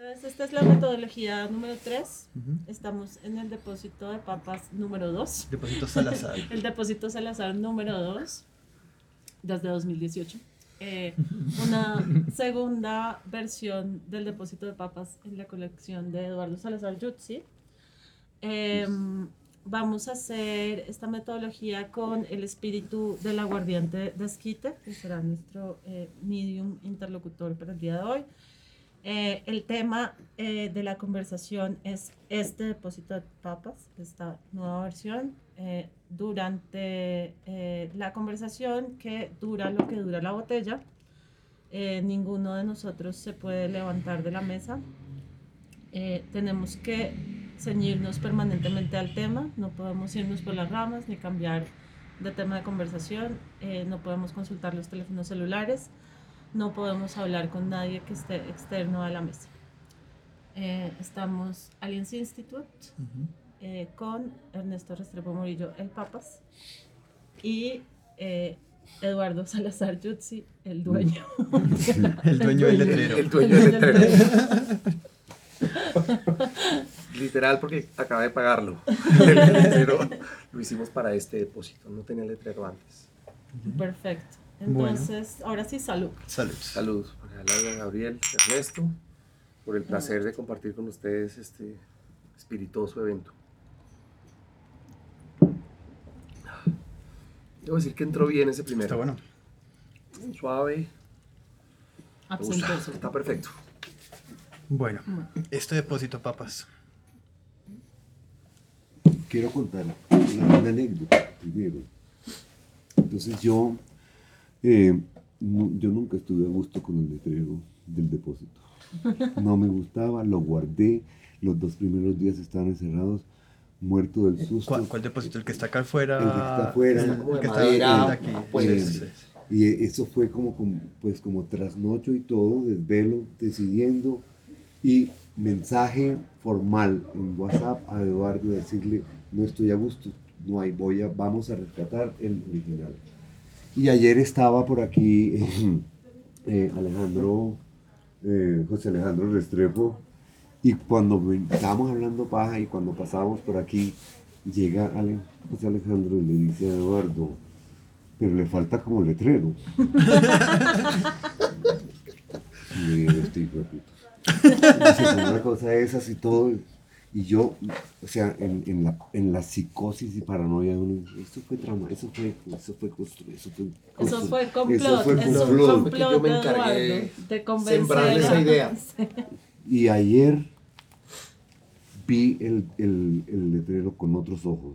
Entonces, esta es la metodología número 3. Estamos en el depósito de papas número 2. Depósito Salazar. El depósito Salazar número 2, desde 2018. Una segunda versión del depósito de papas en la colección de Eduardo Salazar Yutzi. Vamos a hacer esta metodología con el espíritu del aguardiente de esquite, que será nuestro medium interlocutor para el día de hoy. El tema de la conversación es este depósito de papas, esta nueva versión. Durante la conversación, que dura lo que dura la botella, ninguno de nosotros se puede levantar de la mesa. Tenemos que ceñirnos permanentemente al tema, no podemos irnos por las ramas ni cambiar de tema de conversación, no podemos consultar los teléfonos celulares, no podemos hablar con nadie que esté externo a la mesa. Estamos Alliance Institute con Ernesto Restrepo Murillo, el Papas, y Eduardo Salazar Yutzi, el dueño. El dueño del letrero. El dueño del letrero. Literal, porque acabé de pagarlo. El letrero lo hicimos para este depósito, no tenía letrero antes. Perfecto. Entonces, bueno, ahora sí, salud. Salud. Salud. Laura, Gabriel, Ernesto, por el placer de compartir con ustedes este espirituoso evento. Debo decir que entró bien ese primero. Está bueno. Suave. Absentoso. Está perfecto. Bueno, este depósito papas. Quiero contar una anécdota primero. Entonces yo nunca estuve a gusto con el letrero del depósito. No me gustaba, lo guardé. Los 2 primeros días estaban encerrados, muerto del susto. ¿Cuál depósito? ¿El que está acá afuera? El que está afuera. El que está Madera, aquí. pues. Y eso fue como trasnocho y todo, desvelo, decidiendo, y mensaje formal en WhatsApp a Eduardo, decirle: no estoy a gusto, no hay, vamos a rescatar el original. Y ayer estaba por aquí José Alejandro Restrepo, y cuando estábamos hablando paja y cuando pasábamos por aquí, llega José Alejandro y le dice a Eduardo: pero le falta como letrero. Y le digo: estoy repito. Una cosa de esas y todo. Y yo, o sea, en la psicosis y paranoia, eso fue trama, eso fue complot. Yo me encargué de convencer sembrar esa idea. Y ayer vi el letrero con otros ojos.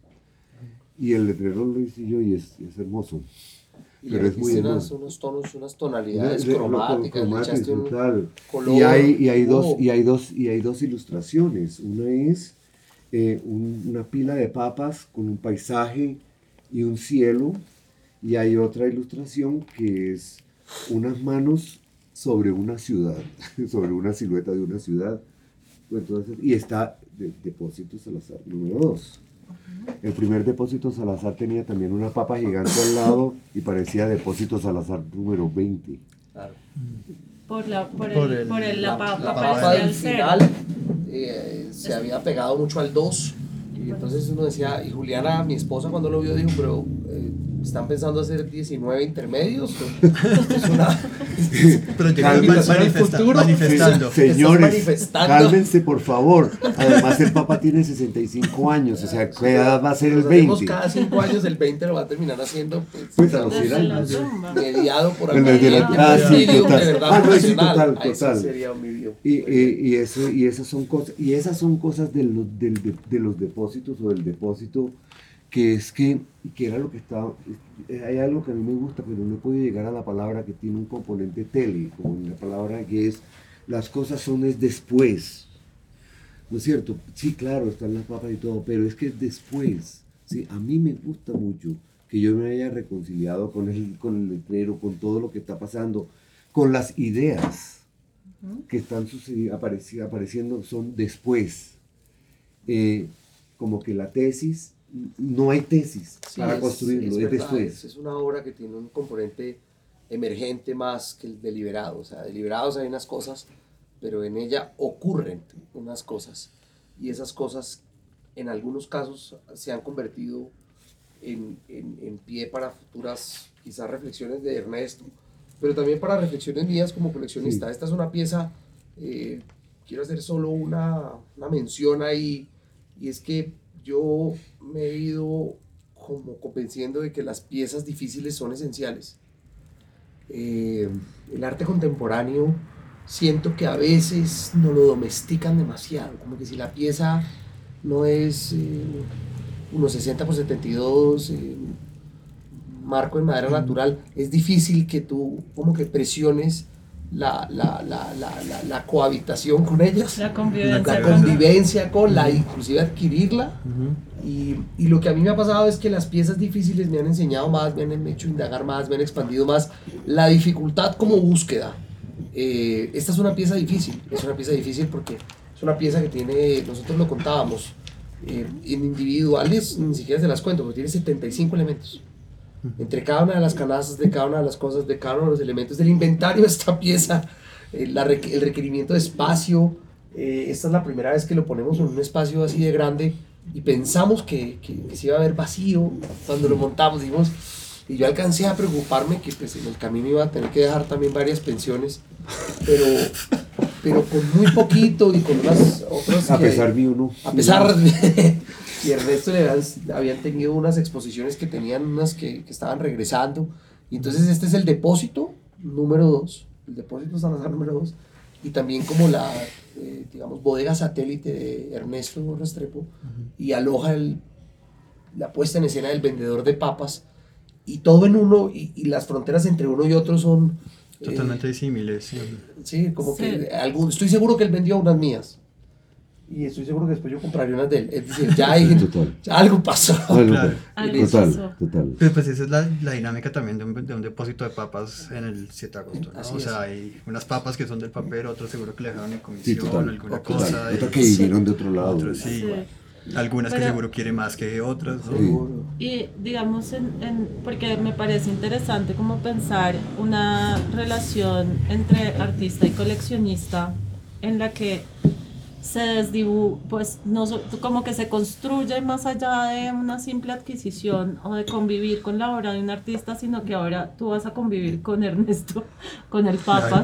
Y el letrero lo hice yo y es hermoso. Y pero es muy hermoso. unos tonos, unas tonalidades cromáticas, le echaste un total. color. Y hay dos ilustraciones. Una es una pila de papas con un paisaje y un cielo, y hay otra ilustración que es unas manos sobre una ciudad, sobre una silueta de una ciudad. Entonces, y está depósito Salazar número 2. El primer depósito Salazar tenía también una papa gigante al lado y parecía depósito Salazar número 20. Claro. Por la La papa papa del cero. final se había pegado mucho al 2. Y entonces uno decía, y Juliana, mi esposa, cuando lo vio, dijo: pero ¿están pensando hacer 19 intermedios? Es una... Pero llegaron manifestando. Señores, manifestando. cálmense por favor. Además el Papa tiene 65 años, o sea, ¿qué edad va a ser el 20? Cada 5 años el 20 lo va a terminar haciendo Pues a los 100 Desde la años. tumba. mediado por Bueno, algún de medium, sí, medium total. de verdad No, sí, profesional. total. Eso sería un medium. Y esas son cosas de los depósitos o del depósito, que era lo que estaba. Hay algo que a mí me gusta, pero no he podido llegar a la palabra que tiene un componente tele, como la palabra que es: las cosas son después. ¿No es cierto? Sí, claro, están las papas y todo, pero es que es después. ¿Sí? A mí me gusta mucho que yo me haya reconciliado con el letrero, con todo lo que está pasando, con las ideas que están apareciendo, son después. Como que la tesis, no hay tesis para construirlo, es después. Es una obra que tiene un componente emergente más que el deliberado. O sea, deliberados hay unas cosas, pero en ella ocurren unas cosas, y esas cosas en algunos casos se han convertido en pie para futuras quizás reflexiones de Ernesto, pero también para reflexiones mías como coleccionista. Sí. Esta es una pieza, quiero hacer solo una mención ahí, y es que yo me he ido como convenciendo de que las piezas difíciles son esenciales. El arte contemporáneo siento que a veces no lo domestican demasiado, como que si la pieza no es unos 60 por 72, marco en madera natural, es difícil que tú como que presiones la cohabitación con ellas, la convivencia con la, inclusive adquirirla. Y lo que a mí me ha pasado es que las piezas difíciles me han enseñado más, me han hecho indagar más, me han expandido más la dificultad como búsqueda. Esta es una pieza difícil, porque es una pieza que tiene, nosotros lo contábamos, en individuales ni siquiera se las cuento, porque tiene 75 elementos. Entre cada una de las canastas, de cada una de las cosas, de cada uno de los elementos del inventario de esta pieza, el requerimiento de espacio. Esta es la primera vez que lo ponemos en un espacio así de grande y pensamos que se iba a ver vacío cuando lo montamos, dijimos, y yo alcancé a preocuparme que pues, en el camino iba a tener que dejar también varias pensiones, pero con muy poquito y con unas otras... A pesar mío, ¿no? A pesar de... Y Ernesto habían tenido unas exposiciones que tenían unas que estaban regresando, y entonces este es el depósito número 2, el depósito Salazar número 2, y también como la, digamos, bodega satélite de Ernesto Restrepo, y aloja la puesta en escena del vendedor de papas, y todo en uno, y las fronteras entre uno y otro son... totalmente disímiles. Sí, sí, como sí. Que estoy seguro que él vendió unas mías. Y estoy seguro que después yo compraría unas de él. Es decir, ya algo pasó. Claro. Total. Pero pues esa es la dinámica también de un depósito de papas en el 7 de agosto, ¿no? O sea, hay unas papas que son del papel, otros seguro que le dejaron en comisión, alguna cosa. Otras que vinieron de otro lado. Otros, sí. Algunas que seguro quiere más que otras. Sí. Y digamos, porque me parece interesante como pensar una relación entre artista y coleccionista en la que se desdibuja, pues no, como que se construye más allá de una simple adquisición o de convivir con la obra de un artista, sino que ahora tú vas a convivir con Ernesto, con el Papas.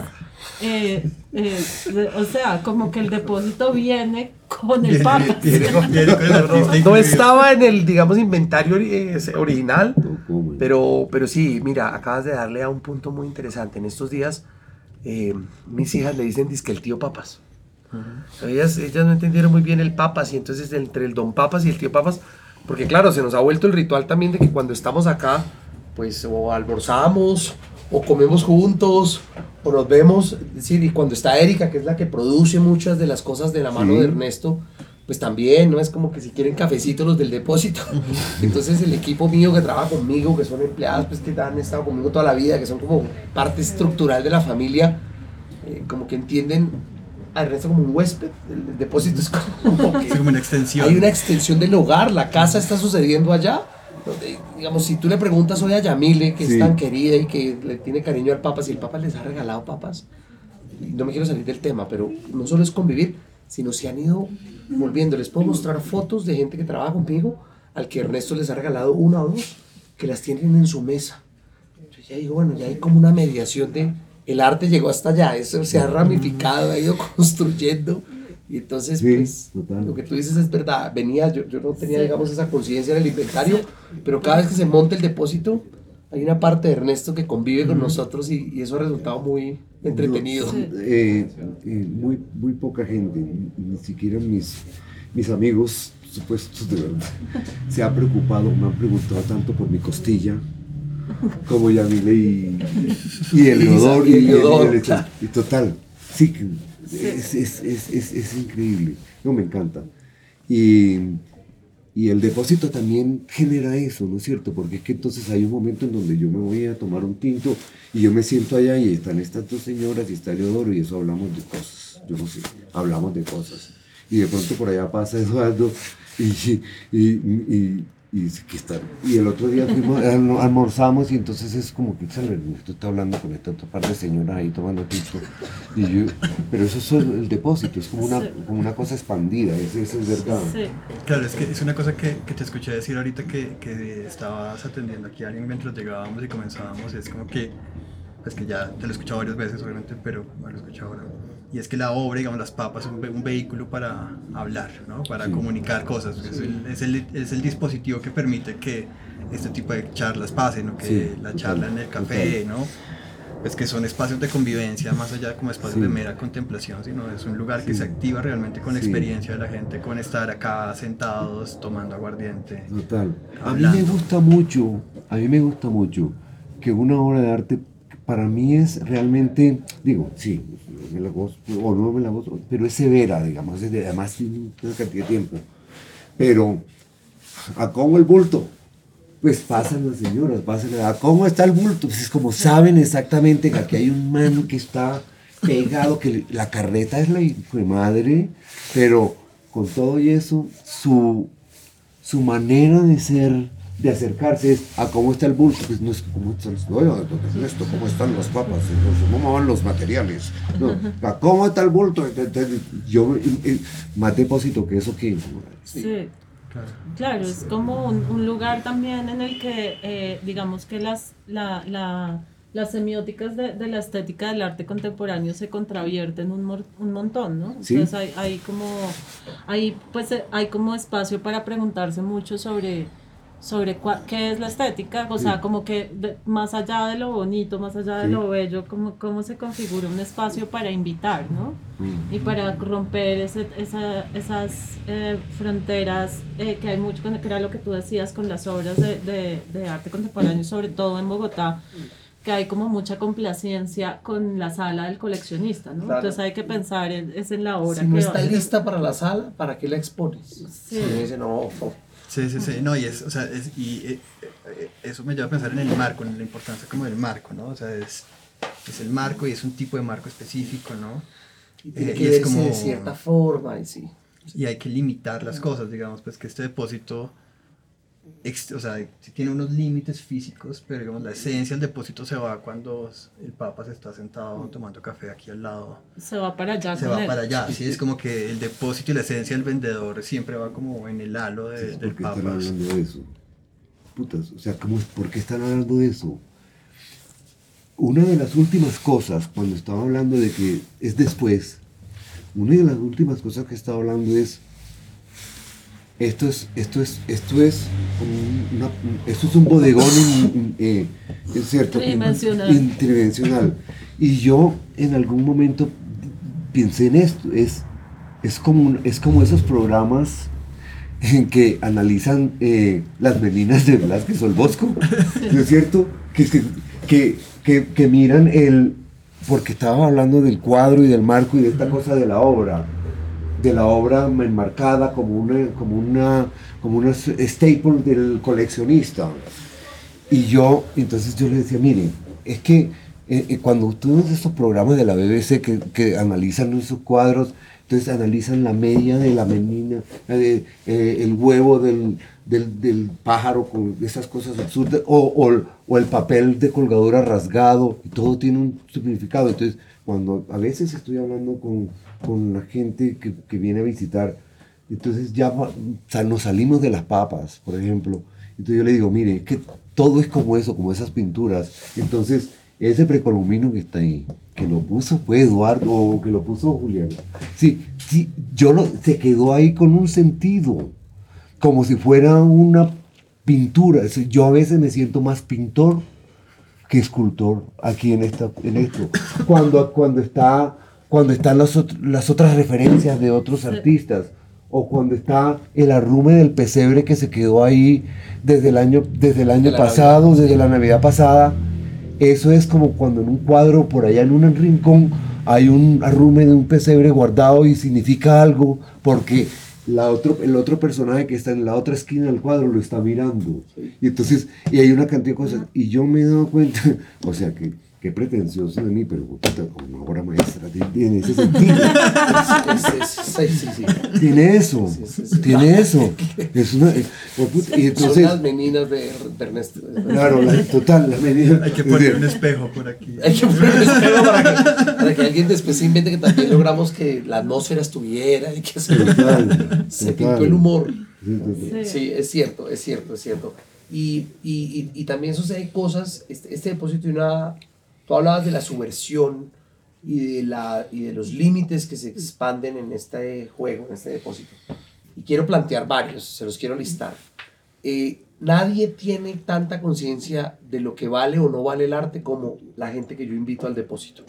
O sea, como que el depósito viene con el Papas. Viene con el artista. No estaba en el, digamos, inventario original, pero sí, mira, acabas de darle a un punto muy interesante. En estos días, mis hijas le dicen dizque el tío Papas. Ellas no entendieron muy bien el Papas, y entonces entre el don Papas y el tío Papas, porque claro, se nos ha vuelto el ritual también de que cuando estamos acá, pues o almorzamos, o comemos juntos, o nos vemos, es decir, y cuando está Erika, que es la que produce muchas de las cosas de la mano de Ernesto, pues también, ¿no? Es como que si quieren cafecito los del depósito. Entonces el equipo mío que trabaja conmigo, que son empleados, pues que han estado conmigo toda la vida, que son como parte estructural de la familia, como que entienden a Ernesto como un huésped. El depósito es como que como una extensión. Hay una extensión del hogar, la casa está sucediendo allá. Donde, digamos, si tú le preguntas hoy a Yamile, que es tan querida y que le tiene cariño al Papa, si el Papa les ha regalado papas, no me quiero salir del tema, pero no solo es convivir, sino se han ido volviendo. Les puedo mostrar fotos de gente que trabaja conmigo, al que Ernesto les ha regalado una o dos, que las tienen en su mesa. Entonces ya digo, bueno, ya hay como una mediación de... El arte llegó hasta allá, eso se ha ramificado, ha ido construyendo, y entonces pues, lo que tú dices es verdad. Yo no tenía, digamos, esa conciencia en el inventario, pero cada vez que se monta el depósito, hay una parte de Ernesto que convive con nosotros, y eso ha resultado muy entretenido. Muy poca gente, ni siquiera mis amigos supuestos de verdad, se han preocupado, me han preguntado tanto por mi costilla, como Yamile y Eleodoro y total, sí, es increíble, no, me encanta, y el depósito también genera eso, ¿no es cierto? Porque es que entonces hay un momento en donde yo me voy a tomar un tinto y yo me siento allá y están estas dos señoras y está Eleodoro, y eso hablamos de cosas, yo no sé, hablamos de cosas, y de pronto por allá pasa Eduardo y Y dice que está. Y el otro día almorzamos y entonces es como que esto está hablando con esta otra par de señoras ahí tomando tinto. Y yo, pero eso es el depósito, es como una cosa expandida, eso es verdad. Sí. Claro, es que es una cosa que te escuché decir ahorita que estabas atendiendo aquí a alguien mientras llegábamos y comenzábamos, es como que, pues que ya te lo he escuchado varias veces obviamente, pero me lo he escuchado ahora. Y es que la obra, digamos, las papas, es un vehículo para hablar, ¿no? Para comunicar cosas. Es el dispositivo que permite que este tipo de charlas pasen, ¿no? Que la charla en el café, ¿no? Pues que son espacios de convivencia, más allá de como espacios de mera contemplación, sino es un lugar que se activa realmente con la experiencia de la gente, con estar acá sentados, tomando aguardiente. Total. Hablando. A mí me gusta mucho que una obra de arte para mí es realmente, digo, sí, me la gozo, o no me la gozo, pero es severa, digamos, además tiene una cantidad de tiempo. Pero, ¿a cómo el bulto? Pues pasan las señoras, ¿a cómo está el bulto? Pues es como saben exactamente que aquí hay un man que está pegado, que la carreta es la hijo de madre, pero con todo y eso, su manera de ser, de acercarse es a cómo está el bulto, pues no es cómo están esto, cómo están las papas, cómo van los materiales, no, a cómo está el bulto. Yo más depósito que eso que Sí. Claro, es como un lugar también en el que digamos que las semióticas de la estética del arte contemporáneo se contravierten un montón, ¿no? Sí. Entonces hay como espacio para preguntarse mucho sobre qué es la estética, o sea, como que más allá de lo bonito, más allá de lo bello, cómo se configura un espacio para invitar, ¿no? Y para romper esas fronteras que hay mucho, que era lo que tú decías con las obras de arte contemporáneo, sobre todo en Bogotá, que hay como mucha complacencia con la sala del coleccionista, ¿no? Claro. Entonces hay que pensar en la obra. Si no está lista para la sala, ¿para qué la expones? Sí. Si me dice, no. Sí, no, y eso me lleva a pensar en el marco, en la importancia como del marco, ¿no? O sea, es el marco y es un tipo de marco específico, ¿no? Y tiene que verse como de cierta forma, y sí. Y hay que limitar las cosas, digamos, pues que este depósito, o sea, tiene unos límites físicos, pero digamos, la esencia del depósito se va cuando el Papa se está sentado tomando café aquí al lado. Se va para allá. Para allá, sí, es como que el depósito y la esencia del vendedor siempre va como en el halo del Papa. ¿Por qué están hablando de eso? Putas, o sea, ¿por qué están hablando de eso? Una de las últimas cosas, cuando estaba hablando de que es después, una de las últimas cosas que estaba hablando es esto es un bodegón es cierto, tridimensional. Y yo en algún momento pensé en esto, es como esos programas en que analizan las meninas de Velázquez o el Bosco, ¿no es cierto? Que miran porque estaba hablando del cuadro y del marco y de esta cosa de la obra enmarcada como una staple del coleccionista. Y entonces yo le decía, mire, es que cuando tú ves estos programas de la BBC que analizan esos cuadros, entonces analizan la media de la menina, el huevo del pájaro con esas cosas absurdas, o el papel de colgadura rasgado, y todo tiene un significado. Entonces, cuando a veces estoy hablando con la gente que viene a visitar, entonces ya nos salimos de las papas, por ejemplo. Entonces yo le digo, mire, es que todo es como eso, como esas pinturas. Entonces, ese precolombino que está ahí, que lo puso fue Eduardo, o que lo puso Julián. Sí, se quedó ahí con un sentido, como si fuera una pintura. Yo a veces me siento más pintor que escultor aquí en esto. Cuando están las otras referencias de otros artistas, o cuando está el arrume del pesebre que se quedó ahí desde el año pasado, desde la Navidad pasada. Eso es como cuando en un cuadro por allá en un rincón hay un arrume de un pesebre guardado y significa algo porque el otro personaje que está en la otra esquina del cuadro lo está mirando. Y entonces, y hay una cantidad de cosas. Y yo me he dado cuenta, o sea que qué pretencioso de mí, pero como una obra maestra, tiene ese sentido. Sí. Tiene eso. tiene eso. Es una, y Son entonces, las meninas de Ernesto. claro, total, la medida. Hay que poner un espejo por aquí. Hay que poner un espejo para que alguien después se invente que también logramos que la atmósfera estuviera y que se pintó el humor. Sí, es cierto. Y también suceden cosas, este depósito tú hablabas de la subversión y de los límites que se expanden en este juego, en este depósito. Y quiero plantear varios, se los quiero listar. Nadie tiene tanta conciencia de lo que vale o no vale el arte como la gente que yo invito al depósito.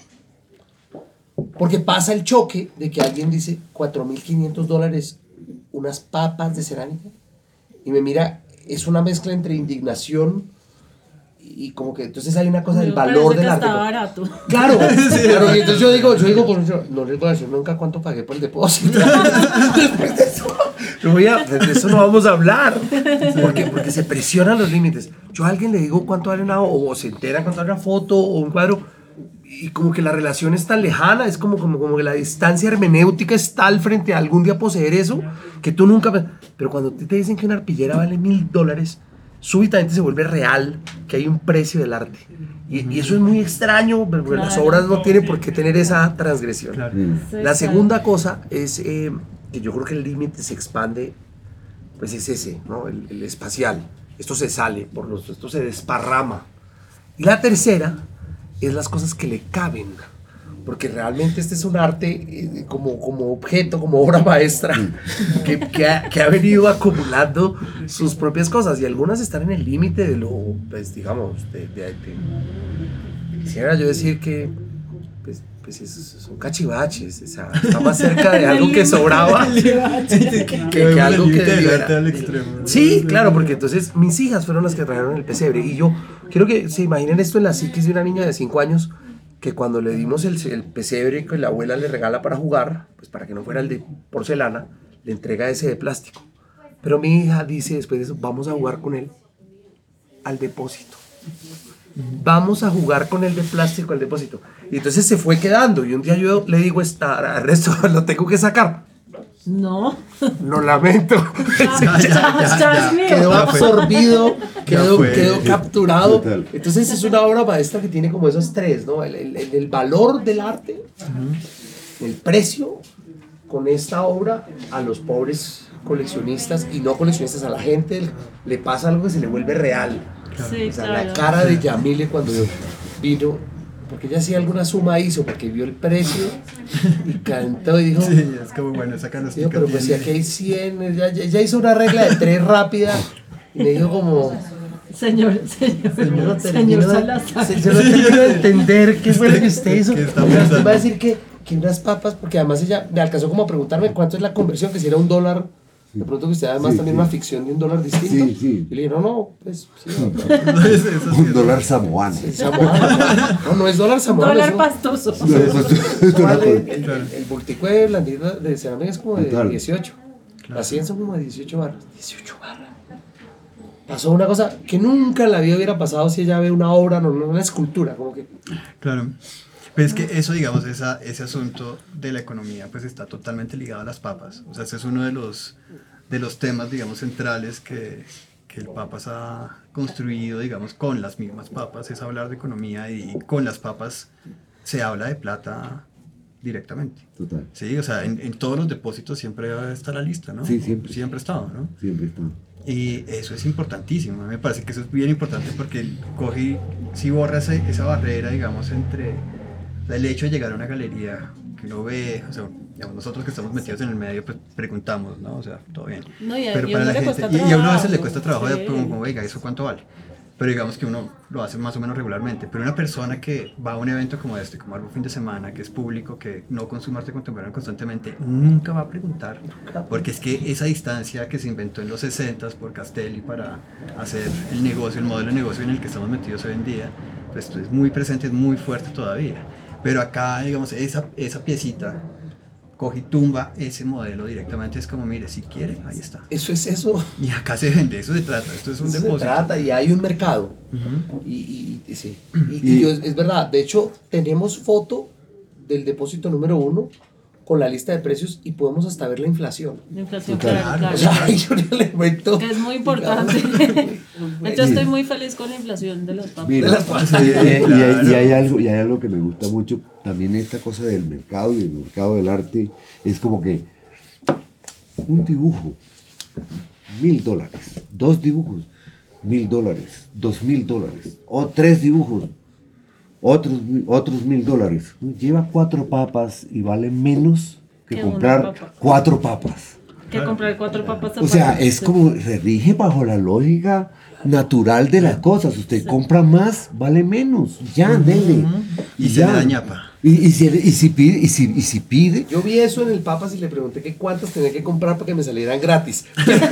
Porque pasa el choque de que alguien dice $4.500 unas papas de cerámica y me mira, es una mezcla entre indignación y como que entonces hay una cosa del valor del arte. Está barato. Claro, claro, y entonces yo digo, no les voy a decir nunca cuánto pagué por el depósito. Después de eso, de eso no vamos a hablar, porque se presionan los límites. Yo a alguien le digo cuánto vale una, o se entera cuánto vale una foto o un cuadro, y como que la relación es tan lejana, es como que la distancia hermenéutica es tal frente a algún día poseer eso, que tú nunca... Pero cuando te dicen que una arpillera vale $1.000, súbitamente se vuelve real que hay un precio del arte. Y eso es muy extraño, porque claro, las obras no tienen por qué tener esa transgresión. Claro. Sí, la segunda cosa es que yo creo que el límite se expande, pues es ese, ¿no? El espacial. Esto se sale, esto se desparrama. Y la tercera es las cosas que le caben, porque realmente este es un arte como objeto, como obra maestra, que ha venido acumulando sus propias cosas, y algunas están en el límite de lo, pues digamos, quisiera yo decir que son cachivaches, o sea, está más cerca de algo que sobraba que algo que debiera. Sí, claro, porque entonces mis hijas fueron las que trajeron el pesebre, y yo quiero que se imaginen esto en la psiquis de una niña de 5 años, que cuando le dimos el pesebre que la abuela le regala para jugar, pues para que no fuera el de porcelana, le entrega ese de plástico. Pero mi hija dice después de eso, vamos a jugar con él al depósito. Vamos a jugar con el de plástico al depósito. Y entonces se fue quedando, y un día yo le digo, al resto lo tengo que sacar. No. Lo lamento. Ya, quedó absorbido, quedó capturado. Total. Entonces es una obra maestra que tiene como esos tres, ¿no? El valor del arte, el precio con esta obra a los pobres coleccionistas y no coleccionistas, a la gente le pasa algo que se le vuelve real. Sí, o sea, claro. La cara de Yamile cuando vino, porque ella hacía alguna suma hizo, porque vio el precio y cantó y dijo, sí, es como bueno, esa canastica. Pero pues si aquí hay 100, ella hizo una regla de 3 rápida y me dijo como... Señor Salazar. Yo no termino de entender qué fue lo que usted hizo. Iba a decir que unas papas, porque además ella me alcanzó como a preguntarme cuánto es la conversión, que si era $1. De pronto que usted además también una ficción de $1 distinto. Sí. Y le dije, no, pues sí. $1 samoano. No es $1 samoano. $1 pastoso. El bultico de blandito de cerámica es como de 18. Las 100 son como de 18 barras. 18 barras. Pasó una cosa que nunca en la vida hubiera pasado si ella ve una obra, no una escultura, como que... Claro. Pero es que eso, digamos, ese asunto de la economía, pues está totalmente ligado a las papas. O sea, ese es uno de los temas, digamos, centrales que el Papas ha construido, digamos, con las mismas papas, es hablar de economía, y con las papas se habla de plata directamente. Total. Sí, o sea, en todos los depósitos siempre está la lista, ¿no? Sí, siempre. Siempre ha estado, ¿no? Siempre está. Y eso es importantísimo, me parece que eso es bien importante, porque coge, si borra esa barrera, digamos, entre el hecho de llegar a una galería que uno ve, o sea, digamos, nosotros que estamos metidos en el medio, pues preguntamos, ¿no? O sea, todo bien. No, pero para la gente, y a uno a veces le cuesta trabajo, sí, de como, oiga, ¿eso cuánto vale? Pero digamos que uno lo hace más o menos regularmente. Pero una persona que va a un evento como este, como algo fin de semana, que es público, que no consume arte contemporáneo constantemente, nunca va a preguntar. Porque es que esa distancia que se inventó en los 60s por Castelli para hacer el negocio, el modelo de negocio en el que estamos metidos hoy en día, pues es muy presente, es muy fuerte todavía. Pero acá, digamos, esa piecita coge y tumba ese modelo directamente, es como, mire, si quiere, ahí está. Eso es eso. Y acá se vende, eso se trata, esto es un depósito. Se trata y hay un mercado. Sí. Y es verdad, de hecho, tenemos foto del depósito número 1 con la lista de precios y podemos hasta ver la inflación. La inflación, Total. claro. O sea, hay un elemento Que es muy importante. Yo estoy muy feliz con la inflación de las papas. Mira, de las papas. y hay algo que me gusta mucho, también esta cosa del mercado y del mercado del arte, es como que un dibujo, $1,000, 2 dibujos, $1,000, $2,000, o 3 dibujos, otros $1,000. Lleva 4 papas y vale menos que Que comprar una papa. 4 papas. Que comprar 4 papas O sea, aparte. es como, se rige bajo la lógica natural de las cosas. Usted compra más, vale menos. Ya, dele. Y se le da ñapa. Y si pide, Yo vi eso en el Papas y le pregunté que cuántas tenía que comprar para que me salieran gratis.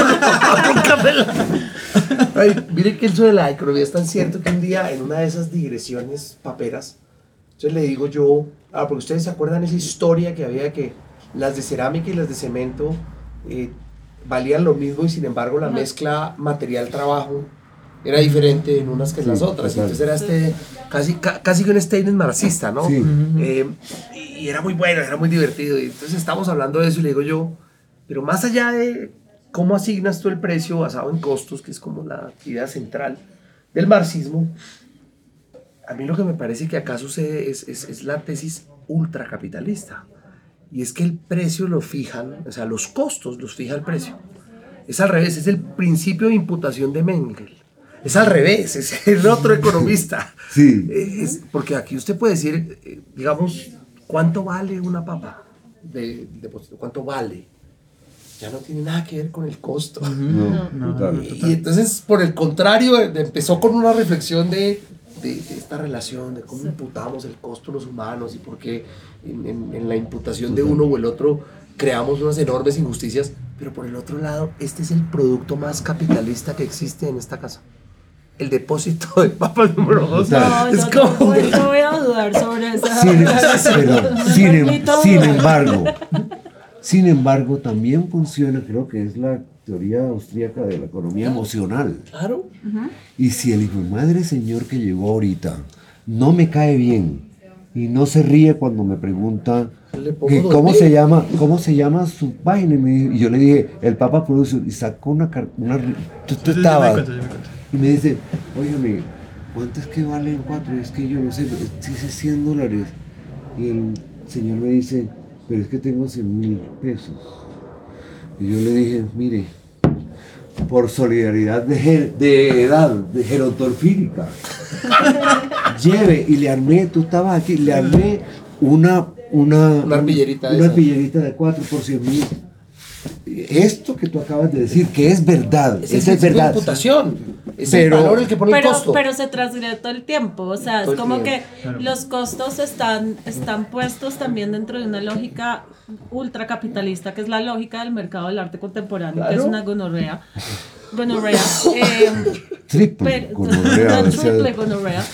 Ay, mire que eso de la economía es tan cierto que un día en una de esas digresiones paperas, entonces le digo yo, porque ustedes se acuerdan esa historia que había que las de cerámica y las de cemento valían lo mismo y sin embargo la mezcla material-trabajo era diferente en unas que en las otras. total. Entonces era casi que un statement marxista, ¿no? Sí. Y era muy bueno, era muy divertido. Y entonces estamos hablando de eso y le digo yo, pero más allá de cómo asignas tú el precio basado en costos, que es como la idea central del marxismo, a mí lo que me parece que acá sucede es la tesis ultracapitalista. Y es que el precio lo fijan, o sea, los costos los fija el precio. Es al revés, es el principio de imputación de Mengel. Es al revés, es el otro economista. Sí. Porque aquí usted puede decir, digamos, ¿cuánto vale una papa? ¿Cuánto vale? Ya no tiene nada que ver con el costo. no, total. Y entonces, por el contrario, empezó con una reflexión de esta relación, de cómo imputamos el costo a los humanos y por qué en la imputación de uno o el otro creamos unas enormes injusticias, pero por el otro lado, este es el producto más capitalista que existe en esta casa. El depósito de papas número 2. No, Es yo como... no voy a dudar sobre esa. Sin embargo, también funciona, creo que es la teoría austríaca de la economía emocional. Claro. Y si el hijo de madre señor que llegó ahorita no me cae bien y no se ríe cuando me pregunta Le pongo que dormir. cómo se llama su página, y yo le dije, el Papa Produce, y sacó una tú Yo me estabas, cuento. y me dice, óigame, ¿cuánto es que valen 4? Es que yo no sé, dice $100. Y el señor me dice, pero es que tengo 100,000 pesos. Y yo le dije, mire, por solidaridad de edad, de gerontorfílica, lleve, y le armé, tú estabas aquí, le armé una arpillerita de una esas. arpillerita de 4 por 100,000. Esto que tú acabas de decir, que es verdad, Es el esa es principio de verdad. imputación. Es Pero- el valor el que pone el costo. Pero se transgrede todo el tiempo, o sea, Todo es el como tiempo. que los costos están puestos también dentro de una lógica ultracapitalista, que es la lógica del mercado del arte contemporáneo, que es Claro. una gonorrea. Triple Pero, gonorrea, una o sea, triple gonorrea.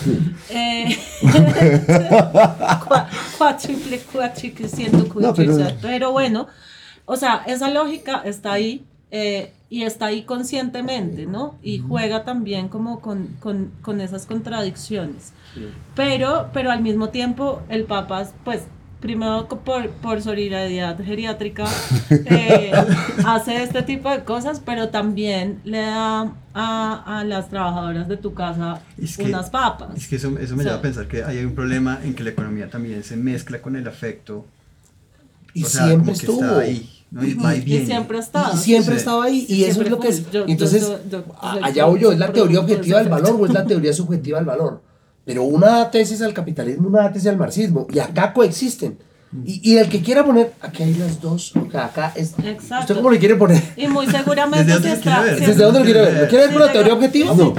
Cuatriple, No, pero bueno, o sea, esa lógica está ahí y está ahí conscientemente, ¿no? Y juega también como con esas contradicciones. Pero al mismo tiempo, el Papa, pues, primero por solidaridad geriátrica, hace este tipo de cosas, pero también le da a las trabajadoras de tu casa Es que- unas papas. Es que eso me O sea, lleva a pensar que hay un problema en que la economía también se mezcla con el afecto. Y O sea, siempre como que estuvo. está ahí, ¿no? Y va y Y viene. siempre ha estado. Y siempre Sí. ha estado ahí, y Sí, eso es siempre lo que es. fue. Yo- Entonces, yo- allá voy yo, es la teoría producto de objetiva del ese valor efecto. o es la teoría subjetiva del valor. Pero una da tesis al capitalismo, una da tesis al marxismo, y acá coexisten. Y el que quiera poner, aquí hay las dos, o sea, acá es. Exacto. ¿Usted cómo le quiere poner? Y muy seguramente ¿Desde si dónde se está... quiere ver? si- ¿Desde dónde lo quiere ver? ¿Lo quiere ver por la si teoría llega- objetiva? No.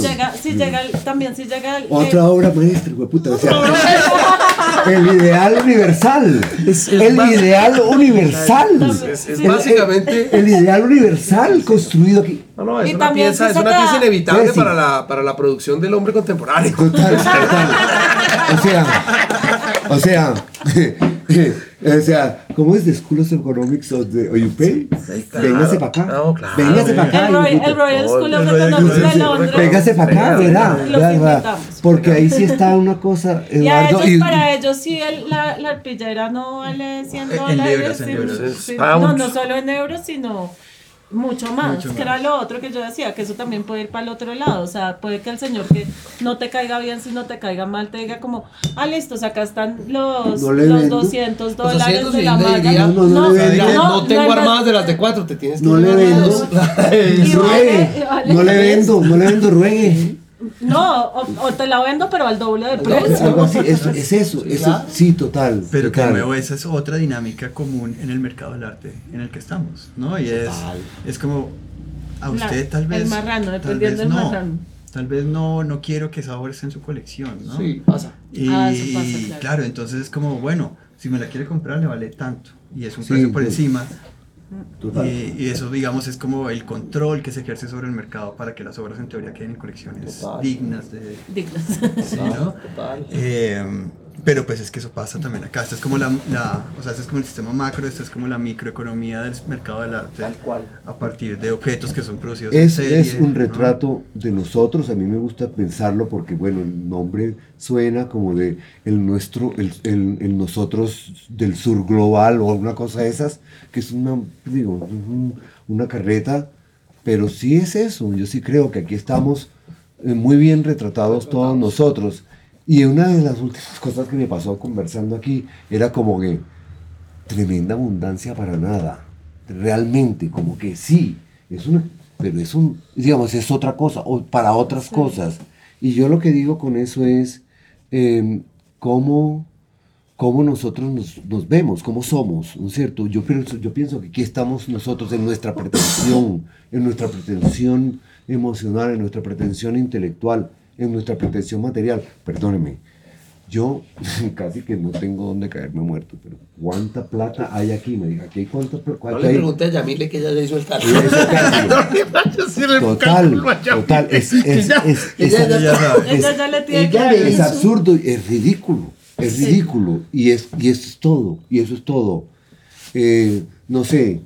Si llega el... otra obra maestra, hueputa, o sea, el ideal universal, el más- ideal universal, Es Sí. básicamente. el ideal universal construido aquí. No, es Y una también pieza, si es una saca- pieza inevitable Sí. para la producción del hombre contemporáneo. Total. O sea, O sea, ¿cómo es The School of Economics of the UP? Sí, claro. Véngase para acá. No, claro. Véngase para acá. El Royal School of el Royal Economics School de of Londres. Véngase para acá, verá. Los verá. invitamos. Porque ahí sí está una cosa, Y a Eduardo. ellos, para ellos sí la arpillera no vale 100 En dólares. libras, en sí, libras. sí, Pounds. no, no solo en euros, sino mucho más, Mucho que más. era lo otro que yo decía, que eso también puede ir para el otro lado, o sea, puede que el señor que no te caiga bien, si no te caiga mal, te diga como, listos, acá están los No le vendo. $200 Los asientos, de y la le malla. diría, no le vendo. No tengo en vez- armadas de las de 4, te tienes que No le llevar vendo. dos. Y Ruegue. vale No le vendo, ruegue. No, o te la vendo, pero al doble de precio. Algo así, es eso, claro. sí, total. Pero que de total. nuevo esa es otra dinámica común en el mercado del arte en el que estamos, ¿no? Y es como, a usted tal vez... El marrano, tal dependiendo vez del no, marrano. Tal vez no quiero que esa obra esté en su colección, ¿no? Sí, pasa. Y Eso pasa, claro. claro, entonces es como, bueno, si me la quiere comprar le vale tanto y es un Sí, precio por sí. encima. Total. Y eso, digamos, es como el control que se ejerce sobre el mercado para que las obras en teoría queden en colecciones Total. dignas de... Dignas. Sí, ¿no? Total. Pero pues es que eso pasa también acá. Esta es como o sea, este es como el sistema macro, esta es como la microeconomía del mercado del arte. Tal cual. A partir de objetos que son producidos en Es serie. un ¿no? retrato de nosotros, a mí me gusta pensarlo porque, bueno, el nombre suena como de el nosotros del sur global o alguna cosa de esas, que es una carreta, pero sí es eso, yo sí creo que aquí estamos muy bien retratados todos nosotros. Y una de las últimas cosas que me pasó conversando aquí era como que tremenda abundancia para nada, realmente, como que sí, pero digamos, es otra cosa, o para otras cosas. Y yo lo que digo con eso es cómo nosotros nos vemos, cómo somos, ¿no es cierto? Yo pienso que aquí estamos nosotros en nuestra pretensión emocional, en nuestra pretensión intelectual, en nuestra pretensión material. Perdóneme, yo casi que no tengo dónde caerme muerto, pero ¿cuánta plata hay aquí? Me diga, ¿aquí hay cuánta No plata le hay? pregunté a Yamile que ella le hizo el cálculo. Ella hizo el cálculo. Total, Ella ya sabe. Ella ya le tiene Ella que le es hizo- absurdo, es ridículo, y eso es todo. No sé,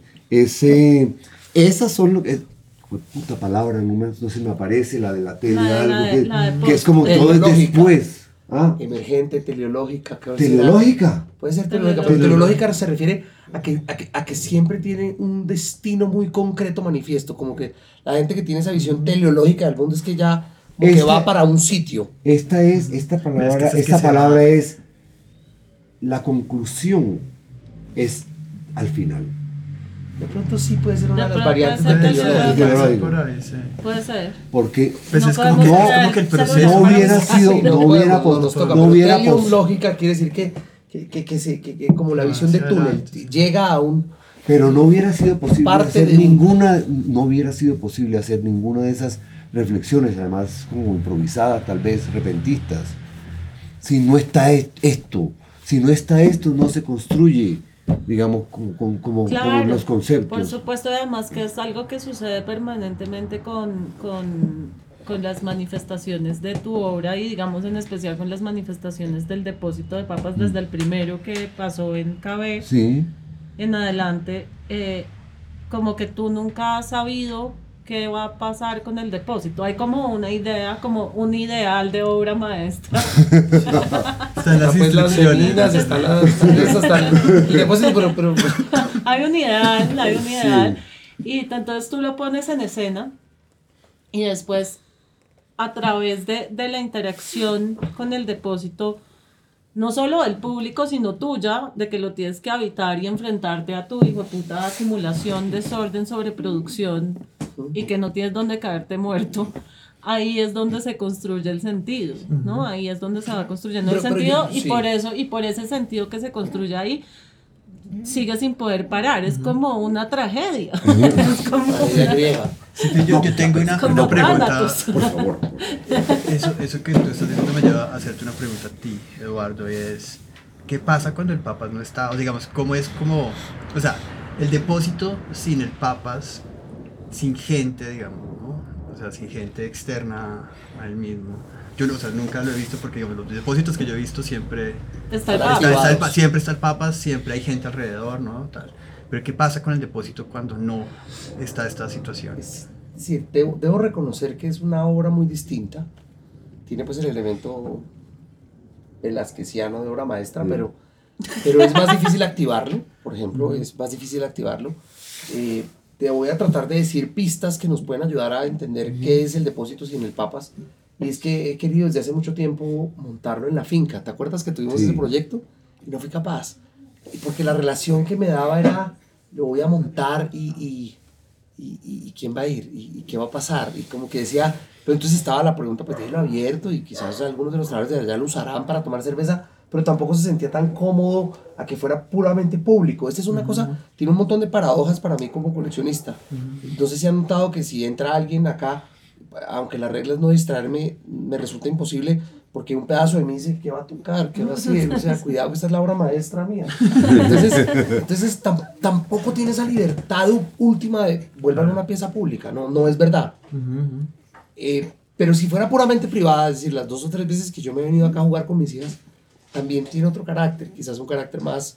esas son puta palabra, no se me aparece, la de la tele, La de que es como todo es Teleológica. después. ¿Ah? Emergente, teleológica. creo que será. Teleológica. Puede ser teleológica, pero teleológica se refiere a que siempre tiene un destino muy concreto manifiesto, como que la gente que tiene esa visión teleológica del mundo es que ya como que va para un sitio. Esta palabra es la conclusión, es al final. De pronto sí puede ser una de De las pronto variantes puede del ser teleológico. teleológico. Por ahí, sí. Puede ser. Porque Pues No es como podemos que, creer como que el ser proceso... no hubiera sido, Sí, no hubiera podemos, nos toca, no pero hubiera teleológica quiere decir que como la visión del Hacia túnel adelante. llega a un pero no hubiera sido posible Parte de un- no hubiera sido posible hacer ninguna de esas reflexiones, además como improvisadas, tal vez repentistas. Si no está esto, no se construye, digamos, como Claro, los conceptos. por supuesto, además que es algo que sucede permanentemente con las manifestaciones de tu obra y digamos en especial con las manifestaciones del depósito de papas desde el primero que pasó en KB Sí, en adelante, como que tú nunca has sabido qué va a pasar con el depósito. Hay como una idea, como un ideal de obra maestra. Están las pues las instrucciones. meninas, están el depósito, pero Hay un ideal. Y entonces tú lo pones en escena y después a través de la interacción con el depósito, no solo del público, sino tuya, de que lo tienes que habitar y enfrentarte a tu hijueputa acumulación, desorden, sobreproducción y que no tienes donde caerte muerto. Ahí es donde se construye el sentido, ¿no? Ahí es donde se va construyendo el Pero sentido sí. y por ese sentido que se construye ahí, sigue sin poder parar. Es como una tragedia. Es como la griega. Sí, yo tengo como una pregunta. Thanatos. por favor. Eso que tú estás diciendo me lleva a hacerte una pregunta a ti, Eduardo, y es ¿qué pasa cuando el Papas no está? O digamos, o sea, el depósito sin el Papas, sin gente, digamos, ¿no? O sea, sin gente externa a él mismo. yo o sea, nunca lo he visto porque digamos, los depósitos que yo he visto siempre Está el Está- Papa. siempre está el Papa, siempre hay gente alrededor, ¿no? Tal. Pero ¿qué pasa con el depósito cuando no está esta situación? Es decir, debo reconocer que es una obra muy distinta. Tiene pues el elemento velazqueciano de obra maestra, pero es más difícil activarlo. Por ejemplo, es más difícil activarlo. Te voy a tratar de decir pistas que nos pueden ayudar a entender qué es el depósito sin el Papas. Y es que he querido desde hace mucho tiempo montarlo en la finca. ¿Te acuerdas que tuvimos Sí. ese proyecto? Y no fui capaz. Y porque la relación que me daba era, lo voy a montar y quién va a ir y qué va a pasar. Y como que decía, pero entonces estaba la pregunta, pues déjelo abierto y quizás algunos de los trabajadores de allá lo usarán para tomar cerveza, pero tampoco se sentía tan cómodo a que fuera puramente público. Esta es una cosa, tiene un montón de paradojas para mí como coleccionista. Entonces se ha notado que si entra alguien acá, aunque la regla es no distraerme, me resulta imposible porque un pedazo de mí dice, ¿qué va a tocar? ¿Qué va a hacer? O sea, cuidado que esta es la obra maestra mía. Entonces tampoco tiene esa libertad última de vuelvan una pieza pública, no es verdad. Pero si fuera puramente privada, es decir, las 2 o 3 veces que yo me he venido acá a jugar con mis hijas, también tiene otro carácter, quizás un carácter más,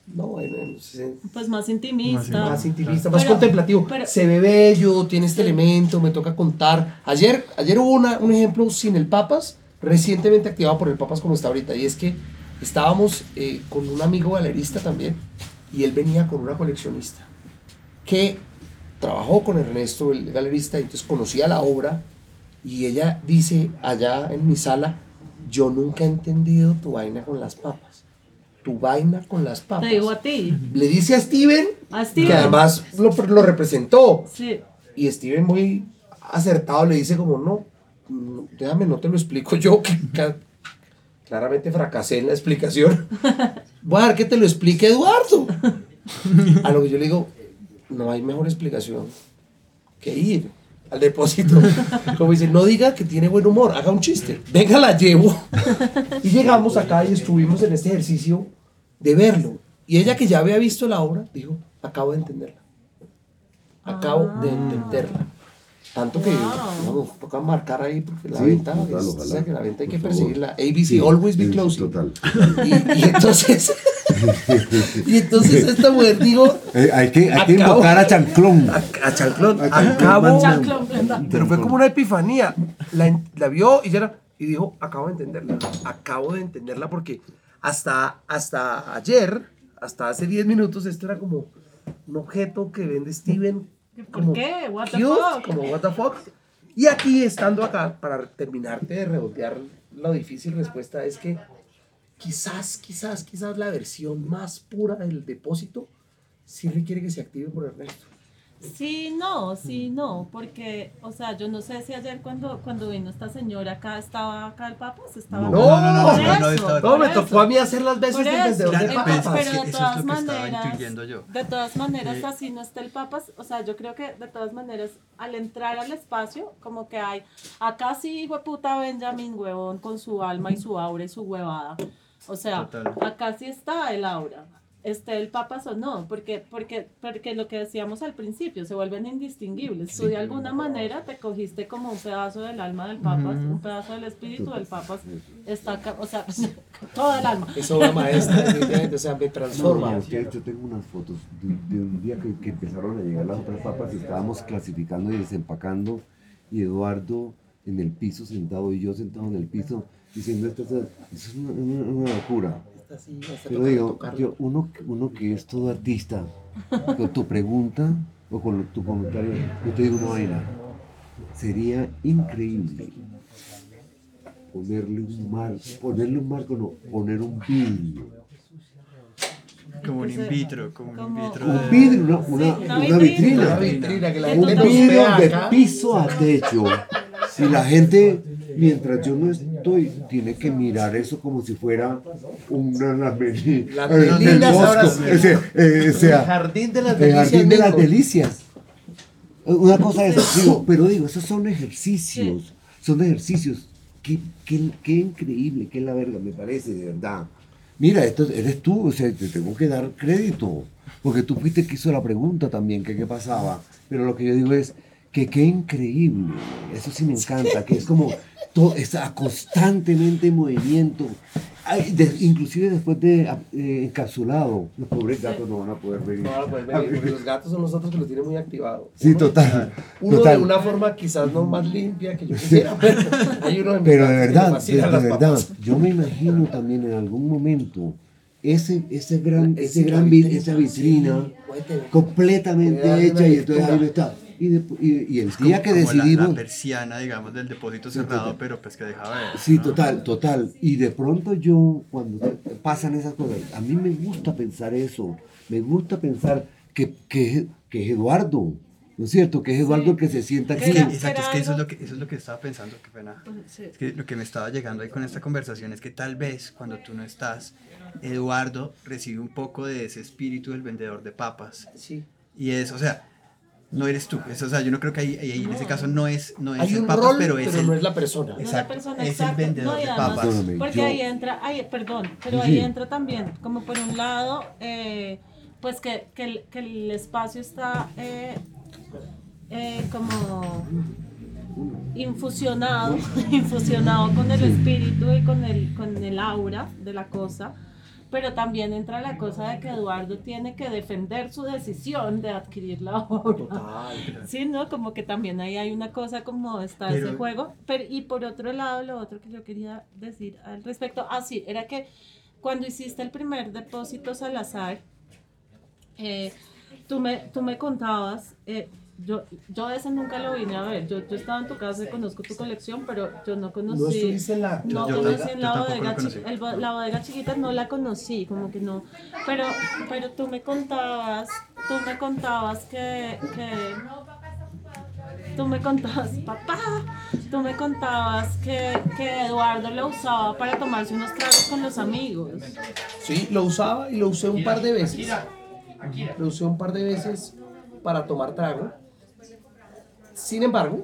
Pues más intimista. más intimista, más Pero- contemplativo. pero- Se ve bello, tiene este elemento, me toca contar. Ayer hubo un ejemplo sin el Papas, recientemente activado por el Papas como está ahorita, y es que estábamos con un amigo galerista también, y él venía con una coleccionista que trabajó con Ernesto, el galerista, y entonces conocía la obra, y ella dice allá en mi sala, yo nunca he entendido tu vaina con las papas. Tu vaina con las papas. Te digo a ti. Le dice a Steven, A Steven. que además lo representó. Sí. Y Steven muy acertado le dice como, no, déjame, no te lo explico yo, que claramente fracasé en la explicación. Voy a dejar que te lo explique Eduardo. A lo que yo le digo, no hay mejor explicación que ir al depósito. Como dice, no diga que tiene buen humor, haga un chiste. Venga, la llevo. Y llegamos acá y estuvimos en este ejercicio de verlo. Y ella que ya había visto la obra, dijo, acabo de entenderla. Acabo de entenderla. Tanto que, digamos, toca marcar ahí porque la Sí, venta, total, o ojalá, sea, que la venta hay que por favor. perseguirla. ABC, Sí, always be sí, closing. total. Y entonces, y entonces esta mujer dijo, Hay que Acabo- invocar a Chanclón. a Chanclón, A Chanclón, acabo, Chanclón, ¿verdad? pero fue como una epifanía. La vio y ya era, y dijo, acabo de entenderla porque hasta ayer, hasta hace 10 minutos, esto era como un objeto que vende Steven. ¿Por Como qué? What the cute, fuck? como what the fuck. Y aquí, estando acá, para terminarte de rebotear la difícil respuesta, es que quizás la versión más pura del depósito sí requiere que se active por Ernesto. Sí, no, porque, o sea, yo no sé si ayer cuando vino esta señora acá, ¿estaba acá el Papa? ¿Estaba No. acá? No, Por eso, estaba- No, me por tocó eso. a mí hacer las veces Por del eso, vendedor de Claro, papas. pues, pero es que de eso es todas lo que estaba maneras, intuyendo yo. de todas maneras, Eh, así no está el Papas, o sea, yo creo que de todas maneras, al entrar al espacio, como que hay, acá sí, hijo de puta Benjamin, huevón, con su alma y su aura y su huevada, o sea, Total. acá sí está el aura, el Papas o no, porque lo que decíamos al principio, se vuelven indistinguibles, tú de alguna manera te cogiste como un pedazo del alma del Papas, un pedazo del espíritu del Papas, está acá, o sea, toda el alma. Es obra maestra, definitivamente, o sea, me No, transforma. yo tengo unas fotos de un día que empezaron a llegar las otras papas y estábamos clasificando y desempacando y Eduardo en el piso sentado y yo sentado en el piso diciendo esto es una locura. Esta sí, esta Pero toca digo, tocarla. uno que es todo artista, con tu pregunta o con tu comentario, yo te digo una vaina, sería increíble ponerle un marco, no, poner un vidrio. Como un in vitro, Un vidrio, una una vitrina. Una vitrina que la Un gente Un nos vidrio vea de acá. piso a techo. Si la gente, mientras yo no estoy, tiene que mirar eso como si fuera las melinas ahora sí. o sea, El jardín de las el delicias. jardín de las Nico. delicias. Una cosa es, pero digo, esos son ejercicios. Son ejercicios. Qué increíble, qué la verga, me parece, de verdad. Mira, esto eres tú, o sea, te tengo que dar crédito. Porque tú fuiste que hizo la pregunta también, que qué pasaba. Pero lo que yo digo es que qué increíble. Eso sí me encanta, que es como está constantemente en movimiento. Inclusive después de encapsulado, los pobres gatos no van a poder venir. No, pues, porque los gatos son los otros que lo tienen muy activado. Sí, total. Uno total. de una forma quizás no más limpia que yo quisiera, pero hay uno Pero de mis gatos que le verdad, fascinan de las verdad, papas. yo me imagino también en algún momento esa vitrina Puede tener. completamente Puede darle hecha una y entonces ahí lectura. no está. Y el Es día que como decidimos... la persiana, digamos, del depósito cerrado, pero pues que deja ver. Sí, ¿no? total. Y de pronto yo, cuando pasan esas cosas, a mí me gusta pensar eso. Me gusta pensar que es Eduardo, ¿no es cierto? Que es Eduardo Sí. el que se sienta aquí. Que era- Exacto, es que eso algo- es lo que estaba pensando, qué pena. Sí. Es que lo que me estaba llegando ahí con esta conversación es que tal vez cuando tú no estás, Eduardo recibe un poco de ese espíritu del vendedor de papas. Sí. Y es, o sea, no eres tú. O sea, yo no creo que ahí en ese caso no es Hay el un papas, rol, pero es el... no es la persona. No es la Exacto, persona es el exacta. vendedor No, y de además, papas. Perdóname, porque yo- ahí entra, perdón, pero Sí. ahí entra también, como por un lado, pues que el espacio está como infusionado, infusionado con el espíritu y con el aura de la cosa. Pero también entra la cosa de que Eduardo tiene que defender su decisión de adquirir la obra. Total. Sí, ¿no? Como que también ahí hay una cosa como está Pero- ese juego. Pero, y por otro lado, lo otro que yo quería decir al respecto, sí, era que cuando hiciste el primer depósito Salazar, tú me contabas, yo ese nunca lo vine a ver, yo estaba en tu casa y conozco tu colección, pero yo no conocí. No estuviste en la... No Yo conocí tampoco- en yo la tampoco bodega, lo conocí. la bodega chiquita no la conocí, como que no. Pero tú me contabas que tú me contabas, papá, tú me contabas que Eduardo lo usaba para tomarse unos tragos con los amigos. Sí, lo usaba y lo usé un par de veces. Lo usé un par de veces para tomar trago. Sin embargo,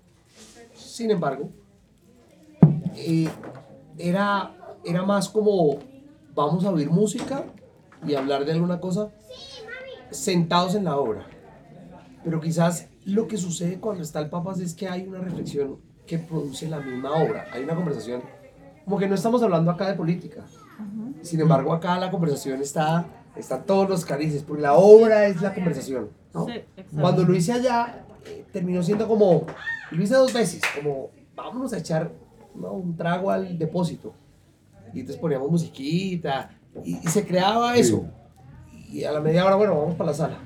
era más como vamos a oír música y hablar de alguna cosa sentados en la obra. Pero quizás lo que sucede cuando está el Papas es que hay una reflexión que produce la misma obra. Hay una conversación, como que no estamos hablando acá de política. Sin embargo, acá la conversación están todos los carices, porque la obra es la conversación, ¿no? Sí, exacto. Cuando lo hice allá, terminó siendo como, lo hice 2 veces, como vámonos a echar, ¿no?, un trago al depósito. Y entonces poníamos musiquita y se creaba eso. Y a la media hora, bueno, vamos para la sala.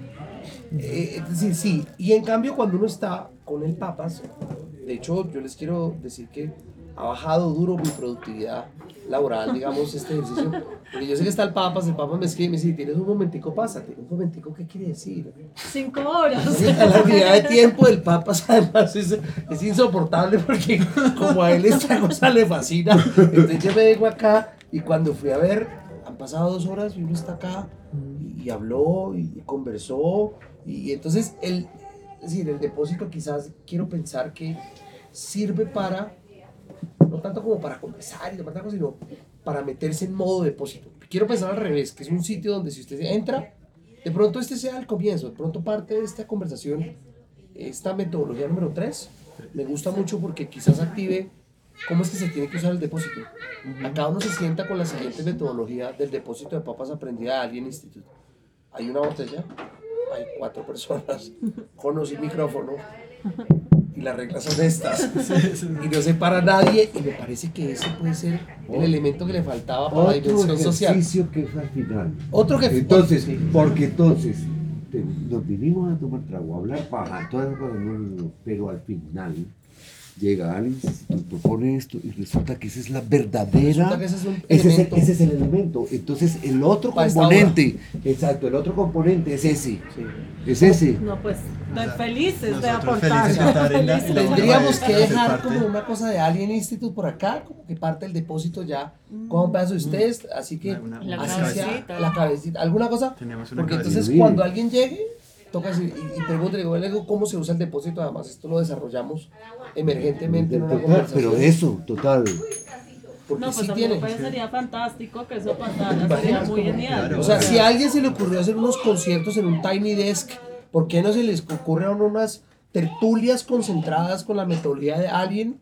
Es decir, sí. Y en cambio, cuando uno está con el Papas, de hecho, yo les quiero decir que ha bajado duro mi productividad laboral, digamos, este ejercicio. Porque yo sé que está el Papas me escribe y me dice, tienes un momentico, pásate. Un momentico, ¿qué quiere decir? 5 horas. La unidad de tiempo del Papas además es insoportable porque como a él esta cosa le fascina. Entonces yo me vengo acá y cuando fui a ver, han pasado 2 horas y uno está acá y habló y conversó. Y entonces es decir, el depósito quizás quiero pensar que sirve para, no tanto como para conversar y tomar tacos, sino para meterse en modo depósito. Quiero pensar al revés, que es un sitio donde si usted entra, de pronto este sea el comienzo, de pronto parte de esta conversación, esta metodología número 3, me gusta mucho porque quizás active cómo es que se tiene que usar el depósito. Acá uno se sienta con la siguiente metodología del depósito de papas aprendida de Alien Institute. Hay una botella, hay 4 personas, con o sin micrófono, y las reglas son estas, y no se para nadie, y me parece que ese puede ser el elemento que le faltaba para la Otro dimensión social. ejercicio que es al final. Otro que Entonces, sí. porque entonces nos vinimos a tomar trago, a hablar paja, todas las cosas, no, pero al final llega alguien, propone esto y resulta que esa es la verdadera, Resulta que ese es un ese elemento. es el elemento. Entonces el otro Para esta componente, exacto, el otro componente es ese, Sí. es ese. No, pues, sea, felices de nosotros aportar. felices de estar en la- en la- Tendríamos que Hacer dejar parte. como una cosa de Alien Institute por acá, como que parte del depósito ya, con un pedazo de ustedes, así que La así sea, cabecita. la cabecita, alguna cosa, Teníamos una porque cabecita. entonces Sí. cuando alguien llegue, toca decir, y pregúntele, le digo, ¿cómo se usa el depósito? Además, esto lo desarrollamos emergentemente en una Total, conversación. pero eso, total. Porque No, pues sí a mí tiene. me parecería fantástico que eso pasara, sería muy genial. Claro. O sea, si a alguien se le ocurrió hacer unos conciertos en un Tiny Desk, ¿por qué no se les ocurren unas tertulias concentradas con la metodología de Alien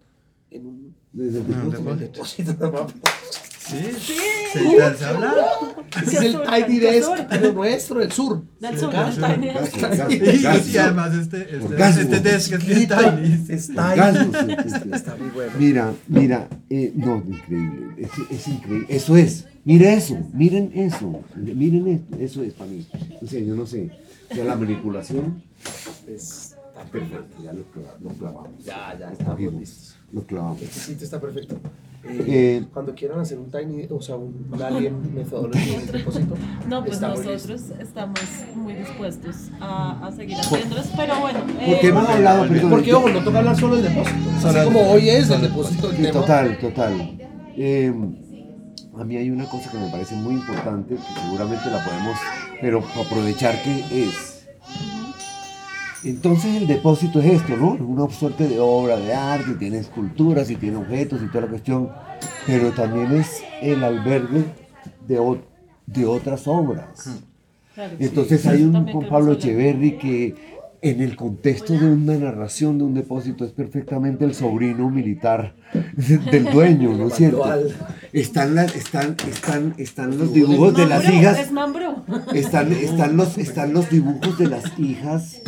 en un Desde el depósito de mapa. Sí, se alcanza a hablar. Ese es el Tiny Desk, pero nuestro, del sur. Del sur, Acá. del Tiny Desk. Y además este desk es bien tiny. Está muy bueno. Mira, no, increíble, es increíble, eso es, mira eso, miren esto, eso es para mí, o sea, yo no sé, o sea, la manipulación está perfecta, ya lo clavamos, Ya estamos Cogimos, listos. lo clavamos. Este sitio está perfecto. Cuando quieran hacer un tiny, o sea, un alien metodología de depósito. No, pues estamos nosotros estamos muy dispuestos a seguir haciéndolos, pero bueno. Porque hemos hablado, perdón, Porque, ojo, no toca hablar solo del depósito. Así como hoy es el depósito del sí, tema. total. A mí hay una cosa que me parece muy importante, que seguramente la podemos, pero aprovechar que es. Entonces el depósito es esto, ¿no? Una suerte de obra de arte, tiene esculturas y tiene objetos y toda la cuestión, pero también es el albergue de otras obras. Claro, Entonces sí, hay un también Juan queremos Pablo hablar. Echeverry que en el contexto de una narración de un depósito es perfectamente el sobrino militar del dueño, ¿no es cierto? Están los dibujos de las Mambro, hijas. es Mambro. Están los dibujos de las hijas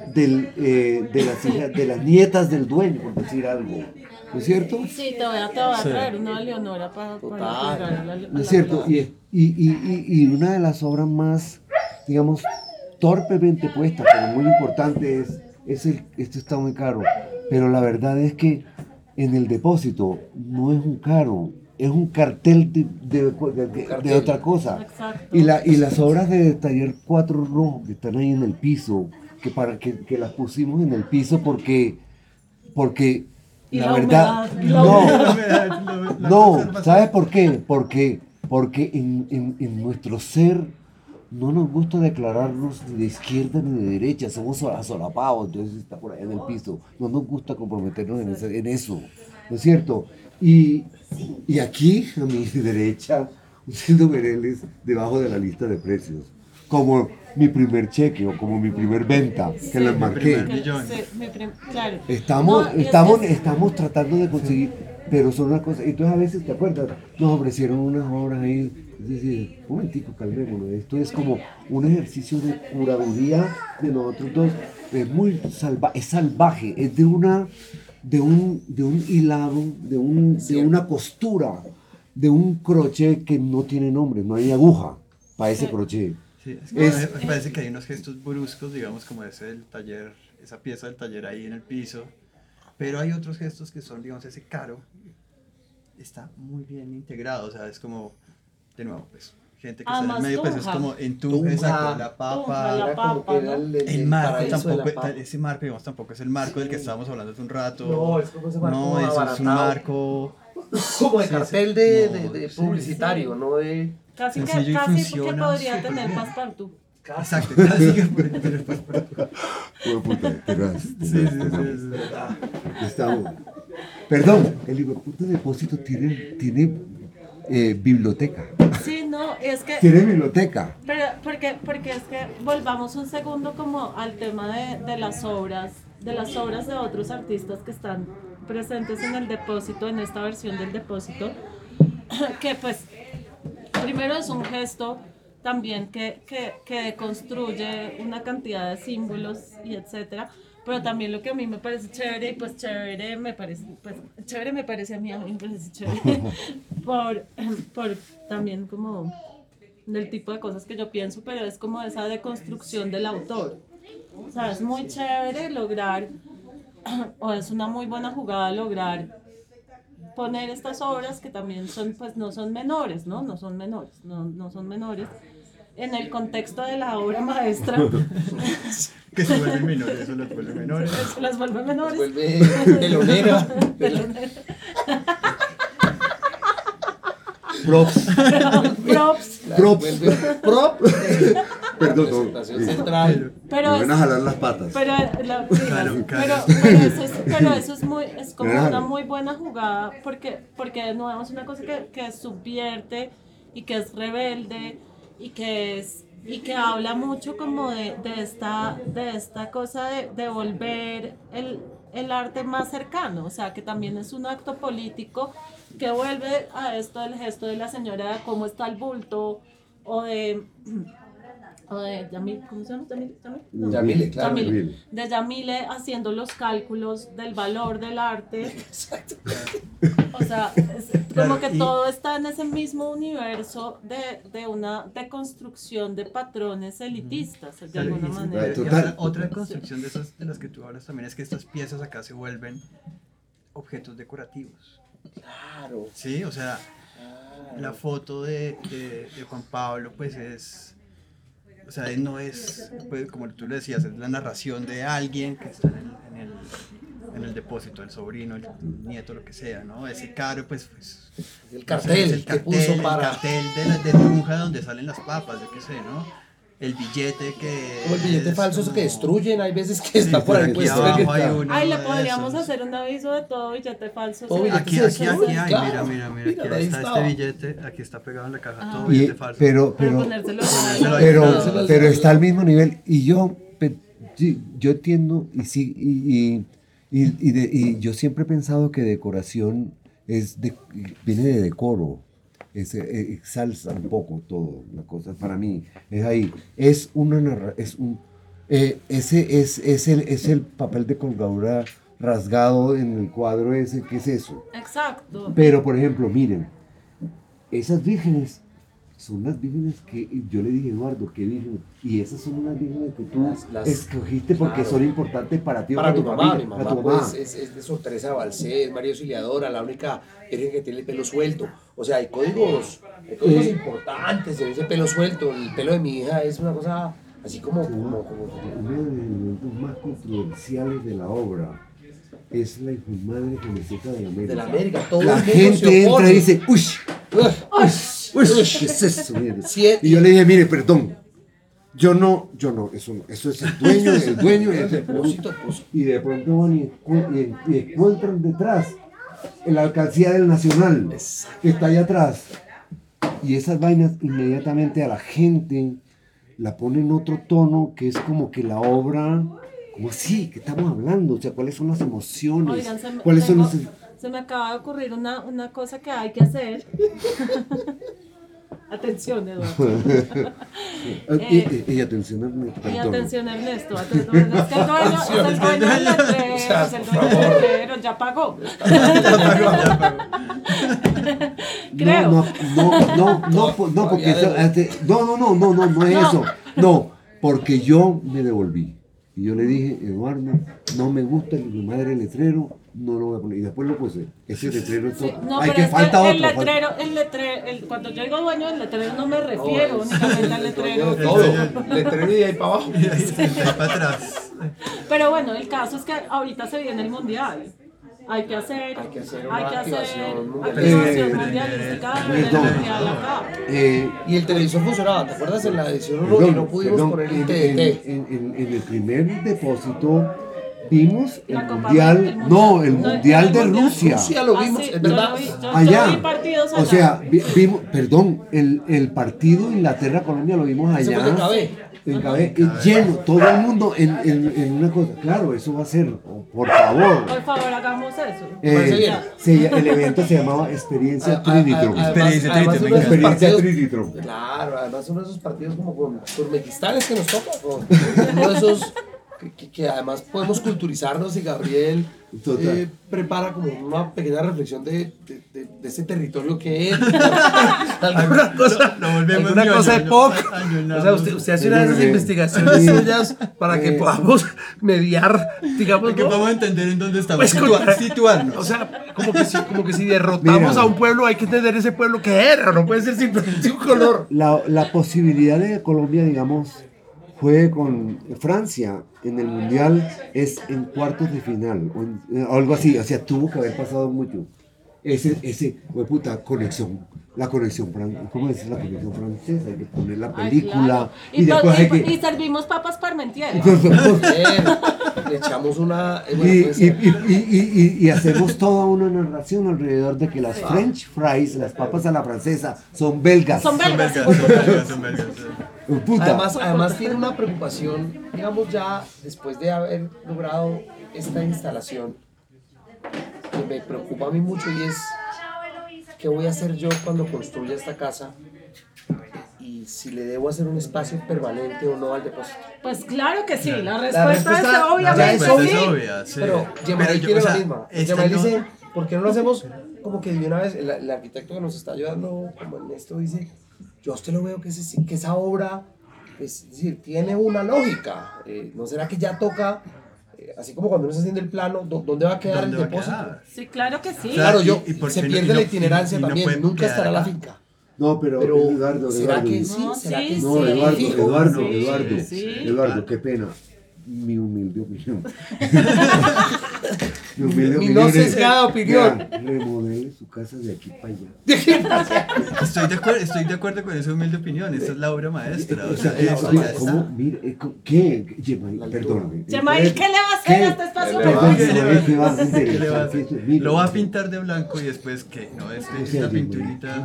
de las nietas del dueño, por decir algo, ¿no es cierto? Sí, te voy a traer una Leonora para pegar a la ¿No es cierto? Y una de las obras más, digamos, torpemente puesta, pero muy importante esto está muy caro, pero la verdad es que en el depósito no es un caro, es un cartel de otra cosa. Exacto. Y las obras de Taller 4 Rojo que están ahí en el piso, que las pusimos en el piso porque Y la la verdad, humedad, no, ¿sabes por qué? Porque en nuestro ser no nos gusta declararnos ni de izquierda ni de derecha, somos asolapados, entonces está por ahí en el piso, no nos gusta comprometernos en eso, ¿no es cierto? Y aquí, a mi derecha, un Sildo Mereles debajo de la lista de precios, como mi primer cheque o como mi primer venta, que la marqué. Millón. Claro. Estamos, No, y es estamos, que- estamos tratando de conseguir, pero son unas cosas. Entonces a veces, ¿te acuerdas? Nos ofrecieron unas obras ahí. Es decir, un momentico, calmémonos. Esto es como un ejercicio de curaduría de nosotros dos. Es muy es salvaje, es de un hilado, de una costura, de un crochet que no tiene nombre, no hay aguja para ese crochet. Sí, es que me parece que hay unos gestos bruscos, digamos, como ese del taller, esa pieza del taller ahí en el piso, pero hay otros gestos que son, digamos, ese caro está muy bien integrado, o sea, es como, de nuevo, pues, gente que está en el Además, medio, pues es tunja. como en tunja, exacto, la Tunja, papa, la papa, ¿no? el marco tampoco, ese marco, digamos, tampoco es el marco del que estábamos hablando hace un rato. No, es como ese marco no, eso es un abaratado. marco Como de Sí, cartel sí. de Sí, publicitario, no de... Casi que sencillo y funciona podría súper tener bien. paspartout. Exacto, casi que Hijo de puta, tenaz. sí. Estamos. Perdón, el hijueputa depósito tiene biblioteca. Sí, no, es que... Tiene biblioteca. Pero porque es que volvamos un segundo como al tema de las obras de otros artistas que están presentes en el depósito, en esta versión del depósito, que pues primero es un gesto también que deconstruye una cantidad de símbolos y etcétera, pero también lo que a mí me parece chévere, y pues chévere me parece a mí me parece chévere, por también como del tipo de cosas que yo pienso, pero es como esa deconstrucción del autor. O sea, es muy chévere lograr, o es una muy buena jugada lograr poner estas obras que también son, pues no son menores, ¿no? No son menores, en el contexto de la obra maestra. Que se vuelven menores, eso los vuelve menores. Eso las vuelve menores. Vuelve telonera. Props. Props. Props. Prop. Perdón. Presentación central. Pero Me van a es- jalar las patas. Pero, Claro. pero eso es como Claro. una muy buena jugada porque de nuevo es una cosa que subvierte y que es rebelde y que habla mucho como de esta cosa de volver el arte más cercano, o sea, que también es un acto político que vuelve a esto del gesto de la señora, de cómo está el bulto, o de Yamile, ¿cómo se llama? No. Yamile, claro. Yamile. De Yamile haciendo los cálculos del valor del arte. Exacto. O sea, es como que y- todo está en ese mismo universo de una deconstrucción de patrones elitistas, de Claro, alguna y- manera. y Total. otra construcción de esas de las que tú hablas también es que estas piezas acá se vuelven objetos decorativos. Claro. Sí, o sea, la foto de Juan Pablo, pues es, o sea, él no es, pues, como tú le decías, es la narración de alguien que está en el depósito, el sobrino, el nieto, lo que sea, ¿no? Ese caro, pues El cartel es el que puso para... el cartel de Tunja donde salen las papas, yo qué sé, ¿no? El billete que... Como el billete es falso como- que destruyen, hay veces que Sí, está por ahí aquí puesto. abajo hay uno Ay, le de podríamos esos. hacer un aviso de todo billete falso. Todo o sea, billete Aquí hay, Claro. mira, Mira, ahí aquí está estaba. este billete, aquí está pegado en la caja, todo Y- billete falso. pero, para pero, ponérselo Ponérselo ahí. pero, pero está al mismo nivel y yo entiendo y sí y yo siempre he pensado que decoración viene de decoro, exalza un poco todo la cosa para mí es ahí es es el papel de colgadura rasgado en el cuadro ese. ¿Qué es eso? Exacto. Pero por ejemplo, miren, esas vírgenes son las vírgenes que yo le dije, Eduardo, ¿qué vírgenes? Y esas son unas vírgenes que tú Las- escogiste porque claro. son importantes para ti o Para para mi tu mamá, familia, mi para mamá tu mamá. pues, es de Sor Teresa de Balsés, María Auxiliadora, la única virgen que tiene el pelo suelto. O sea, hay códigos importantes en ese pelo suelto. El pelo de mi hija es una cosa así como... Uno de los elementos más controversiales de la obra es la madre camiseta de América. de la América. Todo La el mundo se gente entra opone. y dice, uy, Uy, ¿qué es eso? Mire? Sí, Y yo le dije, mire, perdón, yo no, eso es el dueño, el ese depósito puso. y de pronto van y encuentran detrás en la alcancía del Nacional, que está allá atrás. Y esas vainas inmediatamente a la gente la ponen en otro tono, que es como que la obra, como así, ¿qué estamos hablando? O sea, ¿cuáles son las emociones? Oigan, ¿Cuáles son los... se me acaba de ocurrir una cosa que hay que hacer. Atención, Eduardo. Y atención, Y perdón. atención, Ernesto. Es que el dueño del letrero, O sea, es el por dueño del favor. letrero, ya pagó. No, Creo. no, porque no es No. eso. No, porque yo me devolví. Y yo le dije, Eduardo, no me gusta mi madre el letrero, no lo voy a poner. Y después lo puse. Ese letrero es Sí, otro. no, Ay, pero que es falta que el otro. letrero, cuando yo digo dueño del letrero no me refiero No, únicamente al letrero. Todo. Letrero y de ahí para abajo. Y ahí está para atrás. Pero bueno, el caso es que ahorita se viene el mundial. Hay que hacer una activación mundial. activación mundialística del perdón. mundial acá. Y el televisor funcionaba, ¿te acuerdas? En la edición 1 y no pudimos poner el TDT. en el primer depósito vimos el La Copa mundial, América, no, el no, mundial el de mundial. Rusia. Rusia lo vimos, sí, es verdad. Yo vi Allá, partidos o allá. sea, vimos, perdón, el partido Inglaterra-Colombia lo vimos Ese allá. fue en Cabé. En Cabé, lleno, todo el mundo en una cosa. Claro, eso va a ser, por favor. Por favor, hagamos eso. parece bien. El evento se llamaba Experiencia Trinitron. Experiencia además Trinitron, uno de esos Experiencia partidos- Trinitron. Claro, además uno de esos partidos como con Turmequistanes que nos toca, uno de esos que además podemos culturizarnos y Gabriel Total. prepara como una pequeña reflexión de ese territorio que es. Alguna cosa, lo volvemos alguna ñoño, cosa de ñoño. POC. Añonamos. O sea, usted hace una de esas investigaciones Sí. suyas para que podamos mediar, digamos, Que ¿no? podamos entender en dónde estamos. Pues, contra- Situarnos. O sea, como que si derrotamos Mira. a un pueblo hay que entender ese pueblo que era, no puede ser simplemente un color. La posibilidad de Colombia, digamos, juegue con Francia en el Mundial es en cuartos de final o algo así. O sea, tuvo que haber pasado mucho. Puta, la conexión francesa. ¿Cómo es la conexión francesa? Hay que poner la Ay, película claro. y después hay que... y servimos papas parmentier. Le echamos una... Y, bueno, puede ser. y hacemos toda una narración alrededor de que las French fries, las papas a la francesa, son belgas. Son Son belgas. belgas, son belgas, son belgas. Puta. Además tiene una preocupación, digamos ya después de haber logrado esta instalación, que me preocupa a mí mucho y es qué voy a hacer yo cuando construya esta casa y si le debo hacer un espacio permanente o no al depósito. Pues claro que sí, la respuesta respuesta es ya obviamente es sí. obvia. Es obvia, sí. Pero Gemael yo, tiene o sea, la misma. esta Gemael no- dice, ¿por qué no lo hacemos como que de una vez? El arquitecto que nos está ayudando como en esto dice, yo a usted lo veo que esa obra, es decir, tiene una lógica. ¿No será que ya toca, así como cuando uno está haciendo el plano, dónde va a quedar ¿Dónde el va a depósito? quedar? Sí, claro que sí. O sea, Claro, ¿y por se qué no- pierde y no- la itinerancia y no también, puede nunca quedar estará la acá? finca. No, pero Pero, ¿será Eduardo. que sí? No, ¿Será sí, que No, sí? Eduardo, Fijo. Eduardo, Sí, Eduardo, sí. Eduardo, qué pena. Mi humilde opinión. Mi humilde Mi no opinión es- sesgada opinión. Vean, remodele su casa de aquí para allá. Estoy de acuerdo con esa humilde opinión. Esta es la obra maestra. O sea, eso ¿cómo- ya está. ¿cómo? Mire, ¿qué? Gemael, perdóname. Gemael, ¿qué le va a hacer a este espacio ¿Qué le va a Perdón, público? Gemael, ¿qué va a hacer? ¿Qué le va a hacer? Mire, Lo va a pintar de blanco y después, ¿qué? No, o sea, esta Gemael, pinturita.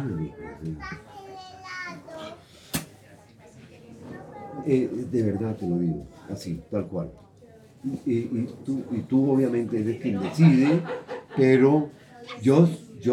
De verdad te lo digo, así, tal cual. Y tú obviamente eres quien decide, pero yo,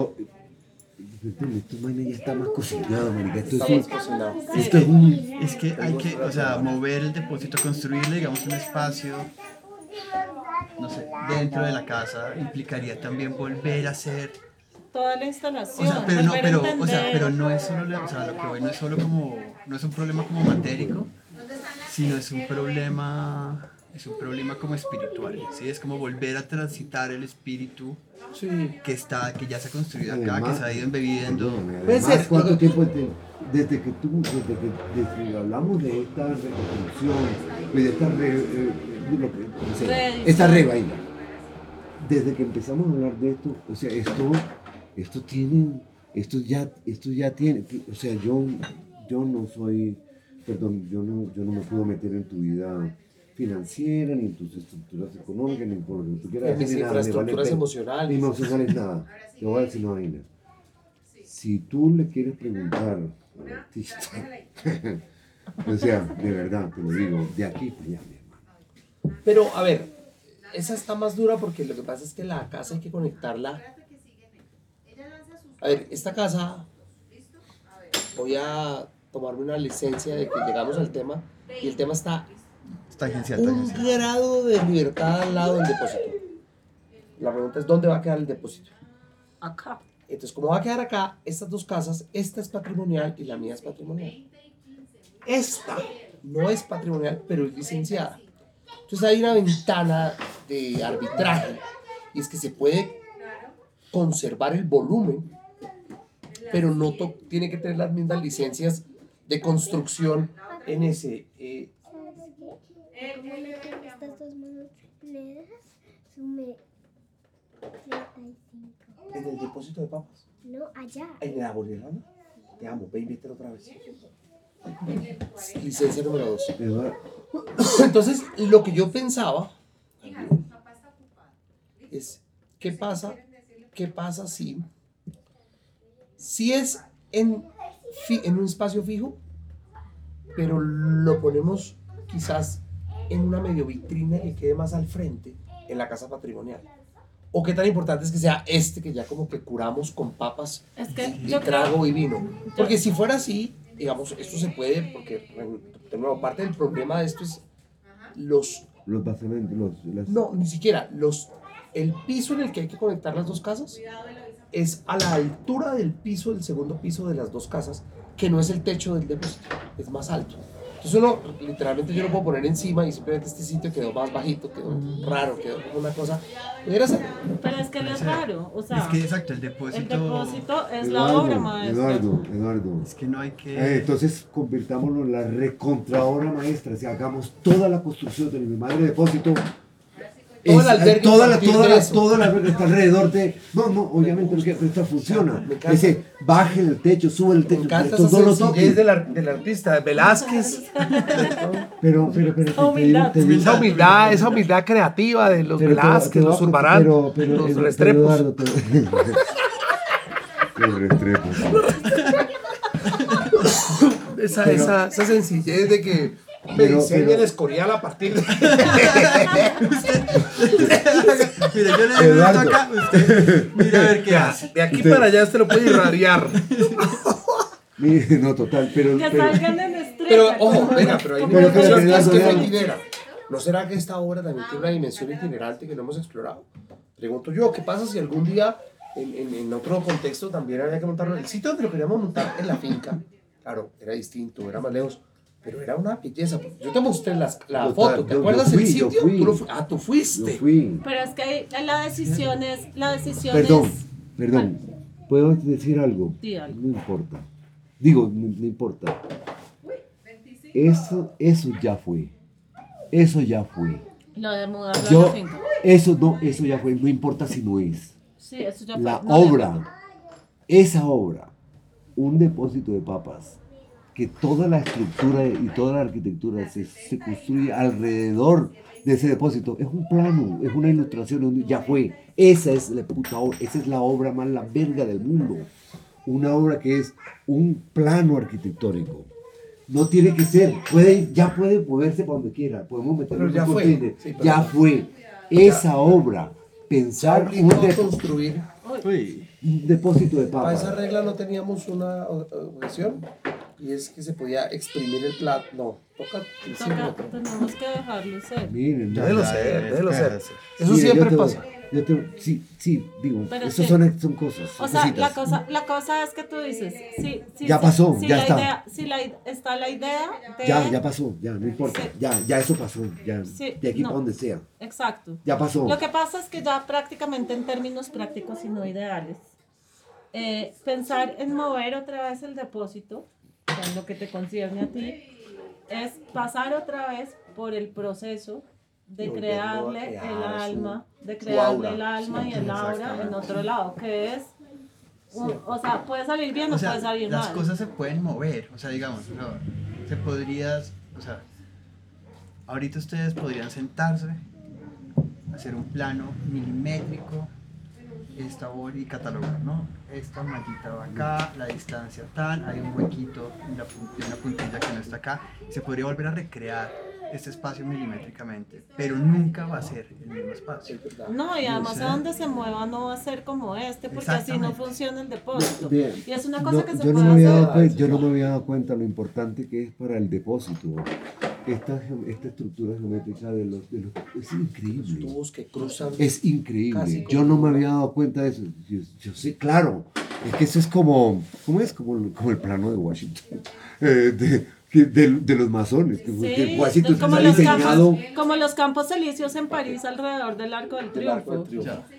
esta vaina ya está más cocinada, marica. Está más cocinado. Esto es un... Es que hay que, o sea, mover el depósito, construirle, digamos, un espacio, no sé, dentro de la casa, implicaría también volver a hacer. Toda la O instalación. sea, pero no, volver a pero, o sea, entender. pero no es solo, o sea, lo que voy no es solo como, no es un problema como matérico, sino es un problema como espiritual, ¿sí? Es como volver a transitar el espíritu Sí. que ya se ha construido acá, Además, que se ha ido embebiendo. perdóname, Puede además, ser, ¿cuánto lo- tiempo desde que hablamos de esta reconstrucción, de esta ¿cómo se llama? Reedición. Esta revaina? Desde que empezamos a hablar de esto, o sea, esto ya tiene, o sea, yo no soy, perdón, yo no me puedo meter en tu vida financiera, ni en tus estructuras económicas, ni por lo que tú quieras En mis decir, ni nada, infraestructuras ni emocionales. ni emocionales, nada. Te voy a decir una vaina. Si tú le quieres preguntar al artista, o sea, de verdad, te lo digo, de aquí para allá, mi hermano. Pero, a ver, esa está más dura porque lo que pasa es que la casa hay que conectarla. A ver, esta casa, voy a tomarme una licencia de que llegamos al tema y el tema está Tangencial, un tangencial. grado de libertad al lado del depósito. La pregunta es, ¿dónde va a quedar el depósito? Acá. Entonces, como va a quedar acá, estas dos casas, esta es patrimonial y la mía es patrimonial. Esta no es patrimonial, pero es licenciada. Entonces hay una ventana de arbitraje y es que se puede conservar el volumen, pero no tiene que tener las mismas licencias de construcción en ese... Como le tengo estas dos monedas, sume 35. en el depósito de papas. No, allá. En la bolera, te amo, ve, invítalo otra vez. Licencia número 2. Eduardo, Entonces, lo que yo pensaba es, ¿qué pasa si es en un espacio fijo, pero lo ponemos quizás en una medio vitrina que quede más al frente en la casa patrimonial? ¿O qué tan importante es que sea este que ya como que curamos con papas Es que y yo trago y vino? Porque si fuera así, digamos, esto se puede, porque de nuevo, parte del problema de esto es los... los basamentos, No, ni siquiera. El piso en el que hay que conectar las dos casas es a la altura del piso, del segundo piso de las dos casas, que no es el techo del depósito, es más alto. Entonces literalmente yo lo puedo poner encima y simplemente este sitio quedó más bajito, quedó raro, quedó como una cosa... Pudiera ser. Pero es que él es raro, o sea, Es que exacto, el el depósito. depósito es la obra maestra. Eduardo. Es que no hay que. Entonces convirtámoslo en la recontra obra maestra, si hagamos toda la construcción de mi madre depósito Todo el albergue toda la, a partir toda de la, eso. toda la está alrededor de. No, obviamente, porque esto funciona. Me encanta. Ese, baje el techo, sube el Me techo. encanta esto esa no lo sencillez toques. del artista, Velázquez. Pero humildad. Esa humildad creativa de los Velázquez, los Zurbarán, los Restrepos. Eduardo, los Restrepos. Esa sencillez de que me Pero- diseña pero- el Escorial a partir de... Mire, yo le digo esto Eduardo. acá, usted mira a ver qué hace. De aquí para allá usted lo puede irradiar. Mire, no, total, pero. Que pero- salgan en estrella. Pero, ojo, como- venga, pero hay como- una Pero, dimensión que es que Eduardo, fue itinera. ¿No será que esta obra también tiene una dimensión itinerante que no hemos explorado? Pregunto yo, ¿qué pasa si algún día, en otro contexto, también había que montarlo? El sitio donde lo queríamos montar en la finca, claro, era distinto, era más lejos, pero era una belleza. Yo te mostré la Total, foto, ¿te yo acuerdas fui, del yo sitio? fui. Tú fuiste. Yo fui. Pero es que la decisión es. Perdón. ¿Puedo decir algo? Di algo. No importa. Digo, no importa. Eso ya fue. Eso ya fue. Lo de mudarlo a la finca. Eso ya fue. No importa si no es. Sí, eso ya fue. La No, de acuerdo. obra, esa obra, un depósito de papas, que toda la estructura y toda la arquitectura se construye alrededor de ese depósito, es un plano, es una ilustración, ya fue. Esa es la puta obra, esa es la obra más la verga del mundo. Una obra que es un plano arquitectónico. No tiene que ser, ya puede moverse para donde quiera, podemos meterlo Pero en ya un fue. container. Sí, pero Ya ya. fue. Esa obra, Se pensar obligó a construir. Uy, un depósito de Para esa papas. regla no teníamos una objeción, y es que se podía exprimir el plato. No, toca decirlo. Toca, tenemos que dejarlo ser. Miren, no. Déjelo Ya, ser, ya, déjelo ser. espérate. Eso Mire, siempre yo te- pasa. Sí, digo, Pero eso sí. son cosas. O sea, cositas. la cosa es que tú dices, Ya pasó, ya la está. Idea, está la idea de... Ya pasó, ya, no importa. Sí. Ya eso pasó, ya. Sí, De aquí no. para donde sea. Exacto. Ya pasó. Lo que pasa es que ya prácticamente en términos prácticos y no ideales, pensar en mover otra vez el depósito, en lo que te concierne a ti, es pasar otra vez por el proceso de Volverlo a crearle crear el alma, de su crearle aura. el alma y el aura en Exactamente. otro lado, que es, o sea, puede salir bien o o sea, puede salir las mal. cosas se pueden mover, o sea, digamos, no, se podría, o sea, ahorita ustedes podrían sentarse, hacer un plano milimétrico, esta obra y catalogar, ¿no? Esta mallita va acá, la distancia tan, hay un huequito en una puntilla que no está acá, se podría volver a recrear este espacio milimétricamente, pero nunca va a ser el mismo espacio. No, y además sé. a donde se mueva no va a ser como este, porque así no Exactamente. funciona el depósito. Bien. Y es una cosa No, que se yo, no puede me había hacer. dado cuen- yo no me había dado cuenta lo importante que es para el depósito. Esta estructura geométrica es increíble. Tubos que cruzan. Es increíble. Casi Yo no me había dado cuenta de eso. Yo sé, claro. Es que eso es como el plano de Washington. De los masones. Que Sí, Washington es como está los, diseñado. campos, como los campos elíseos en París alrededor del Arco del Del Arco del Triunfo. Triunfo.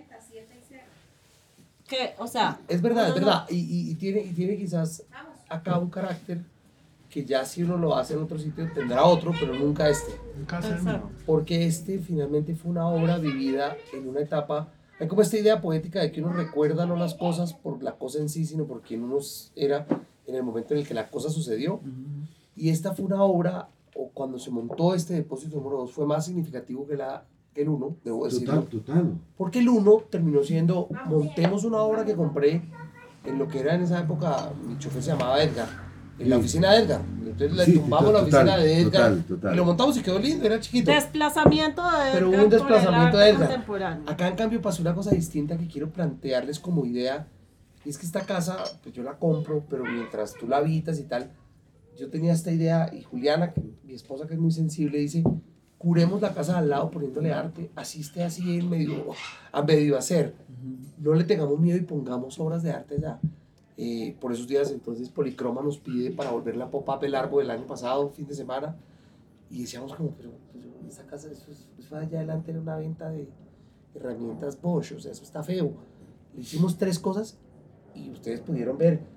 Que, o sea, Es verdad, no, es no, verdad. Y tiene quizás acá un carácter que ya si uno lo hace en otro sitio tendrá otro, pero nunca este. Nunca va a ser el Exacto. mismo. Porque este finalmente fue una obra vivida en una etapa. Hay como esta idea poética de que uno recuerda no las cosas por la cosa en sí, sino por quien uno era en el momento en el que la cosa sucedió. Y esta fue una obra, o cuando se montó este depósito número 2, fue más significativo que el 1, debo decirlo. Total. Porque el 1 terminó siendo, montemos una obra que compré en lo que era en esa época, mi chofer se llamaba Edgar, en la Sí. oficina de Edgar. Entonces le Sí, tumbamos la total, oficina de Edgar total. y lo montamos y quedó lindo, era chiquito. desplazamiento de Edgar Pero hubo un por el desplazamiento arte de Edgar. contemporáneo. Acá en cambio pasó una cosa distinta que quiero plantearles como idea. Y es que esta casa, pues yo la compro, pero mientras tú la habitas y tal, yo tenía esta idea y Juliana, mi esposa que es muy sensible, dice, curemos la casa de al lado poniéndole arte, así esté así en medio, a medio hacer. No le tengamos miedo y pongamos obras de arte ya. Por esos días entonces Policroma nos pide para volver la pop-up el árbol del año pasado, fin de semana, y decíamos como, pero esa casa, eso allá adelante era una venta de herramientas Bosch, o sea, eso está feo. Le hicimos 3 cosas y ustedes pudieron ver,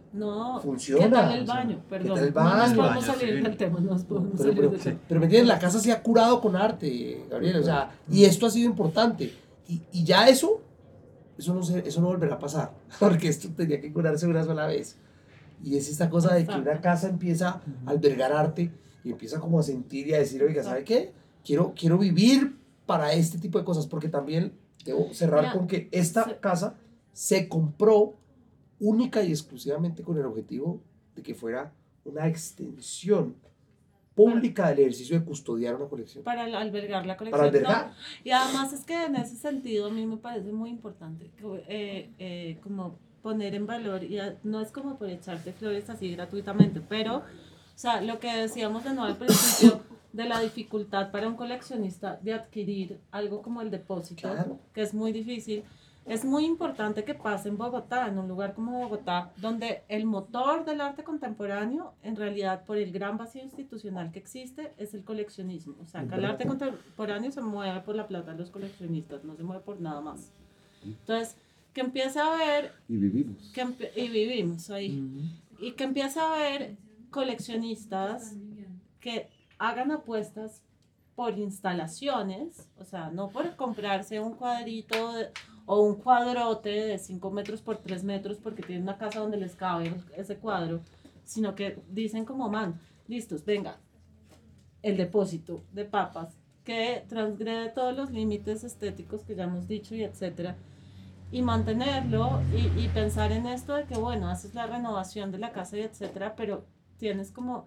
No, Funciona. ¿qué tal el baño? Perdón, tal el no nos baño? podemos Baño, salir sí. del tema, no nos podemos Pero, salir pero, del tema. pero me entiendes, la casa se ha curado con arte, Gabriel, o sea, y esto ha sido importante. Y ya eso no volverá a pasar, porque esto tenía que curarse una sola vez. Y es esta cosa de que una casa empieza a albergar arte y empieza como a sentir y a decir, oiga, ¿sabe qué? Quiero vivir para este tipo de cosas, porque también debo cerrar Mira, con que esta sí. casa se compró única y exclusivamente con el objetivo de que fuera una extensión pública del ejercicio de custodiar una colección. Para albergar la colección. Para albergar. No, y además es que en ese sentido a mí me parece muy importante como poner en valor, y no es como por echarte flores así gratuitamente, pero, o sea, lo que decíamos de nuevo al principio, de la dificultad para un coleccionista de adquirir algo como el depósito, Claro. que es muy difícil. Es muy importante que pase en Bogotá, en un lugar como Bogotá, donde el motor del arte contemporáneo, en realidad, por el gran vacío institucional que existe, es el coleccionismo. O sea, que el arte contemporáneo se mueve por la plata de los coleccionistas, no se mueve por nada más. Entonces, que empiece a haber, Y vivimos. y vivimos ahí, y que empiece a haber coleccionistas que hagan apuestas por instalaciones, o sea, no por comprarse un cuadrito o un cuadrote de 5 metros por 3 metros porque tienen una casa donde les cabe ese cuadro, sino que dicen como, man, listos, venga, el depósito de papas que transgrede todos los límites estéticos que ya hemos dicho y etcétera, y mantenerlo y pensar en esto de que, bueno, haces la renovación de la casa y etcétera, pero tienes como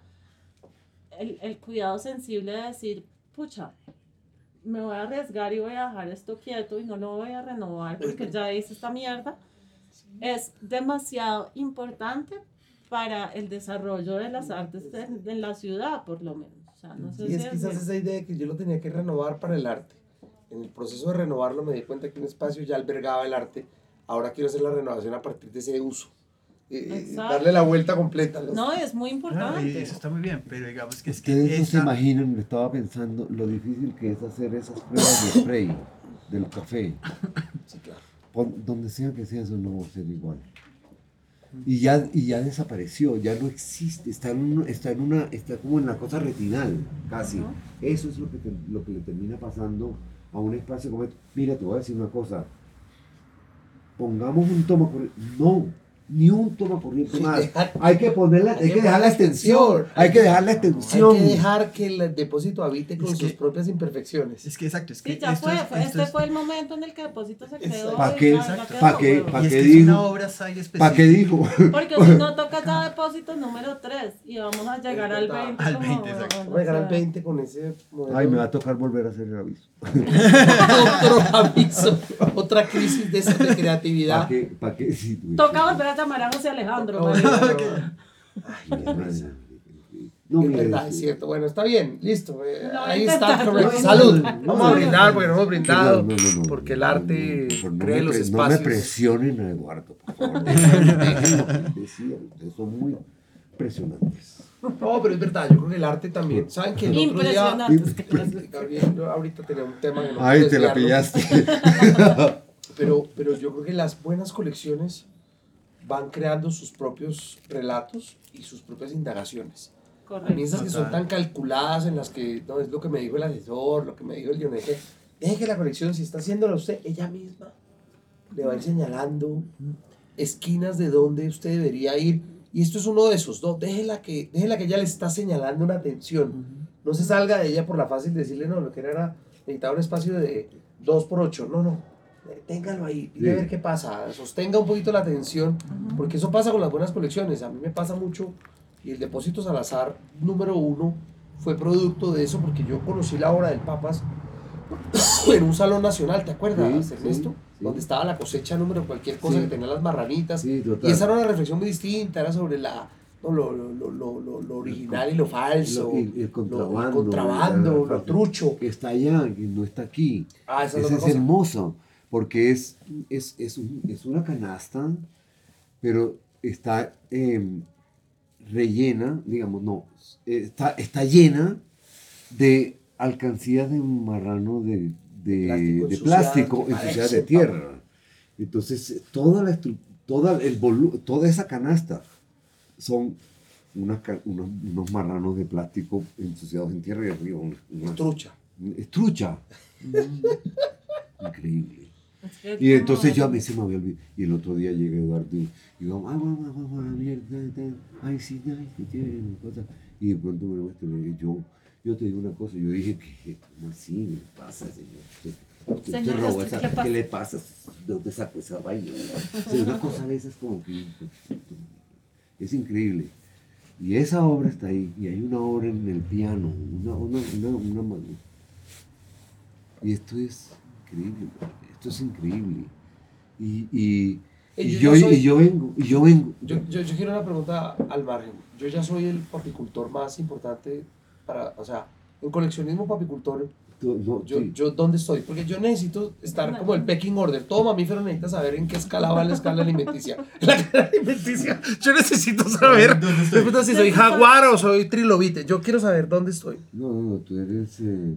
el cuidado sensible de decir, pucha, me voy a arriesgar y voy a dejar esto quieto y no lo voy a renovar porque ya hice esta mierda, es demasiado importante para el desarrollo de las artes en la ciudad, por lo menos. O sea, no sé Y si es quizás esa idea de que yo lo tenía que renovar para el arte. En el proceso de renovarlo me di cuenta que un espacio ya albergaba el arte. Ahora quiero hacer la renovación a partir de ese uso. Exacto. Darle la vuelta completa. No, es muy No, y importante. eso está muy bien, pero digamos que es Ustedes que no se esa- imaginan, estaba pensando lo difícil que es hacer esas pruebas de spray del café. Sí, claro. Donde sea que sea, eso no va a ser igual. Y ya desapareció, ya no existe, está como en la cosa retinal, casi. Ujú. Eso es lo que le termina pasando a un espacio como este. Mira, te voy a decir una cosa. Pongamos un toma corriente. No, ni un toma corriente Sí, más. dejar- Hay que ponerla, hay que dejar la extensión. Hay que dejar la extensión. Hay que dejar que el depósito habite con Es que- sus propias imperfecciones. es que exacto, es que Sí, ya esto fue, es- esto este es- fue el momento en el que Depósito se quedó. ¿Pa' y qué? ya Exacto. quedó, ¿Pa' qué? huevón. ¿Pa' y es qué que es digo? una obra side específica. ¿Para qué dijo? Porque si no toca ya Depósito número 3 y vamos a llegar al verdad. 20. Al como, 20, exacto. huevón, Vamos a llegar o al sea, 20 con ese modelo. Ay, me va a tocar volver a hacer el aviso. Otro aviso, otra crisis de creatividad. ¿Para qué? Sí, güey. Toca volver a llamar a José Alejandro. No, marica. no, no. Ay, mi madre. No, Es mira, verdad, es cierto. Bueno, está bien, listo. Lo voy a Ahí intentar, está, lo voy a correcto. Salud. intentar. Vamos a brindar porque no hemos brindado. No, Porque el arte no, cree los No me espacios. presionen a Eduardo, por favor. Déjenlo decir, ustedes son muy impresionantes. No, pero es verdad, yo creo que el arte también. ¿Saben que el otro día... Impresionante. Gabriel, yo ahorita tenía un tema que no Ay, puedo te la desviarlo, pillaste. pero yo creo que las buenas colecciones van creando sus propios relatos y sus propias indagaciones. A mí Correcto. esas que son tan calculadas en las que no es lo que me dijo el asesor, lo que me dijo el guionete, deje que la colección, si está haciéndolo usted, ella misma le va a ir señalando esquinas de donde usted debería ir. Y esto es uno de esos, ¿no? Déjela que ella le está señalando una atención. No se salga de ella por la fácil de decirle, no, lo que era necesitaba un espacio de 2x8. No. Téngalo ahí, y a ver qué pasa. Sostenga un poquito la atención, porque eso pasa con las buenas colecciones. A mí me pasa mucho, y el Depósito Salazar número 1 fue producto de eso, porque yo conocí la obra del Papas en un salón nacional, ¿te acuerdas, Sí, Ernesto? sí. Donde estaba la cosecha número cualquier cosa, Sí. que tenía las marranitas. Sí, total. Y esa era una reflexión muy distinta, era sobre lo original y lo falso, El contrabando. el contrabando, lo trucho. Que está allá, que no está aquí. Ah, esa es Ese otra es cosa. hermoso, porque es una canasta, pero está rellena, digamos, no, está llena de alcancías de marrano de plástico ensuciadas de tierra. Entonces, toda esa canasta son unos marranos de plástico ensuciados en tierra y arriba Trucha. es trucha. Increíble. Y entonces yo a mí se me había olvidado. Y el otro día llega Eduardo y digo, ay, vamos a la mierda, ay, sí, que tiene cosas. Y de pronto me muestra y yo te digo una cosa, yo dije, ¿cómo así? ¿Qué le pasa, señor? Usted Señor, robó ¿qué esa, le pasa? ¿qué le pasa? ¿De dónde sacó esa vaina? O sea, una cosa de esas como que es increíble. Y esa obra está ahí, y hay una obra en el piano, una mano. Y esto es increíble, esto es increíble. Y yo vengo. Yo quiero una pregunta al margen. Yo ya soy el papicultor más importante o sea, en coleccionismo papicultor, yo ¿dónde estoy? Porque yo necesito estar como el pecking order. Todo mamífero necesita saber en qué escala va la escala alimenticia. La escala alimenticia, yo necesito saber. ¿Dónde estoy? Me preguntan si soy jaguar o soy trilobite. Yo quiero saber dónde estoy. No, tú eres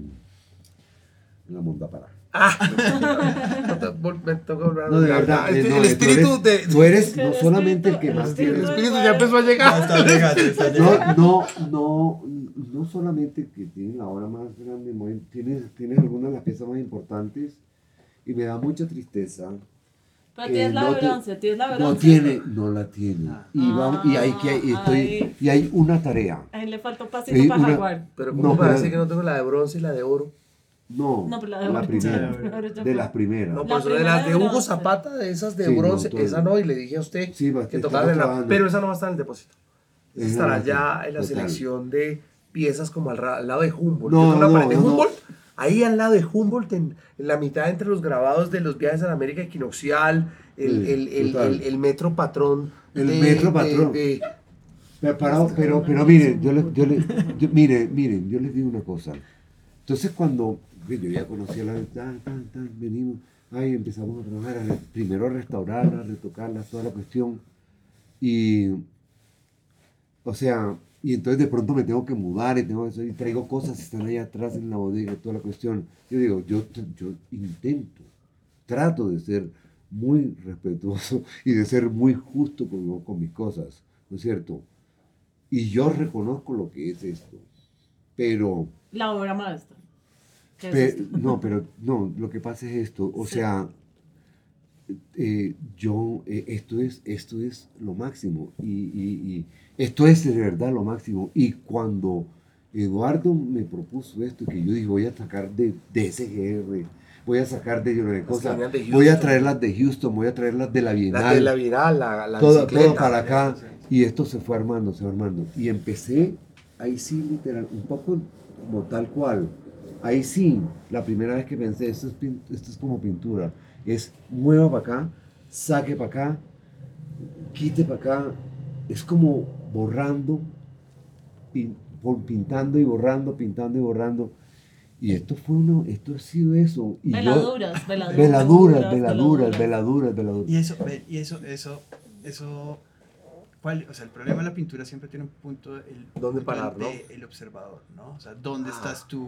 la monda para. Me toca volver a No, de verdad. El espíritu de... Tú eres no solamente el que más El tiene. espíritu ya empezó a llegar. Está llegando. No solamente que tiene la obra más grande, tienes algunas de las piezas más importantes y me da mucha tristeza. Pero tienes la de bronce, tienes la de bronce. No la tiene. Y hay una tarea. Ahí le faltó pasito para jaguar. Pero ¿cómo No, parece pero- que no tengo la de bronce y la de oro? No, No, pero la de la oro. primera. Pero yo De fui- las primeras. No, La por eso de primera las de de Hugo bronce. Zapata, de esas de Sí, no, bronce, todo esa el- no, y le dije a usted Sí, que estamos tocaba en la... trabajando. Pero esa no va a estar en el depósito. Esa Es estará la- ya en la total. selección de piezas como al lado de Humboldt. No, Yo tengo una no, pared de no. Humboldt, ahí al lado de Humboldt, en la mitad entre los grabados de los viajes a la América equinoccial, total. el metro patrón. El metro patrón. Pero miren, miren, yo les digo una cosa. Entonces cuando yo ya conocía venimos, empezamos a trabajar, primero a restaurarla, a retocarla, toda la cuestión. Y, o sea, y entonces de pronto me tengo que mudar y traigo cosas que están allá atrás en la bodega, toda la cuestión. Yo digo, yo trato de ser muy respetuoso y de ser muy justo con mis cosas, ¿no es cierto? Y yo reconozco lo que es esto, pero... La obra maestra. ¿Qué es esto? No, lo que pasa es esto, o Sí. sea, esto es lo máximo y esto es de verdad lo máximo. Y cuando Eduardo me propuso esto, que yo dije, voy a sacar de SGR, voy a sacar de cosas, venían de voy a Houston. traerlas de Houston, voy a traerlas de la La Bienal, de la viral, la todo bicicleta. para acá. Y esto se fue armando. Y empecé, ahí sí, literal, un poco como tal cual. Ahí sí, la primera vez que pensé, esto es como pintura. Es mueva para acá, saque para acá, quite para acá. Es como borrando, pintando y borrando, pintando y borrando. Y esto ha sido eso. Y Veladuras. veladuras. Y eso, ¿cuál? O sea, el problema de la pintura siempre tiene un punto, ¿Dónde parar, no? el observador, ¿no? O sea, ¿dónde estás tú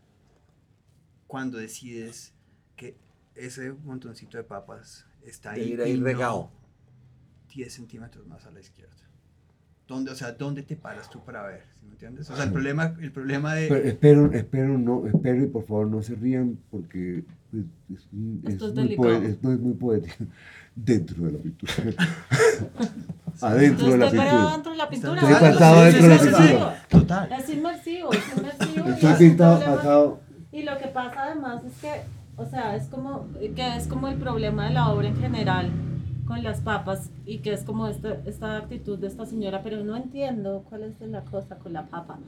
cuando decides que ese montoncito de papas está ahí Ir ahí y no regado. 10 centímetros más a la izquierda? ¿Dónde te paras tú para ver? ¿Sí me entiendes? O sea, el problema de... Pero espero y por favor no se rían porque Esto es muy delicado. esto es muy poético dentro de la pintura. Adentro de la Usted parado pintura. dentro de la pintura. Estoy hágalo. plantado dentro de la Es pintura. inmersivo. Total. Es inmersivo. Estoy y es un pintado, problema. pasado. Y lo que pasa además es que, o sea, es como el problema de la obra en general con las papas y que es como esta actitud de esta señora, pero no entiendo cuál es la cosa con la papa.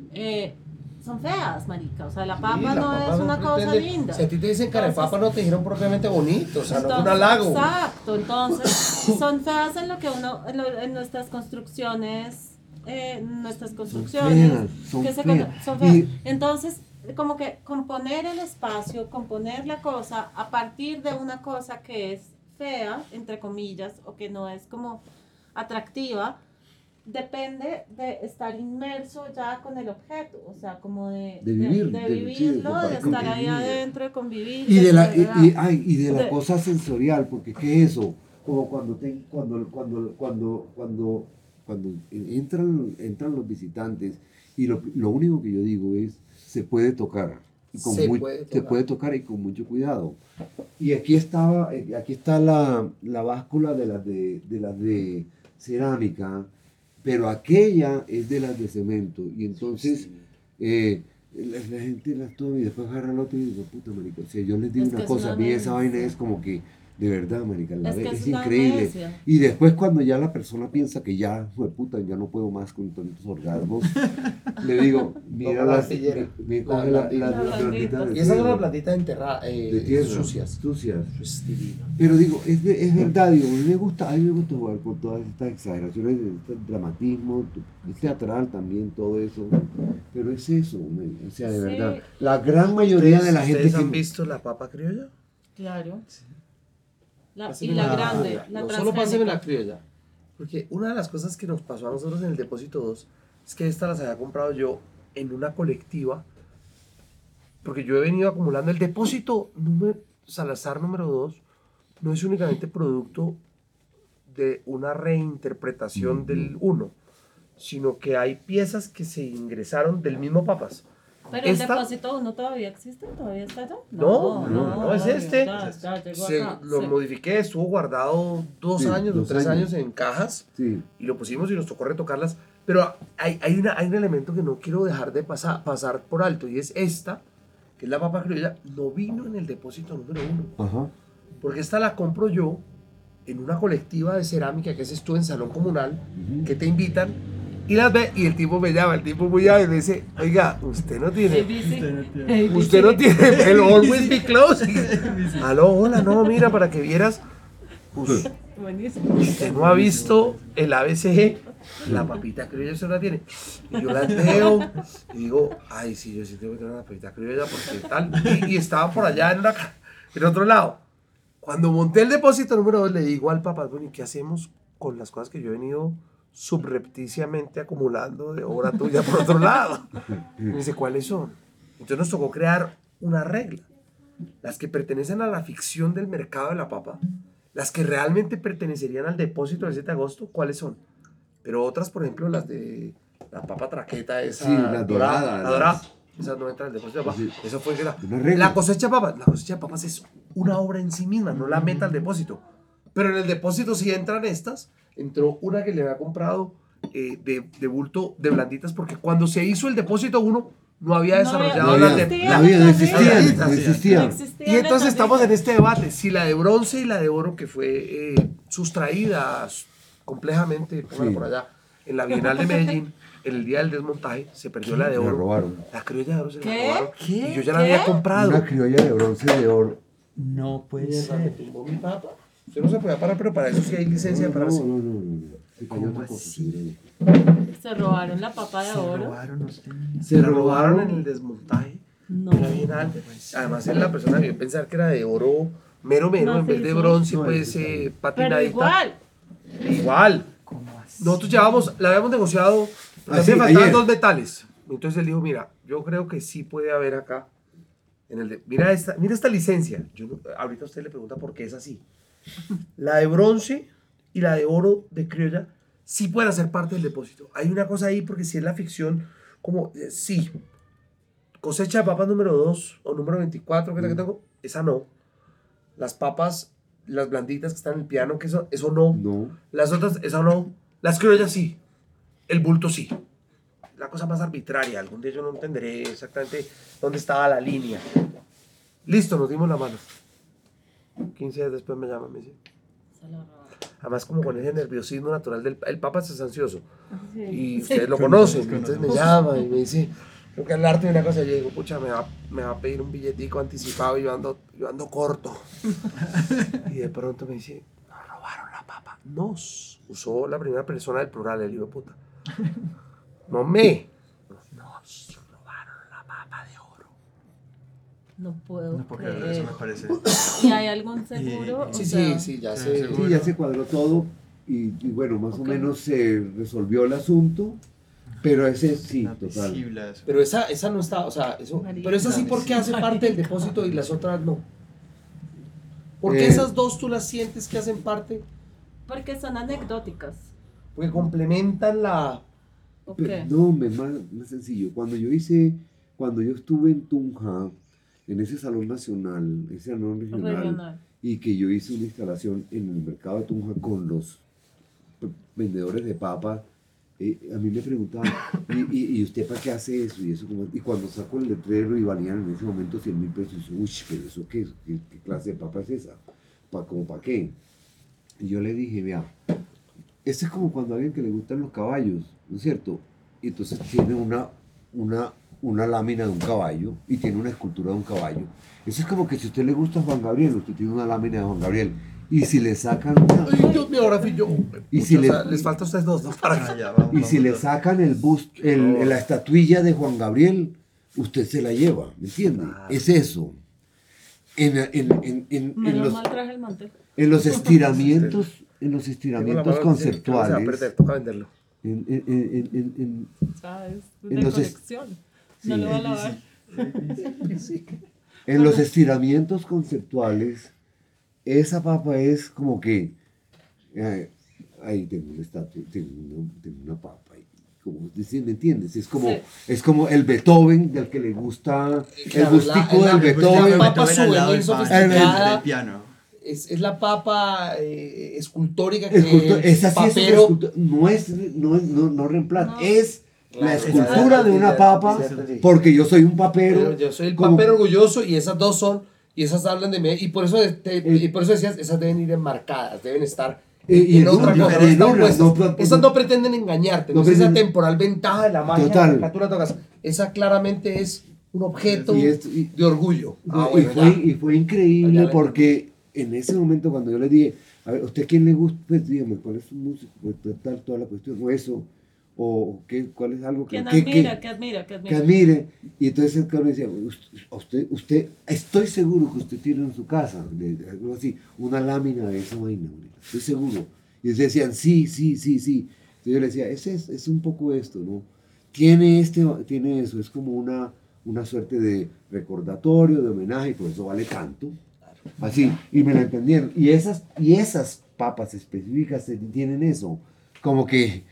Son feas, marica, o sea, la papa Sí, la no papa es una cosa pretende- linda. Si a ti te dicen Entonces- carepapa, no te dijeron propiamente bonito, o sea, no fue un Entonces, halago. Exacto, entonces son feas en lo que uno, en nuestras construcciones, Son que se feas. son feas. Y- Entonces, como que componer el espacio, componer la cosa a partir de una cosa que es fea, entre comillas, o que no es como atractiva, depende de estar inmerso ya con el objeto, o sea, como de vivir, de sí, vivirlo, de estar ahí convivir. adentro, de convivir. Y de la, verdad. y de la De- cosa sensorial, porque ¿qué es eso? Como cuando cuando entran los visitantes, y lo único que yo digo es, se puede tocar. Y Se puede tocar y con mucho cuidado. Y aquí está la báscula de las de cerámica, pero aquella es de las de cemento. Y entonces la gente las toma y después agarra el otro y digo, puta marica, si yo les digo Es que una es cosa, una a mí esa necia. vaina es como que, de verdad, marica, Es que es es una increíble. necia. Y después cuando ya la persona piensa que ya, puta, ya no puedo más con tantos orgasmos, le digo, mira Toma la las, artillera. me La coge blandita. La blandita. Y esas son las plantitas enterradas, de tierra, sucias. sucias. Es divino. Pero digo, es verdad, digo, a mí me gusta jugar con todas estas exageraciones, este dramatismo, es teatral también, todo eso, pero es eso, o sea, de Sí. verdad, la gran mayoría de la gente ¿Ustedes que... han visto la papa criolla? Claro. Y Páseme la grande, la no solo páseme transgénica. la criolla. Porque una de las cosas que nos pasó a nosotros en el Depósito 2 es que esta las había comprado yo en una colectiva. Porque yo he venido acumulando el Depósito Salazar número 2. No es únicamente producto de una reinterpretación del 1, sino que hay piezas que se ingresaron del mismo Papas. Pero el Esta- depósito 1 todavía existe, todavía está allá. No, es este. Ya llegó Se acá. lo Sí. modifiqué, estuvo guardado 2 Sí, años o 2 3 años. años en cajas Sí, y lo pusimos y nos tocó retocarlas. Pero hay un elemento que no quiero dejar de pasar por alto y es esta, que es la papa criolla, no vino en el depósito número 1. ajá. Porque esta la compro yo en una colectiva de cerámica que haces tú en salón comunal, que te invitan y las ve y el tipo me llama, el tipo muy hábil, me dice, oiga, usted no tiene... Usted no tiene el always be close. Aló, hola, no, mira, para que vieras. Pues, Buenísimo. usted no ha visto el ABCG, la papita criolla usted la tiene. Y yo las veo y digo, ay, sí, yo sí tengo que tener una papita criolla porque tal. Y estaba por allá en otro lado. Cuando monté el depósito número 2, le digo al papá, bueno, ¿y qué hacemos con las cosas que yo he venido subrepticiamente acumulando de obra tuya por otro lado? Y me dice, ¿cuáles son? Entonces nos tocó crear una regla. Las que pertenecen a la ficción del mercado de la papa, las que realmente pertenecerían al depósito del 7 de agosto, ¿cuáles son? Pero otras, por ejemplo, las de la papa traqueta, esa Sí, las doradas, la dorada, las- esas no entran al depósito de papa. Sí. Eso fue que Una regla. la cosecha de papas es una obra en sí misma, no la meta al depósito. Pero en el depósito sí entran estas. Entró una que le había comprado de bulto de blanditas, porque cuando se hizo el depósito 1, no había desarrollado No las de había, no existían, no existían. y entonces estamos en este debate, si la de bronce y la de oro, que fue sustraída complejamente, póngala Sí. por allá, en la Bienal de Medellín, en el día del desmontaje, se perdió la de La oro. robaron. La criolla de oro se la ¿Qué? robaron. ¿Qué? Y yo ya la ¿Qué? había comprado. Una criolla de bronce de oro. No puede Mierda, me ser. tumbó mi papa. Usted no se podía parar, pero para eso sí hay licencia de pararse. No. Se cayó ¿Cómo otra cosa, así? sí. Se robaron la papa de Se oro. robaron los tenis. Se la robaron en el desmontaje. No. Era Bienal. Además, la persona debió pensar que era de oro mero, en vez de Macizo. bronce, No, pues Pero patinadita. igual. Igual. ¿Cómo así? Nosotros llevamos, la habíamos negociado, pero Así, me faltaban ayer. 2 metales. Entonces él dijo, mira, yo creo que sí puede haber acá. Mira esta licencia. Ahorita usted le pregunta por qué es así. La de bronce y la de oro de criolla sí pueden hacer parte del depósito. Hay una cosa ahí porque si es la ficción, como, sí. Cosecha de papas número 2 o número 24, que es la que tengo, esa no. Las papas, las blanditas que están en el piano, que eso no. No. Las otras, esa no. Las criollas sí. El bulto sí. La cosa más arbitraria. Algún día yo no entenderé exactamente dónde estaba la línea. Listo, nos dimos la mano. 15 días después me llama, me dice. Se la robaron. Además, como con ese nerviosismo natural del el Papa es ansioso. Sí. Y ustedes lo Conocemos, conocen. Entonces me conocemos. llama y me dice, tengo que hablarte de una cosa. Yo digo, pucha, me va a pedir un billetico anticipado y yo ando corto. Y de pronto me dice, nos robaron la papa. Nos. Usó la primera persona del plural, el hijo de puta. No me. Nos robaron la papa de oro. No puedo No puedo creer, creer. eso me parece. ¿Y hay algún seguro? Y- O Sí, sea, ya sí, sé. seguro. Sí, ya se cuadró todo y bueno, más o Ok. menos se resolvió el asunto, pero ese sí, Una total. visible eso. Pero esa no está, o sea, eso. Marica. Pero esa sí, ¿por qué hace parte del depósito y las otras no? ¿Por qué Eh, esas dos tú las sientes que hacen parte? Porque son anecdóticas. porque complementan la... Ok. No, más sencillo. Cuando yo estuve en Tunja, en ese salón nacional, ese salón regional, y que yo hice una instalación en el mercado de Tunja con los vendedores de papas, a mí me preguntaban, ¿y usted para qué hace eso? Y cuando saco el letrero y valían en ese momento 100.000 pesos, y yo, uy, pero ¿eso qué clase de papa es esa? ¿Cómo para qué? Y yo le dije, vea, esto es como cuando a alguien que le gustan los caballos, ¿no es cierto? Y entonces tiene una lámina de un caballo y tiene una escultura de un caballo. Eso es como que si a usted le gusta Juan Gabriel, usted tiene una lámina de Juan Gabriel. Y si le sacan una... Ay, Dios mío, ahora fui yo. Y si O le- sea, les falta a ustedes dos, ¿no? Para... Ya, Y si le sacan el la estatuilla de Juan Gabriel, usted se la lleva, ¿me entiende? Claro. Es eso. Menos mal traje el mantel. En los estiramientos Tengo la mano, conceptuales, se va a perder, toca venderlo. ¿Sabes? En De los colección. No lo va a lavar. en los estiramientos conceptuales, esa papa es como que, ahí tengo una estatua, tengo una papa, ahí, como, ¿me entiendes? Sí. Es como el Beethoven del que le gusta, Claro, el gustico la del Beethoven. papa Beethoven al lado del sofisticada. del piano. Es la papa escultórica Esa sí es una papero. escultura, no reemplaza, No. es la Claro, escultura de una papa, porque yo soy un papero. Pero yo soy el como- papero orgulloso y esas dos son, y esas hablan de mí, y por eso, y por eso decías, esas deben ir enmarcadas, deben estar Y en no, otra cosa, no diferente, están no, puestas. no, Esas no pretenden engañarte, no, no es esa pretenden- temporal ventaja de la magia Total. de la caricatura tocas. Esa claramente es un objeto Y de orgullo. y fue increíble Ya le porque en ese momento cuando yo le dije, a ver, ¿usted quién le gusta? Pues dígame, ¿cuál es su música? Pues tal, toda la cuestión, o eso, o cuál es algo ¿Quién que admira? ¿Qué admira? ¿Qué que admira? admire. Y entonces el cabrón decía, usted, estoy seguro que usted tiene en su casa, algo así, una lámina de esa vaina, ahorita, estoy seguro. Y ellos decían, sí. Entonces yo le decía, es un poco esto, ¿no? Tiene eso, es como una suerte de recordatorio, de homenaje, y por eso vale tanto. Así, y me lo entendieron. Y esas papas específicas tienen eso, como que...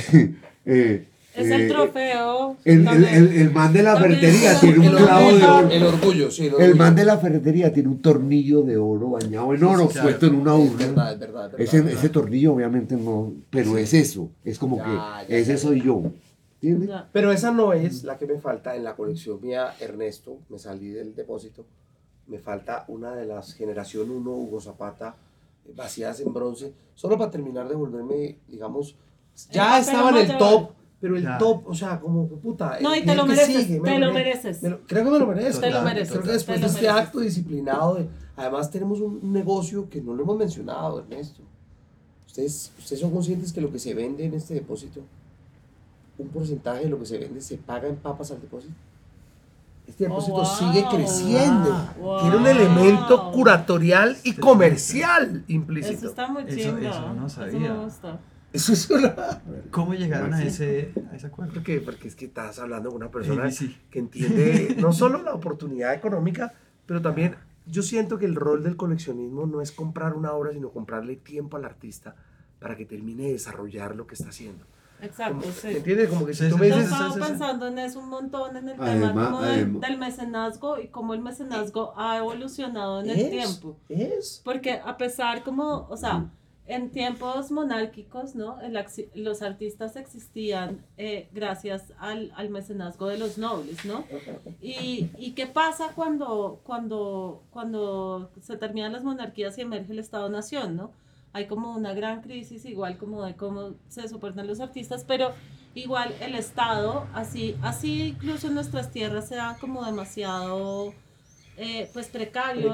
Es el trofeo. El man de la También ferretería es tiene un El clavo de orgullo, oro. el orgullo, sí, el El orgullo. man de la ferretería tiene un tornillo de oro bañado en oro, claro. puesto en una Es urna. verdad, es verdad. Ese tornillo obviamente no, pero es eso, es como Ya, que ese soy yo, ¿entiendes? Ya. Pero esa no es la que me falta en la colección mía, Ernesto. Me salí del depósito. Me falta una de las generación 1 Hugo Zapata vacías en bronce. Solo para terminar de volverme, digamos, ya El estaba en el papel top, pero el Ya. top, o sea, como puta. No, y el te lo que mereces, sigue, te lo mereces. Creo que me lo merezco. Te lo mereces, Creo que te después lo de este mereces. acto disciplinado, además tenemos un negocio que no lo hemos mencionado, Ernesto. Ustedes son conscientes que lo que se vende en este depósito, un porcentaje de lo que se vende se paga en papas al depósito. Este depósito wow. sigue creciendo. Wow. Tiene un elemento curatorial y comercial implícito. Eso está muy Eso- chimba. eso no Eso sabía. me gusta. Eso es una... ¿Cómo llegaron a ese acuerdo? Porque es que estás hablando con una persona ABC. que entiende no solo la oportunidad económica, pero también yo siento que el rol del coleccionismo no es comprar una obra, sino comprarle tiempo al artista para que termine de desarrollar lo que está haciendo. Exacto, Como- sí. ¿Me entiendes? Como que si Sí, tú sí, me Yo sí, dices... estaba pensando en eso un montón en el tema Además- como además- del mecenazgo y cómo el mecenazgo ha evolucionado en el tiempo. Porque a pesar como, o sea, en tiempos monárquicos, ¿no? Los artistas existían gracias al mecenazgo de los nobles, ¿no? ¿Y qué pasa cuando se terminan las monarquías y emerge el Estado-Nación, ¿no? Hay como una gran crisis, igual como de cómo se soportan los artistas, pero igual el Estado, así incluso en nuestras tierras sea como demasiado pues precario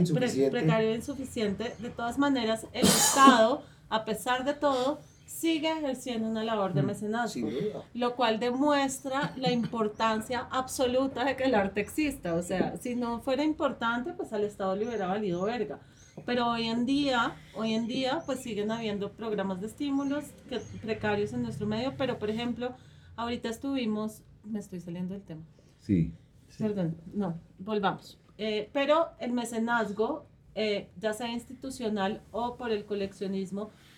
e insuficiente. De todas maneras, el Estado, a pesar de todo, sigue ejerciendo una labor de mecenazgo, Sin duda. lo cual demuestra la importancia absoluta de que el arte exista. O sea, si no fuera importante, pues al Estado le hubiera valido verga. Pero hoy en día, pues siguen habiendo programas de estímulos precarios en nuestro medio, pero por ejemplo, ahorita me estoy saliendo del tema. Sí. Perdón, no, volvamos. Pero el mecenazgo, ya sea institucional o por el coleccionismo,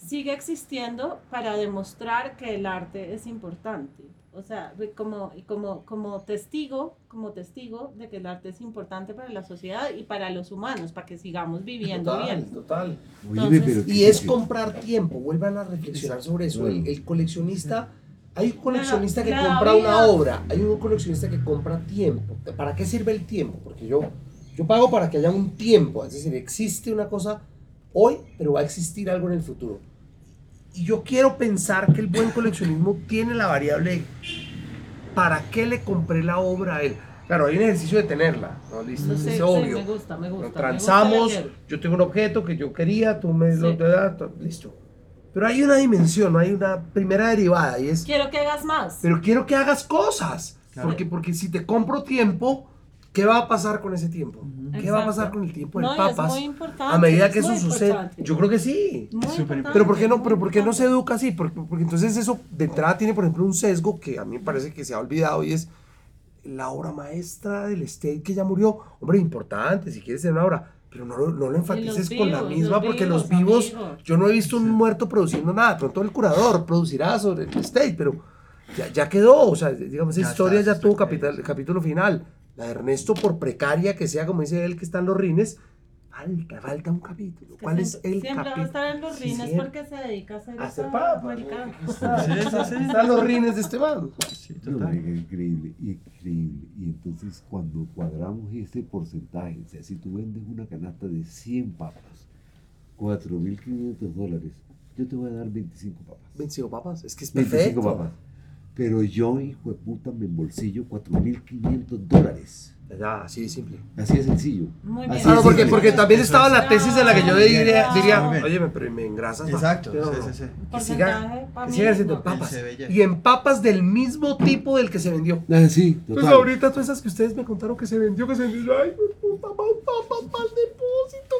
sigue existiendo para demostrar que el arte es importante. O sea, como testigo de que el arte es importante para la sociedad y para los humanos, para que sigamos viviendo bien. Total. Oye, Entonces- pero Y es comprar tiempo, vuelvan a reflexionar sobre eso. Claro. El coleccionista, hay un coleccionista que La compra vida. una obra, hay un coleccionista que compra tiempo. ¿Para qué sirve el tiempo? Porque yo pago para que haya un tiempo, es decir, existe una cosa hoy, pero va a existir algo en el futuro. Y yo quiero pensar que el buen coleccionismo tiene la variable ¿para qué le compré la obra a él? Claro, hay un ejercicio de tenerla, ¿no? Listo, Sí, es sí, obvio. me gusta. Nos transamos, me gusta yo tengo un objeto que yo quería, tú me lo Sí. das, listo. Pero hay una dimensión, hay una primera derivada y es, Quiero que hagas más. pero quiero que hagas cosas. Claro. Porque si te compro tiempo, ¿qué va a pasar con ese tiempo? ¿Qué va a pasar Exacto. con el tiempo del No, y papas? es muy importante, A medida que es eso muy sucede, importante. yo creo que sí. Muy Súper importante, Pero ¿por qué no, muy pero ¿por qué no se importante. educa así? Porque entonces eso de entrada tiene, por ejemplo, un sesgo que a mí me parece que se ha olvidado y es la obra maestra del State que ya murió. Hombre, importante, si quieres tener una obra, pero no lo enfatices los con la vivos, misma, los porque vivos, los vivos, amigo. yo no he visto un muerto produciendo nada. De pronto el curador producirá sobre el State, pero ya quedó. O sea, digamos, esa Ya historia está, ya tuvo está claro. capítulo final. La de Ernesto, por precaria que sea, como dice él, que está en los rines, falta un capítulo. Que ¿Cuál es siempre, el siempre va a capítulo? estar en los Sí, rines siempre. porque se dedica a hacer A hacer esa papas. maricada. Están los rines de este man. Sí, No, total. marica, increíble, increíble. Y entonces cuando cuadramos ese porcentaje, o sea, si tú vendes una canasta de 100 papas, $4.500, yo te voy a dar 25 papas. 25 papas, es que es 25 perfecto. papas. Pero yo, hijo de puta, me embolsillo $4.500. Ya, así de simple. Así de sencillo. Muy bien. Así Claro, de porque, simple. porque también Eso estaba es. la tesis en la que yo Bien, diría, muy bien. oye, pero me engrasas. más". Exacto, Pero sí, no, sí, sí. Que Porcentaje, pa' que mí, sigan siendo no. papas. Se ve ya. Y en papas del mismo tipo del que se vendió. Ah, sí, Pues total. ahorita todas esas que ustedes me contaron que se vendió, ay, puta, papas para el depósito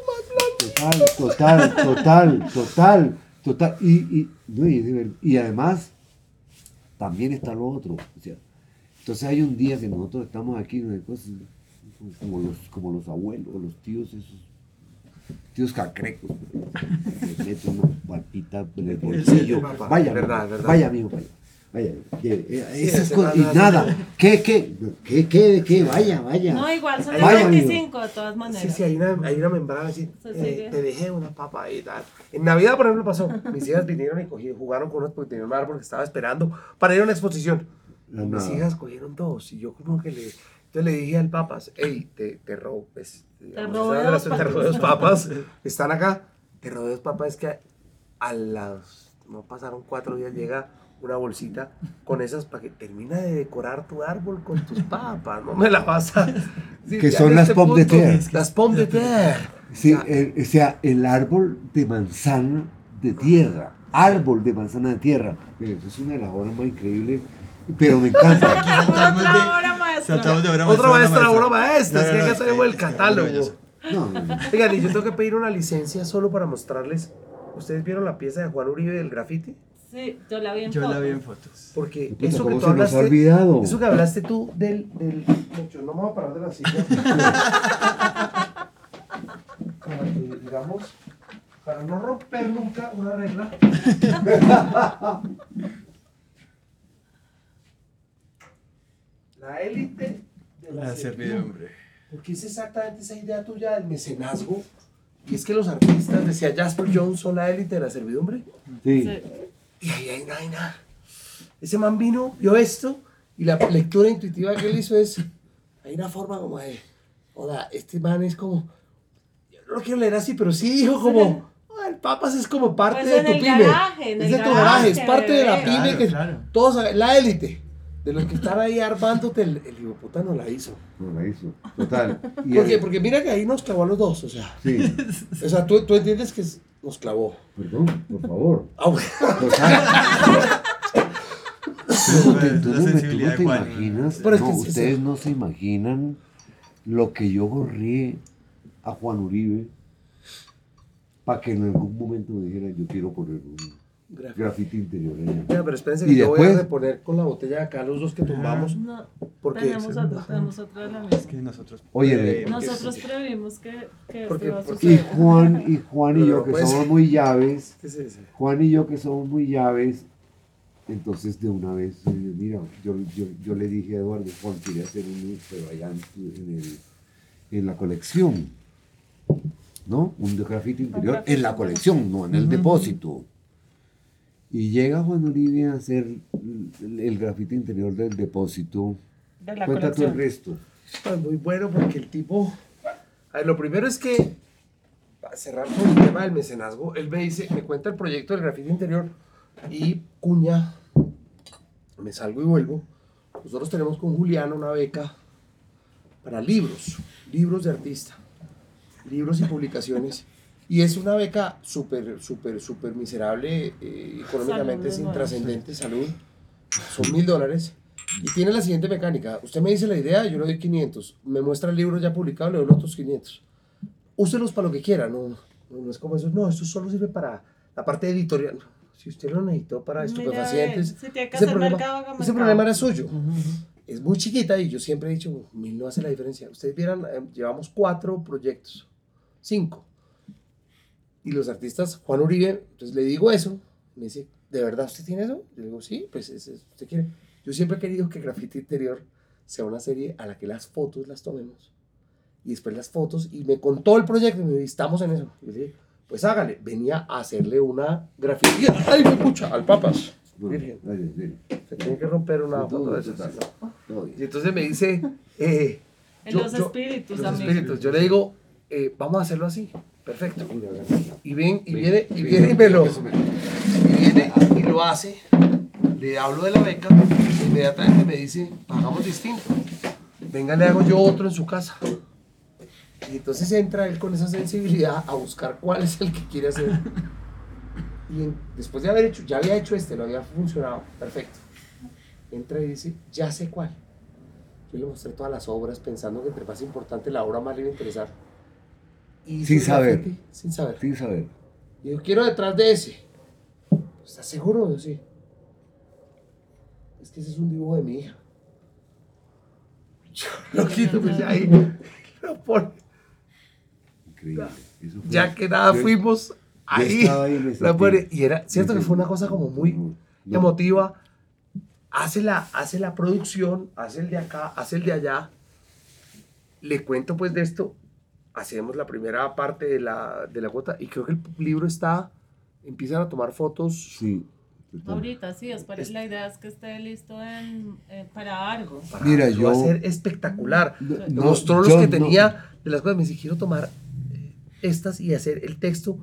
más grande. Total. No, y además, también está lo otro. O sea, entonces hay un día que nosotros estamos aquí, ¿no? Cosas, como los abuelos, los tíos, esos tíos cacrecos, que meten una palpita en el bolsillo. papá, Vaya, verdad. vaya, amigo, vaya. Esas ese cosas, y nada, nada. ¿Qué? Vaya. No, igual son los Vaya, amigo. 25 de todas maneras. Sí, hay una membrana así. Se sigue. Te dejé una papa ahí y tal. En Navidad, por ejemplo, pasó. Mis hijas vinieron y jugaron con unas porque tenían un árbol que estaba esperando para ir a una exposición. No, Y mis nada. hijas cogieron dos y yo como que entonces le dije al papas, hey, te robé, pues, digamos, robé esa dos te papas. robé dos papas, están acá, te robé dos papas, es que no pasaron 4 días, llega una bolsita con esas para que termina de decorar tu árbol con tus papas, no me la vas a... Sí, Que ya son en las este pommes de punto, terre. Las pommes de terre. Sí, O sea, o sea, el árbol de manzana de tierra. Árbol de manzana de tierra. Eso es una de las obras más increíbles, pero me encanta. Saltamos Otra de- obra maestra. saltamos de obra Otra maestra, a obra maestra, es que hay que no, hacer el es que catálogo. maravilloso. No, Oigan, y yo tengo que pedir una licencia solo para mostrarles. ¿Ustedes vieron la pieza de Juan Uribe del graffiti? Sí, yo la vi en Yo la vi en fotos. fotos. Porque Puta, eso que ¿cómo tú se nos ha hablaste, olvidado? eso que hablaste tú yo no me voy a parar de la silla. Para que, digamos, para no romper nunca una regla. La élite de la La servidumbre. Porque es exactamente esa idea tuya del mecenazgo. Y es que los artistas, decía Jasper Jones, son la élite de la servidumbre. sí. Sí. Y ahí hay nada. Ese man vino, vio esto, y la lectura intuitiva que él hizo es, hay una forma como de, hola, este man es como, yo no lo quiero leer así, pero sí dijo como, "Ah, el papas es como parte Pues de en tu el pyme. garaje, en es el de tu garaje, garaje, es parte de la bebé. pyme Claro, que claro. todos, la élite. De los que están ahí armándote, el hijo puta no la hizo. No la hizo. Total. Y Porque, el- porque mira que ahí nos clavó a los dos, o sea. Sí. O sea, tú entiendes que nos clavó. Perdón, por favor. Ah, bueno. Total. Tú La no te sensibilidad de Juan. imaginas, Pero es no, que sí, ustedes sí. no se imaginan lo que yo gorrié a Juan Uribe para que en algún momento me dijera yo quiero poner un... Graffiti interior. Mira, pero espérense Y que yo voy a después- reponer con la botella de acá los dos que tumbamos. No, Porque tenemos otra de la Es misma. que nosotros... Oye, Nosotros previmos que Porque- esto va a porque- Y suceder. Juan y Pero yo no que puede somos ser. muy llaves, ¿Qué es ese? Juan y yo que somos muy llaves, entonces de una vez, mira, yo le dije a Eduardo, Juan quiere hacer un pero allá en la colección, ¿no? Un grafiti interior grafiti en la colección, no en el depósito. Y llega Juan Uribe a hacer el grafiti interior del depósito. De la Cuenta tú el colección. resto. Pues muy bueno porque el tipo... A ver, lo primero es que, para cerrar con el tema del mecenazgo, él me cuenta el proyecto del grafiti interior y cuña, me salgo y vuelvo. Nosotros tenemos con Juliana una beca para libros de artista, libros y publicaciones. Y es una beca súper miserable, económicamente es Salud, intrascendente, salud. Son $1.000. Y tiene la siguiente mecánica. Usted me dice la idea, yo le doy 500. Me muestra el libro ya publicado, le doy los otros 500. Úselos para lo que quiera. No es como eso. No, esto solo sirve para la parte editorial. Si usted lo necesitó para Mire, estupefacientes, si tiene que ese hacer problema, mercado, haga ese mercado. problema era suyo. Es muy chiquita y yo siempre he dicho, 1.000 no hace la diferencia. Ustedes vieran, llevamos 4 proyectos, 5. Y los artistas, Juan Uribe, entonces le digo eso, me dice, ¿de verdad usted tiene eso? Yo digo, sí, pues usted quiere. Yo siempre he querido que Grafiti Interior sea una serie a la que las fotos las tomemos. Y después las fotos, y me contó el proyecto, y me dijo, estamos en eso. Y yo le dije, pues hágale. Venía a hacerle una grafiti. ¡Ay, me pucha! Al papas. Virgen. Se tiene que romper una foto de esas. Y entonces me dice, Los espíritus, los amigos. espíritus. Yo le digo, vamos a hacerlo así. Perfecto. Y viene y me lo. Y viene y lo hace. Le hablo de la beca. Inmediatamente me dice, pagamos distinto. Venga, le hago yo otro en su casa. Y entonces entra él con esa sensibilidad a buscar cuál es el que quiere hacer. Y después de haber hecho, ya había hecho lo había funcionado, perfecto. Entra y dice, ya sé cuál. Yo le mostré todas las obras pensando que entre más importante la obra más le iba a interesar. Y Sin hizo un saber. graffiti, sin saber. Sin saber. Y yo quiero detrás de ese. ¿Estás seguro? Yo sí. Es que ese es un dibujo de mi hija. Yo lo quito, pues ya ahí. Lo pone. Increíble. Eso fue- Ya que nada, yo- fuimos ahí. estaba ahí y me La sentí- pone. Y era cierto me que fue una sentí- cosa como muy No. emotiva. Hace la producción, hace el de acá, hace el de allá. Le cuento pues de esto. Hacemos la primera parte de la cuota y creo que el libro empiezan a tomar fotos Sí. total. Ahorita, sí, la idea es que esté listo para algo. para Mira, eso va a yo- ser espectacular. No, Me no, mostró los yo que no- tenía de las cosas. Me dice, quiero tomar estas y hacer el texto.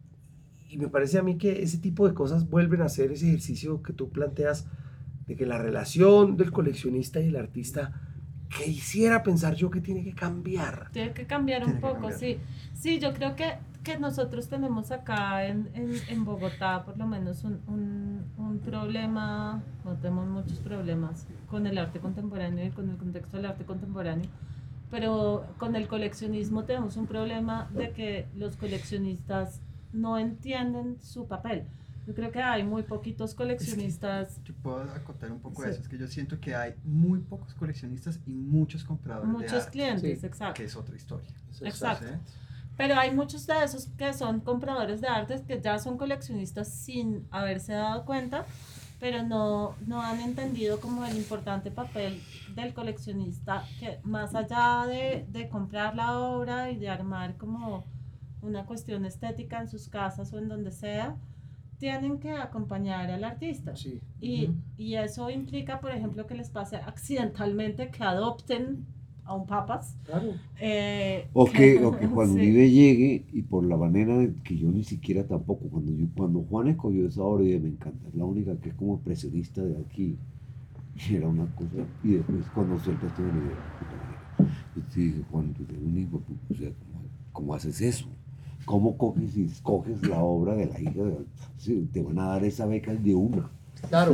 Y me parece a mí que ese tipo de cosas vuelven a hacer ese ejercicio que tú planteas de que la relación del coleccionista y el artista, que hiciera pensar yo que tiene que cambiar. Tiene que cambiar un Tiene que poco, cambiar. sí. Sí, yo creo que nosotros tenemos acá en Bogotá por lo menos un problema, no tenemos muchos problemas con el arte contemporáneo y con el contexto del arte contemporáneo, pero con el coleccionismo tenemos un problema de que los coleccionistas no entienden su papel. Yo creo que hay muy poquitos coleccionistas, Yo puedo acotar un poco Sí. eso, es que yo siento que hay muy pocos coleccionistas y muchos compradores de muchos arte, clientes, sí, exacto. que es otra historia. Exacto. ¿Sí? Pero hay muchos de esos que son compradores de arte que ya son coleccionistas sin haberse dado cuenta, pero no han entendido como el importante papel del coleccionista, que más allá de comprar la obra y de armar como una cuestión estética en sus casas o en donde sea, tienen que acompañar al artista. Sí. Y eso implica, por ejemplo, que les pase accidentalmente que adopten a un papas. Claro. O que Juan Sí. Uribe llegue y por la manera de que yo ni siquiera tampoco, cuando Juan escogió esa obra, me encanta, es la única que es como expresionista de aquí, y era una cosa, y después cuando suelta esto de yo te dije, Juan, tú eres un hijo, o sea, ¿cómo haces eso? ¿Cómo coges y escoges la obra de la hija? Sí, te van a dar esa beca de una. Claro,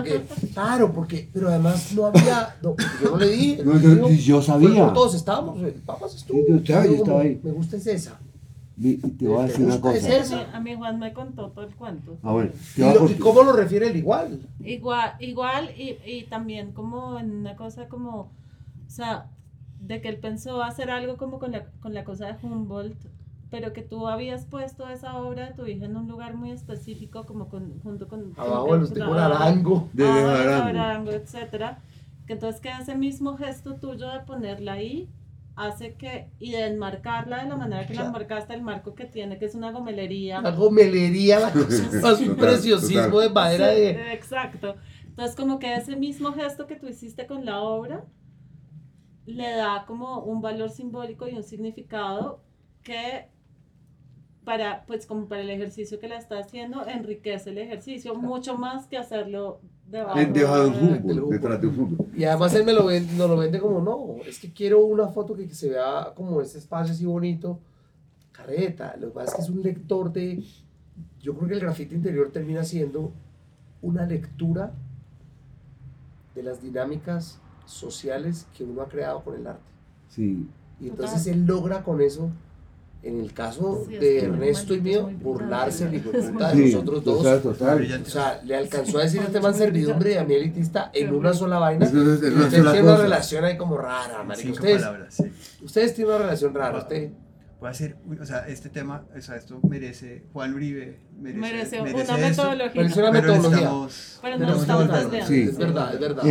porque, pero además no había, yo no le di. No, yo sabía. Todos estábamos, el Papas estuvo. Sí, yo estaba Yo ahí. Me gusta es esa. Y te voy a decir una gusta cosa. es eso. A mí Juan me contó todo el cuento. Ah, bueno, ¿Y, te voy a ¿Y contar. cómo lo refiere el igual? Igual y también como en una cosa como, o sea, de que él pensó hacer algo como con la cosa de Humboldt, pero que tú habías puesto esa obra de tu hija en un lugar muy específico, como junto con... Abajo de los de abajo Arango. De abajo de Arango. Arango, etcétera. Que entonces que ese mismo gesto tuyo de ponerla ahí hace que, y de enmarcarla de la manera que la Claro. enmarcaste, el marco que tiene, que es una gomelería. La gomelería, la cosa más un Total, preciosismo total. de madera Sí, de... exacto. Entonces como que ese mismo gesto que tú hiciste con la obra le da como un valor simbólico y un significado que para, pues como para el ejercicio que la está haciendo, enriquece el ejercicio mucho más que hacerlo debajo Debajo de un del fútbol, Humboldt. detrás de un fútbol. Y además él nos lo vende como, no, es que quiero una foto que se vea como ese espacio así bonito. Careta, lo que pasa es que es un lector de... Yo creo que el grafiti interior termina siendo una lectura de las dinámicas sociales que uno ha creado con el arte. Sí, Y entonces él logra con eso, en el caso Sí, es de que Ernesto y es mío, muy brillante. burlarse el hijo de puta de sí, nosotros dos. total, total. Brillante. O sea, le alcanzó a decir Sí, este man muy servidumbre y a brillante. mí elitista en Qué una rico. sola vaina. Entonces, es una Ustedes sola tienen una cosa. relación ahí como rara, marico. 5 palabras, sí. Ustedes tienen una relación rara. Usted, Puede ser, o sea, este tema, o sea, esto merece, Juan Uribe Merece una esto, metodología. pero es una pero metodología. necesitamos- Pero no Tenemos estamos que volver. desviando. Sí. Es verdad, es verdad.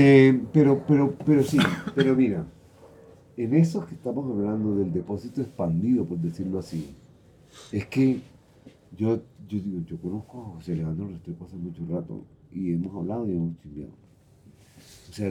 Pero mira, en eso que estamos hablando del depósito expandido, por decirlo así, es que yo digo, yo conozco a José Alejandro Restrepo hace mucho rato y hemos hablado y hemos chismeado. O sea,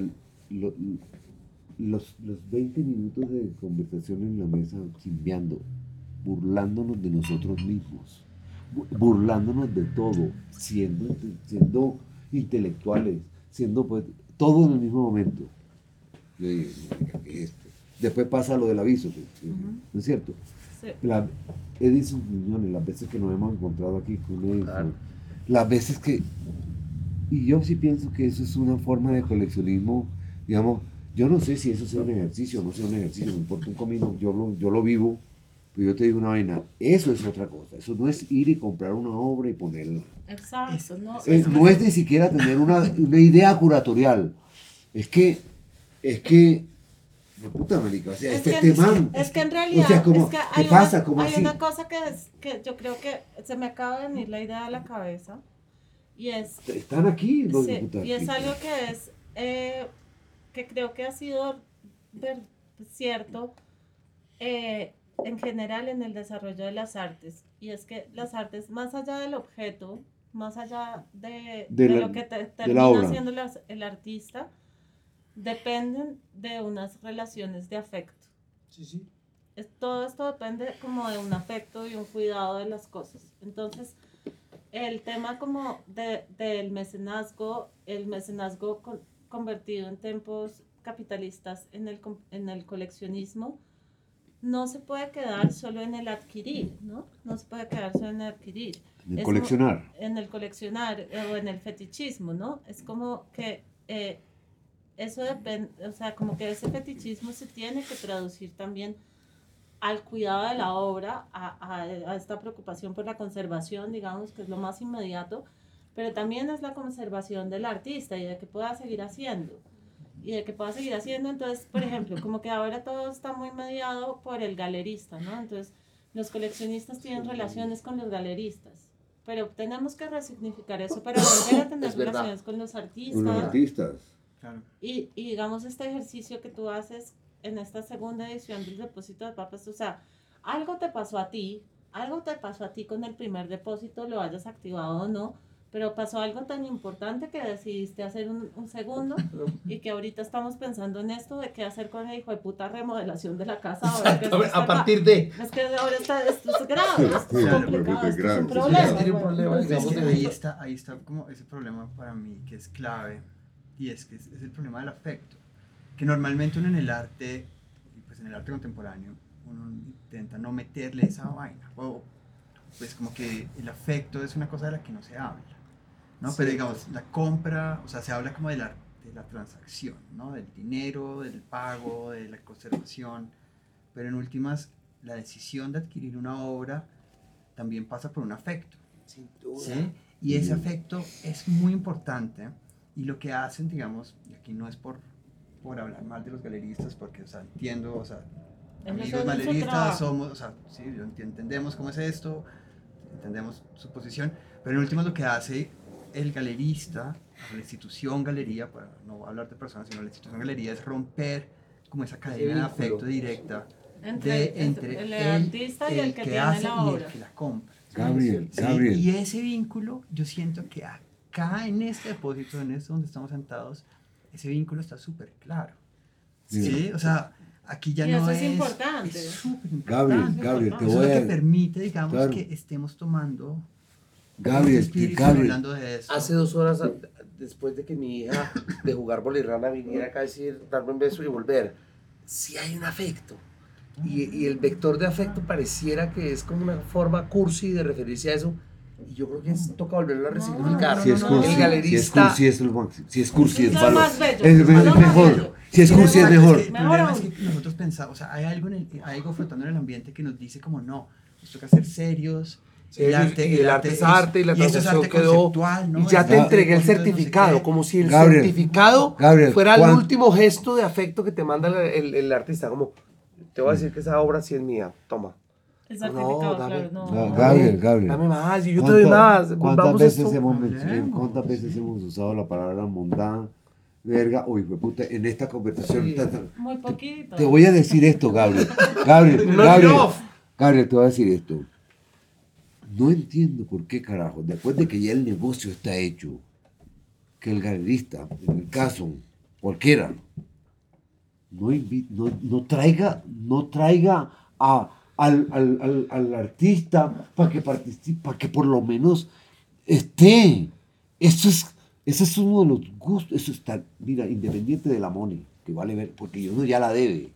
los 20 minutos de conversación en la mesa chismeando, burlándonos de nosotros mismos, burlándonos de todo, siendo intelectuales, siendo pues, todo en el mismo momento. Yo digo, "Marica, ¿qué es esto?". Después pasa lo del aviso, ¿no es cierto? Sí. Edison Quiñones, las veces que nos hemos encontrado aquí con Edison, Claro. las veces que... Y yo sí pienso que eso es una forma de coleccionismo, digamos, yo no sé si eso sea un ejercicio o no sea un ejercicio, me importa un comino, yo lo vivo, pero yo te digo una vaina, eso es otra cosa, eso no es ir y comprar una obra y ponerla. Exacto, ¿no? No es ni siquiera tener una idea curatorial, es que, de puta marica, o sea, Es este que- man, Es que en realidad, o sea, como, es que ¿qué pasa? ¿Cómo hay así? una cosa que yo creo que se me acaba de venir la idea a la cabeza y es, Están aquí los sí, diputados. y es algo que es, que creo que ha sido cierto en general en el desarrollo de las artes, y es que las artes, más allá del objeto, más allá de la- lo que la termina obra. haciendo el artista, dependen de unas relaciones de afecto. Sí, sí. Todo esto depende como de un afecto y un cuidado de las cosas. Entonces, el tema como del mecenazgo, el mecenazgo convertido en tiempos capitalistas en el coleccionismo, no se puede quedar solo en el adquirir, ¿no? No se puede quedar solo en el adquirir. De Es coleccionar. en el coleccionar o en el fetichismo, ¿no? Es como que eso depende, o sea, como que ese fetichismo se tiene que traducir también al cuidado de la obra, a esta preocupación por la conservación, digamos, que es lo más inmediato, pero también es la conservación del artista y de que pueda seguir haciendo. Y de que pueda seguir haciendo, entonces, por ejemplo, como que ahora todo está muy mediado por el galerista, ¿no? Entonces, los coleccionistas tienen relaciones con los galeristas, pero tenemos que resignificar eso para volver a tener Es verdad. relaciones con los Con los artistas. artistas. Claro. Y digamos, este ejercicio que tú haces en esta segunda edición del depósito de papas, o sea, algo te pasó a ti con el primer depósito, lo hayas activado o no, pero pasó algo tan importante que decidiste hacer un segundo y que ahorita estamos pensando en esto de qué hacer con el hijo de puta remodelación de la casa. Ahora que esto está A partir de... Es que ahora esto es grave, esto es Claro, complicado, porque es esto es un grave, problema. sí, tiene un bueno. problema, Es digamos, que de ahí está como ese problema para mí que es clave, y es que es el problema del afecto, que normalmente uno en el arte, y pues en el arte contemporáneo, uno intenta no meterle esa vaina, o pues como que el afecto es una cosa de la que no se habla, ¿no? Sí. Pero digamos, la compra, o sea, se habla como de la transacción, ¿no? Del dinero, del pago, de la conservación, pero en últimas, la decisión de adquirir una obra también pasa por un afecto. Sin duda. ¿Sí? Y ese afecto es muy importante y lo que hacen, digamos, y aquí no es por hablar mal de los galeristas, porque, o sea, entiendo, o sea, Ellos amigos hacen su galeristas trabajo. somos, o sea, sí, entendemos cómo es esto, entendemos su posición, pero en último lo que hace el galerista, la institución galería, para no hablar de personas, sino la institución galería, es romper como esa cadena de vínculo. afecto directa Entre el artista y el que tiene hace la y obra. el que la compra. Gabriel, ¿Sí? Gabriel. Y ese vínculo, yo siento que acá en este depósito, en este donde estamos sentados, ese vínculo está súper claro. ¿Sí? O sea, aquí ya Y no eso es... es importante. Es súper Gabriel, importante. Gabriel, te Eso voy es lo a... que permite, digamos, Claro. que estemos tomando Gabriel, espíritu Gabriel. hablando de esto. Hace 2 horas después de que mi hija de jugar bolirrana viniera acá a decir, darme un beso y volver, sí hay un afecto. Y el vector de afecto pareciera que es como una forma cursi de referirse a eso. Y yo creo que toca volverlo a resignificar. Si es cursi, El galerista... si es lo máximo. Si es cursi, Es es lo valor. más bello. Es Es lo más mejor. bello. Si es cursi, es Exacto, mejor. que el Mejor problema aún. es que nosotros pensamos, o sea, hay algo flotando en el ambiente que nos dice como no, nos toca ser serios. Y el arte es arte y la eso es transacción arte quedó. conceptual, ¿no? Y ya Es te arte entregué el de cosas, no sé certificado, qué. como si el Gabriel, certificado Gabriel, fuera el ¿cuán- último gesto de afecto que te manda el artista. Como, te voy a decir que esa obra sí es mía, toma. El certificado, dame. claro, no. Gabriel, Gabriel. Dame más, y yo te doy más. ¿Cuántas Volvamos veces, esto. Hablemos. hemos usado la palabra mundana, verga, uy, puta, en esta conversación? Sí. Muy poquito. Te voy a decir esto, Gabriel. Gabriel, No, Gabriel, no. Gabriel, te voy a decir esto. No entiendo por qué, carajo, después de que ya el negocio está hecho, que el galerista, en el caso, cualquiera, no traiga al artista para que participe, para que por lo menos esté. Ese es uno de los gustos. Eso está, mira, independiente de la money, que vale ver, porque uno ya la debe.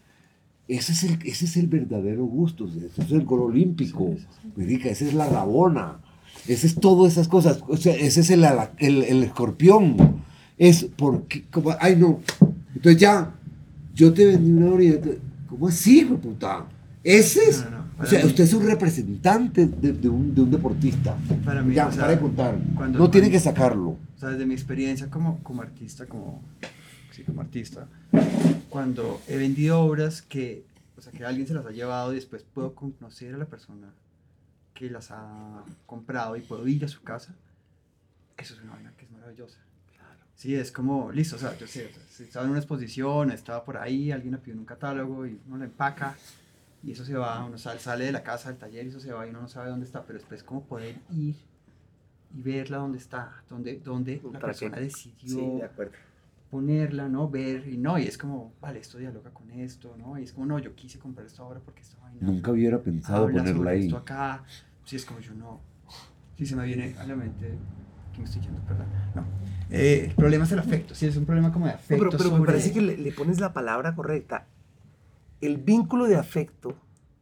Ese es el verdadero gusto, ese es el gol olímpico, marica, esa es la rabona, ese es todas esas cosas, o sea, ese es el escorpión, es porque, como, ay no, entonces ya, yo te vendí una hora y ¿cómo así, hijo de puta? Ese es, No, o sea, mí- usted es un representante de un deportista, Para mí, ya, o sea, para de contar, cuando- no tiene cuando- que sacarlo. O sea, desde mi experiencia como artista, como artista, cuando he vendido obras que, o sea, que alguien se las ha llevado y después puedo conocer a la persona que las ha comprado y puedo ir a su casa, eso es una vaina que es maravillosa. Sí, es como, listo, o sea, yo sé, o sea, si estaba en una exposición, estaba por ahí, alguien me pidió un catálogo y uno lo empaca y eso se va, uno sale de la casa, del taller y eso se va y uno no sabe dónde está, pero después como poder ir y verla dónde está, dónde la ¿Para persona qué? decidió Sí, de acuerdo. ponerla, ¿no? Ver, y no, y es como, vale, esto dialoga con esto, ¿no? Y es como, no, yo quise comprar esta obra porque esta vaina Nunca hubiera pensado habla ponerla sobre ahí. esto acá. Sí, es como yo no, sí se me viene a la mente, que me estoy yendo, perdón, no. El problema es el afecto, sí, es un problema como de No, afecto. pero me sobre- parece que le pones la palabra correcta. El vínculo de afecto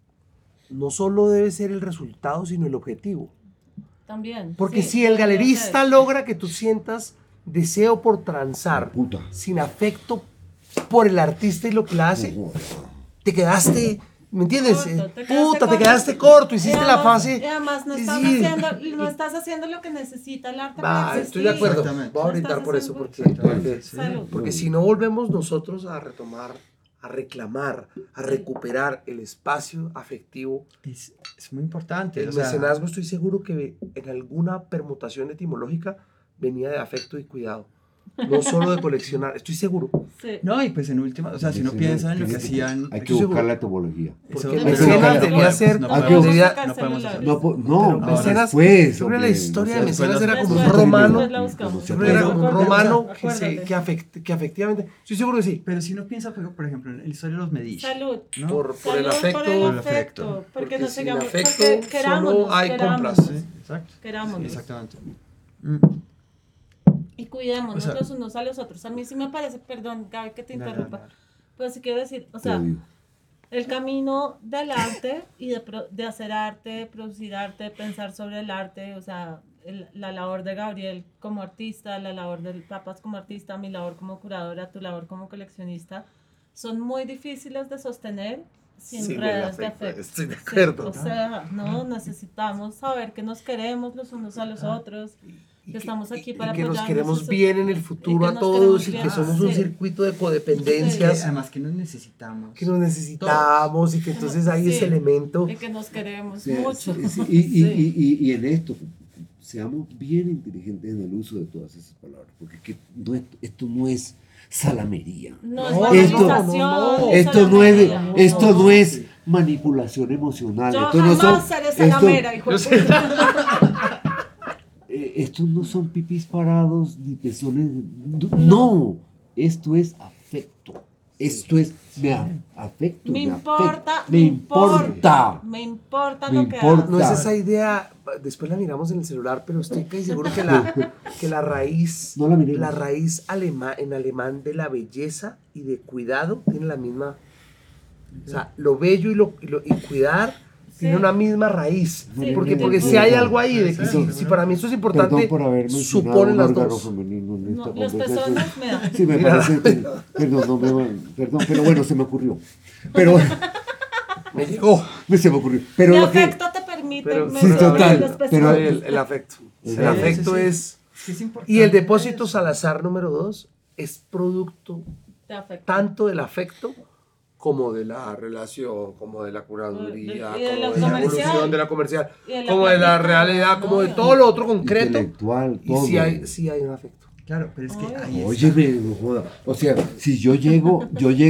no solo debe ser el resultado, sino el objetivo. También. Porque sí, si el debería galerista ser. logra que tú sientas deseo por transar, Puta. sin afecto por el artista y lo que la hace, te quedaste, ¿me entiendes? Corto, Te quedaste corto, hiciste Y la además- fase. Y además no Sí, estás, sí. no estás haciendo lo que necesita el arte. Va, para estoy de existir. acuerdo. Exactamente. Voy a No brindar estás por eso, haciendo- porque, Sí. Salud. porque si no volvemos nosotros a retomar, a reclamar, a recuperar el espacio afectivo. Es muy importante. El o sea, mecenazgo, estoy seguro que en alguna permutación etimológica venía de afecto y cuidado. No solo de coleccionar, estoy seguro. Sí. no, y pues en última, o sea, si uno piensa en lo que hacían... Hay que Estoy buscar seguro. la etimología. Porque eso- mecenas pero- debía pero- ser- no Hay podemos- que debía- no podemos hacer No, Pero no, mecenas, después. yo creo que la hombre, historia de no mecenas seas- era Después- como un después romano. la buscamos. Yo creo que era como un Pero- romano acuérdate. que afectivamente. Estoy seguro que sí. Pero si uno piensa, por ejemplo, en la historia de los Medici, Salud. ¿no? Por el Salud afecto. por el Por el afecto. afecto. Porque nos sin sigamos. afecto Porque querámonos. solo hay querámonos, compras. Sí, exacto. Querámonos. Exactamente. Y cuidémonos O sea- los unos a los otros. A mí sí me parece, perdón, Gaby, que te Dale, interrumpa. dale, dale. Pero sí quiero decir, o Te sea, odio. el camino del arte y de hacer arte, producir arte, pensar sobre el arte, o sea, la labor de Gabriel como artista, la labor del Papas como artista, mi labor como curadora, tu labor como coleccionista, son muy difíciles de sostener sin sin el redes de afecto. afecto. Estoy de Sí, acuerdo. o sea, no necesitamos saber que nos queremos los unos a los otros, que estamos aquí para y que nos apoyarnos. queremos Eso- bien en el y futuro que a nos todos queremos y bien, que somos un sí. circuito de Que codependencias además que nos necesitamos. que nos necesitamos y que entonces hay Sí. ese elemento. Y que nos queremos Sí, mucho. sí, sí. Sí. Y en esto, seamos bien inteligentes en el uso de todas esas palabras, porque es que esto no es salamería. No No, es esto- banalización, ni Esto no es, salamería. esto no es Sí. manipulación emocional. Yo Esto no jamás son, seré esto- salamera, hijo de puta. estos no son pipis parados ni pezones. No, esto es afecto. Esto es afecto. Me me importa, afecta, me importa. Me importa Me lo que importa. hagas. No es esa idea, después la miramos en el celular, pero estoy casi seguro que la raíz, No la miremos. la raíz en alemán de la belleza y de cuidado tiene la misma, o sea, lo bello y cuidar tiene una misma raíz, Sí, porque sí, si hay sí. algo ahí de que si para mí eso es importante, Perdón por haber mencionado supone un las órgano dos. femenino en esta No, los conversación. pezones me dan. Sí, me Mira. parece. Perdón, no perdón, pero bueno, se me ocurrió. Pero Me llegó. se me ocurrió. Pero El lo que. afecto te permite Pero, me sí, sobre total, los pero pezones. el afecto. Sí, El afecto sí, sí. es... Que es importante Y el depósito eso. Salazar número 2 es producto Te afecta. tanto del afecto como de la relación, como de la curaduría, Y de como la de la comercial. evolución de la comercial, Y de la como de la plática, realidad, como de no. todo lo otro concreto. Intelectual, Y todo. sí hay un afecto. Claro, pero es que ahí está. Óyeme, no joda. O sea, si yo llego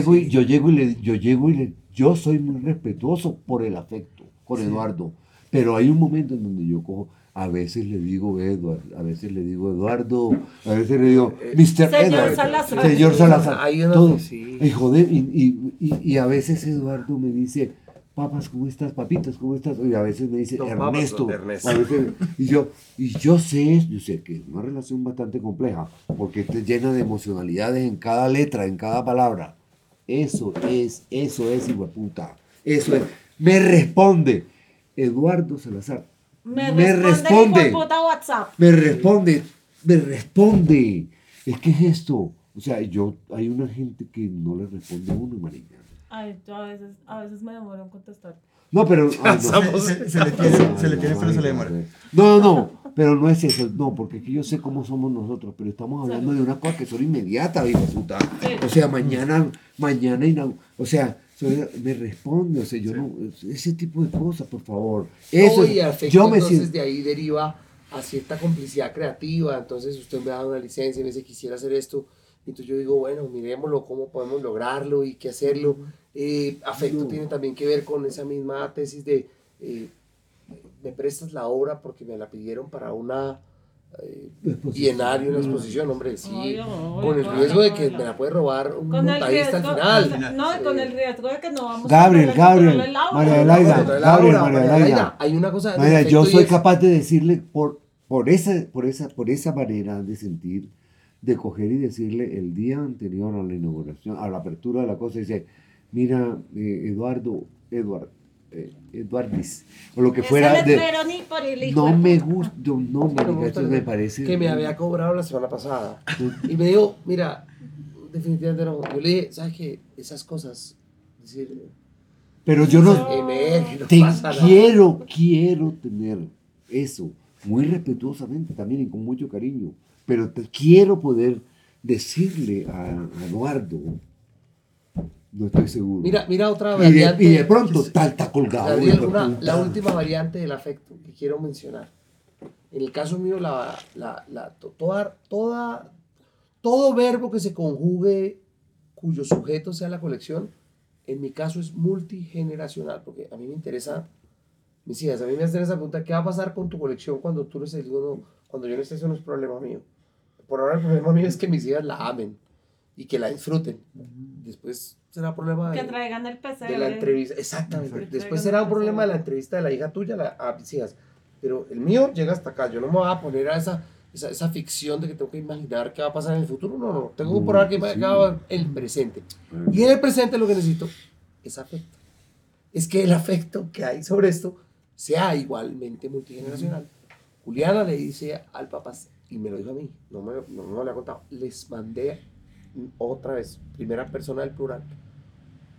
y yo soy muy respetuoso por el afecto, con Eduardo. Pero hay un momento en donde yo cojo, a veces le digo Edward, a veces le digo Eduardo, a veces le digo Mr. Señor Edward, Salazar. señor Salazar, Hay una- todo. sí. Y joder, y a veces Eduardo me dice, papas, ¿cómo estás? Papitas, ¿cómo estás? Y a veces me dice No, papas, Ernesto. no, Ernesto. A veces- yo sé que es una relación bastante compleja, porque está llena de emocionalidades en cada letra, en cada palabra. Eso es, hijueputa. Eso es. Me responde Eduardo Salazar. Me responde hijo de puta WhatsApp. Me responde. Es que es esto. O sea, hay una gente que no le responde a uno, marica. Ay, yo a veces me demoro en contestar. No, pero. ay, no. Se le tiene, pero se le demora. No, pero no es eso. No, porque aquí yo sé cómo somos nosotros, pero estamos hablando de una cosa que son inmediatas, hijo de puta. Sí. O sea, mañana, o sea, me responde, o sea, yo no, ese tipo de cosas, por favor. Eso, Y afecto, yo me entonces siento. de ahí deriva a cierta complicidad creativa. Entonces usted me da una licencia y me dice quisiera hacer esto. Entonces yo digo, bueno, miremoslo, cómo podemos lograrlo y qué hacerlo. Afecto tiene también que ver con esa misma tesis de me prestas la obra porque me la pidieron para una bienario, una exposición, hombre, sí, Obvio, con el obvio, riesgo de que obvio. me la puede robar un Con el montajista riesgo, al final. no, Sí. con el riesgo de que no vamos Gabriel, a controlar el aura. María Vamos a Adelaida, controlar la Gabriel, obra, María María Adelaida. Adelaida, hay una cosa del María, yo afecto y soy es- capaz de decirle por esa manera de sentir, de coger y decirle el día anterior a la inauguración, a la apertura de la cosa, dice, mira, Eduardis, o lo que fuera, Ese letrero ni por el hijo no de me puta. gusta, no, No me marica, gusta eso me parece... que me había cobrado la semana pasada. Y me dijo, mira, definitivamente no. Yo le dije, ¿sabes qué? Esas cosas, decir, Pero yo no... emerge, no Te pasa nada. quiero tener eso, muy respetuosamente también y con mucho cariño, pero quiero poder decirle a Eduardo, no estoy seguro. Mira otra y variante. de pronto está colgado. Gabriel, hijo de puta. la última variante del afecto que quiero mencionar. En el caso mío, todo verbo que se conjugue cuyo sujeto sea la colección, en mi caso es multigeneracional, porque a mí me interesa, mis hijas, a mí me hacen esa pregunta, ¿qué va a pasar con tu colección cuando tú no estés? Digo, no, cuando yo no esté, eso no es problema mío. Por ahora el problema mío es que mis hijas la amen y que la disfruten. Después será problema Que traigan el PC. de la entrevista. Exactamente. Perfecto. Después será un problema de la entrevista de la hija tuya a mis hijas. Pero el mío llega hasta acá. Yo no me voy a poner a esa ficción de que tengo que imaginar qué va a pasar en el futuro. No. Tengo que probar que me acaba el presente. Y en el presente lo que necesito es afecto. Es que el afecto que hay sobre esto sea igualmente multigeneracional. Juliana le dice al papá, y me lo dijo a mí, no me lo ha contado, les mandé otra vez, primera persona del plural,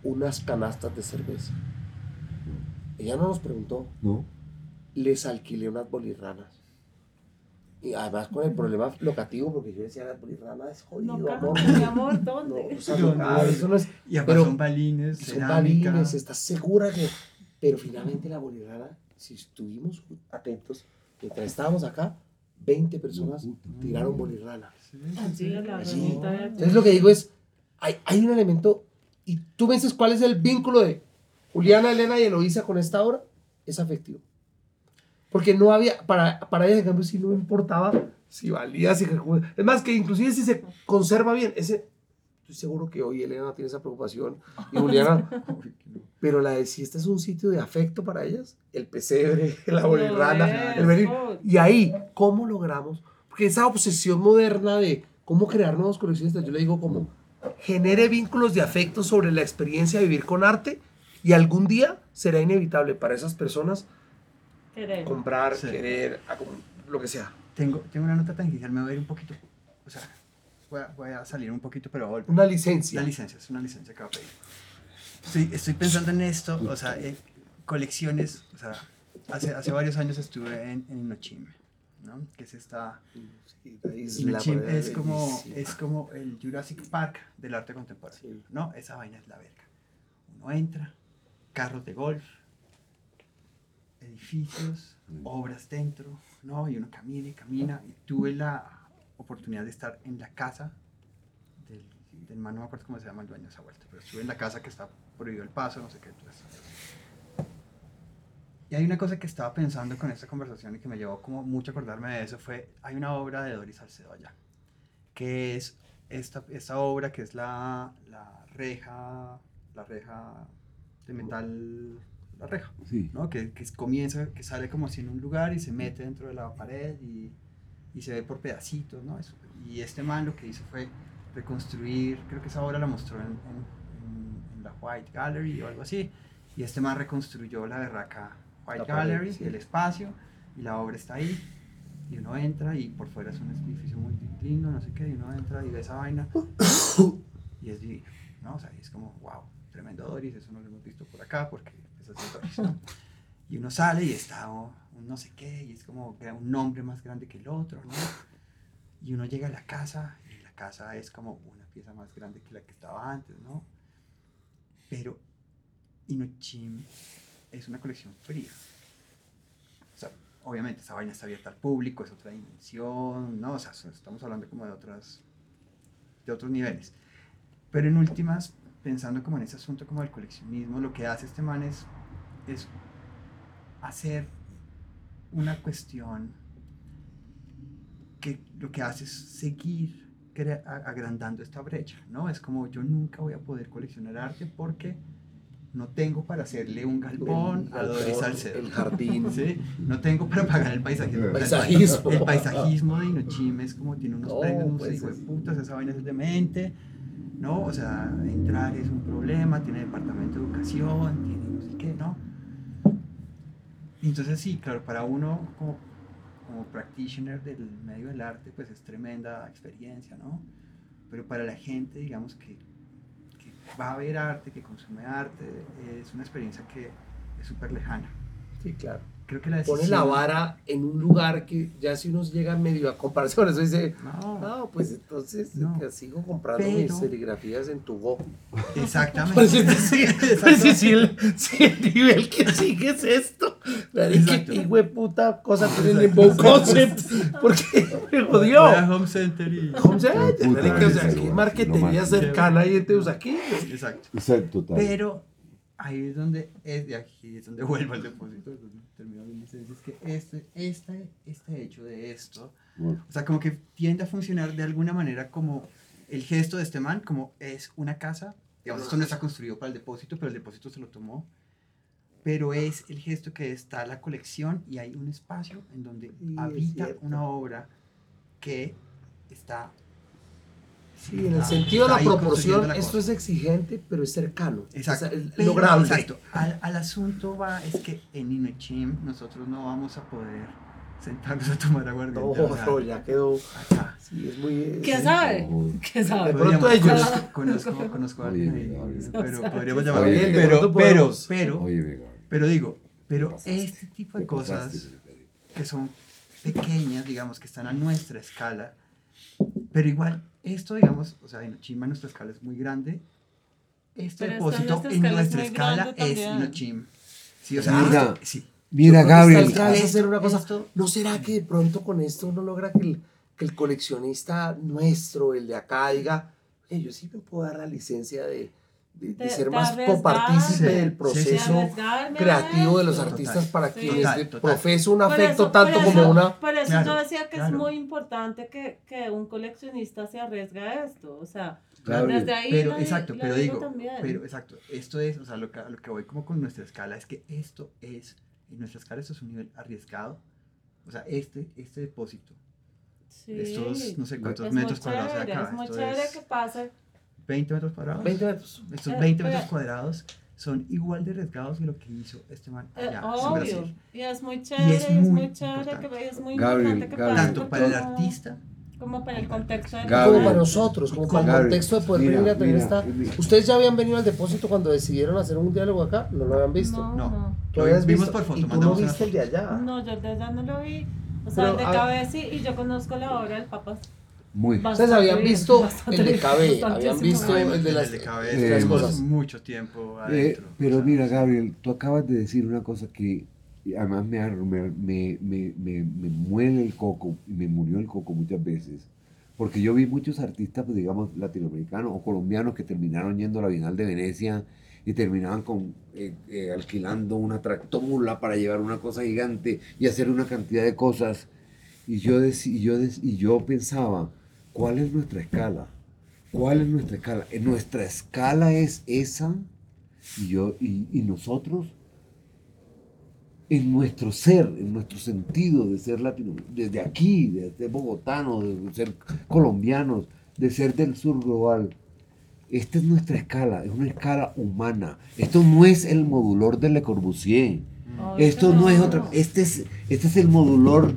unas canastas de cerveza. Ella no nos preguntó. ¿No? Les alquilé unas bolirranas. Y además con el problema locativo, porque yo decía, las bolirranas es jodido, No, amor. mi amor, ¿dónde? No, o sea, no, eso no es... Y además pero son balines, son cerámica. balines, ¿estás segura que...? Pero finalmente la bolirrana, si estuvimos atentos, mientras estábamos acá, 20 personas tiraron bolirrana. Allí, la Allí. ranita de- Entonces lo que digo es, hay un elemento, y tú me dices cuál es el vínculo de Juliana, Elena y Eloísa con esta obra, es afectivo. Porque no había, para ellas en cambio sí no importaba si valía, si... Es más, que inclusive si se conserva bien, estoy seguro que hoy Elena no tiene esa preocupación, y Juliana, pero la de si este es un sitio de afecto para ellas, el pesebre, la bolirrana, el venir. Y ahí, ¿cómo logramos? Porque esa obsesión moderna de cómo crear nuevos coleccionistas, yo le digo como genere vínculos de afecto sobre la experiencia de vivir con arte y algún día será inevitable para esas personas Queremos. comprar, Sí. querer, lo que sea. Tengo una nota tangencial, me voy a ir un poquito, o sea, voy a salir un poquito, pero voy a volver. Una licencia. La licencia, es una licencia que voy a pedir. Estoy pensando en esto, o sea, colecciones, o sea, hace varios años estuve en Inochime, ¿no? Que es esta... Inochime es como el Jurassic Park del arte contemporáneo, Sí. ¿no? Esa vaina es la verga. Uno entra, carros de golf, edificios, obras dentro, ¿no? Y uno camina y camina. Y tuve la oportunidad de estar en la casa del man, no me acuerdo cómo se llama el dueño de esa vuelta, pero estuve en la casa que está prohibido el paso, no sé qué. Y hay una cosa que estaba pensando con esta conversación y que me llevó como mucho a acordarme de eso, hay una obra de Doris Salcedo allá, que es esta obra que es la reja de metal, la reja, Sí. ¿no? Que comienza, que sale como si en un lugar y se mete dentro de la pared y se ve por pedacitos, ¿no? Y este man lo que hizo fue reconstruir, creo que esa obra la mostró en la White Gallery o algo así, y este man reconstruyó la berraca White La pared, Gallery, sí. el espacio, y la obra está ahí, y uno entra y por fuera es un edificio muy lindo, no sé qué, y uno entra y ve esa vaina, y es divino, ¿no? O sea, es como, wow, tremendo Doris, eso no lo hemos visto por acá, porque es así Doris, ¿no? Y uno sale y está un no sé qué, y es como que un nombre más grande que el otro, ¿no? Y uno llega a la casa, y la casa es como una pieza más grande que la que estaba antes, ¿no? Pero Inochime es una colección fría. O sea, obviamente esa vaina está abierta al público, es otra dimensión, ¿no? O sea, estamos hablando como de otros niveles. Pero en últimas, pensando como en ese asunto como del coleccionismo, lo que hace este man es hacer una cuestión que lo que hace es seguir agrandando esta brecha, ¿no? Es como yo nunca voy a poder coleccionar arte porque no tengo para hacerle un galpón a Doris Salcedo. El jardín. ¿Sí? No tengo para pagar el paisajismo. Paisajismo. El paisajismo de Inochime es como tiene unos No, premios, unos pues hijos de putas, esa vaina es demente, ¿no? O sea, entrar es un problema, tiene departamento de educación, tiene no sé qué, ¿no? Y entonces sí, claro, para uno como practitioner del medio del arte, pues es tremenda experiencia, ¿no? Pero para la gente, digamos, que va a ver arte, que consume arte, es una experiencia que es súper lejana. Sí, claro. Creo que la Pone decisión... la vara en un lugar que ya si uno llega medio a comparación, eso dice, No, no, pues entonces No. que sigo comprando Pero- mis serigrafías en tu Go. exactamente. Pues sí, Exacto. si el nivel que sigue es esto. Exacto. ¿Qué hijo de puta cosa tienen en Bow Concept? Porque me jodió. Voy a Home Center y... ¿Cómo se llama? Puta, Marica, o sea, ese qué lugar, marquetería lo más- cercana hay entre aquí. Exacto. Exacto, total. Pero ahí es donde, de aquí es donde vuelvo al depósito, es donde termino mi licencia, es que este hecho de esto, Bueno, o sea, como que tiende a funcionar de alguna manera como el gesto de este man, como es una casa, digamos, esto no está construido para el depósito, pero el depósito se lo tomó, pero es el gesto que está la colección y hay un espacio en donde Sí, es habita cierto. una obra que está... Sí, en el sentido de la ahí proporción, construyendo la esto cosa. es exigente, pero es cercano. Exacto. Es Pero, lograble. exacto. Al asunto va es que en Inochime nosotros no vamos a poder sentarnos a tomar aguardiente. o sea, No, ya quedó. acá. Sí, es muy. ¿Qué sí. sabe? ¿Qué sabe? De pronto Podríamos- ellos. conozco a alguien ahí, Oye, pero podríamos Oye, llamar. de pronto podemos. Oye, Pero digo, pero pasaste, este tipo de te cosas pasaste. que son pequeñas, digamos, que están a nuestra escala, pero igual, esto, digamos, o sea, en Chimba nuestra escala es muy grande, este Pero esto en depósito nuestra en escala es nuestra muy escala grande es también. Inochim. Sí, o sea, Mira, sí. Mira, Yo creo que Gabriel, está alcanza a hacer una cosa. esto- ¿No será que de pronto con esto uno logra que el coleccionista nuestro, el de acá, diga, "Oye, yo sí me puedo dar la licencia de ser más arriesgarme, copartícipe Sí, del sí, proceso sí. arriesgarme a creativo de los esto. artistas para Sí. quienes Total, le total. profeso un Por afecto eso- tanto por como eso- una... Por eso Claro, yo decía que claro. es muy importante que un coleccionista se arriesgue a esto. O sea, Gabriel, desde ahí Pero, lo exacto, lo pero digo, también. pero exacto, esto es, o sea, a lo que voy como con nuestra escala es que esto es, en nuestra escala esto es un nivel arriesgado, o sea, este depósito, Sí. estos, no sé cuántos Es metros muy cuadrados hay chévere, acá, es muy esto chévere es que pase. 20 metros cuadrados, 20 metros. estos 20 pero- metros cuadrados son igual de arriesgados que lo que hizo este man allá en Obvio. Brasil, Y es muy chévere, es es muy, muy chévere, importante. que es muy Gabriel, importante que Gabriel. pase. tanto para el como- artista, Como para el contexto del Gabriel. Como para nosotros, como para el Gabriel, contexto de poder mira, venir a tener mira, esta... mira. ¿Ustedes ya habían venido al depósito cuando decidieron hacer un diálogo acá? ¿No lo habían visto? No, No. no. ¿Tú Lo habías vimos visto? por foto, ¿Y tú no mandamos una viste el de allá? No, yo de allá no lo vi. O sea, Pero, el de a- Cabezi y yo conozco la obra del Papas. muy. Ustedes habían bien, visto bastante el de bien, KB, bastantísimo habían visto bien. el de las cabeza, las tuvimos cosas. mucho tiempo adentro. Pero o sea, mira, Gabriel, tú acabas de decir una cosa que además me muele el coco y me murió el coco muchas veces. Porque yo vi muchos artistas, pues, digamos, latinoamericanos o colombianos que terminaron yendo a la Bienal de Venecia y terminaban alquilando una tractomula para llevar una cosa gigante y hacer una cantidad de cosas. Y yo pensaba, ¿cuál es nuestra escala? ¿Cuál es nuestra escala? Nuestra escala es esa y nosotros en nuestro ser, en nuestro sentido de ser latino, desde aquí, de ser bogotanos, de ser colombianos, de ser del sur global. Esta es nuestra escala, es una escala humana. Esto no es el modulor de Le Corbusier. Ay, Esto no es otra. Este es el modulor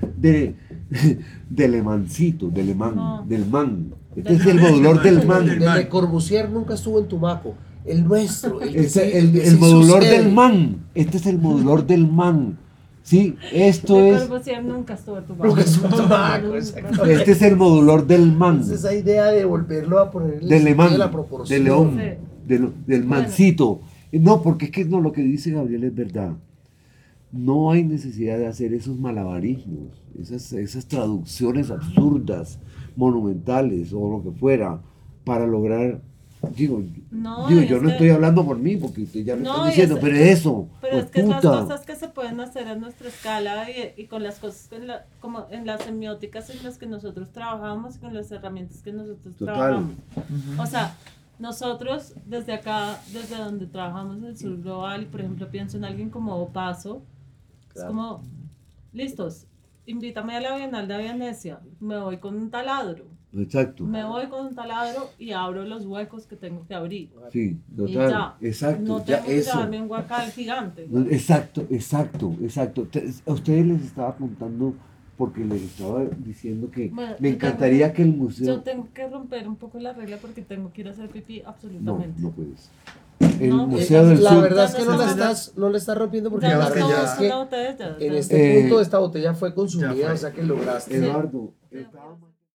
del emancito, del emán, No. del man. Este Del es el man. modulor del Del man. man. El de Le Corbusier nunca estuvo en Tumaco. El nuestro, el que Este sí- es el que sí modulor sucede. del man. Este es el modulor del man. Sí, esto Le es. Corbusier nunca estuvo en tu Nunca estuvo en Tumaco, Nunca. exactamente. Este es el modulor del man. Es esa idea de volverlo a poner en el Del sentido man. de la proporción. Del león. Sí. Del mancito. No, porque es que no, lo que dice Gabriel es verdad. No hay necesidad de hacer esos malabarismos, esas traducciones absurdas, monumentales o lo que fuera, para lograr. Digo, No, yo es no que- estoy hablando por mí, porque usted ya me No, está y diciendo, es- pero es eso. Pero es pues, que es las puta. cosas que se pueden hacer a nuestra escala y con las cosas, como en las semióticas en las que nosotros trabajamos y con las herramientas que nosotros Total. trabajamos. O sea, nosotros desde acá, desde donde trabajamos en el sur global, y por ejemplo pienso en alguien como Opaso, es Claro. como, listos, invítame a la Bienal de Venecia, me voy con un taladro, Exacto. me voy con un taladro y abro los huecos que tengo que abrir. Sí, Y total. ya, Exacto. no ya tengo que eso. llevarme un guacal gigante. No, exacto. A ustedes les estaba apuntando porque les estaba diciendo que Bueno, me yo encantaría tengo- que el Yo museo. tengo que romper un poco la regla porque tengo que ir a hacer pipí No, absolutamente. no puedes. El No, Museo del La Sur. verdad es que no Ya le estás rompiendo porque Ya la digamos que verdad ya- es que la botella, en ya. este Eh, punto esta botella fue consumida, ya fue. o sea que lograste. Eduardo, estábamos-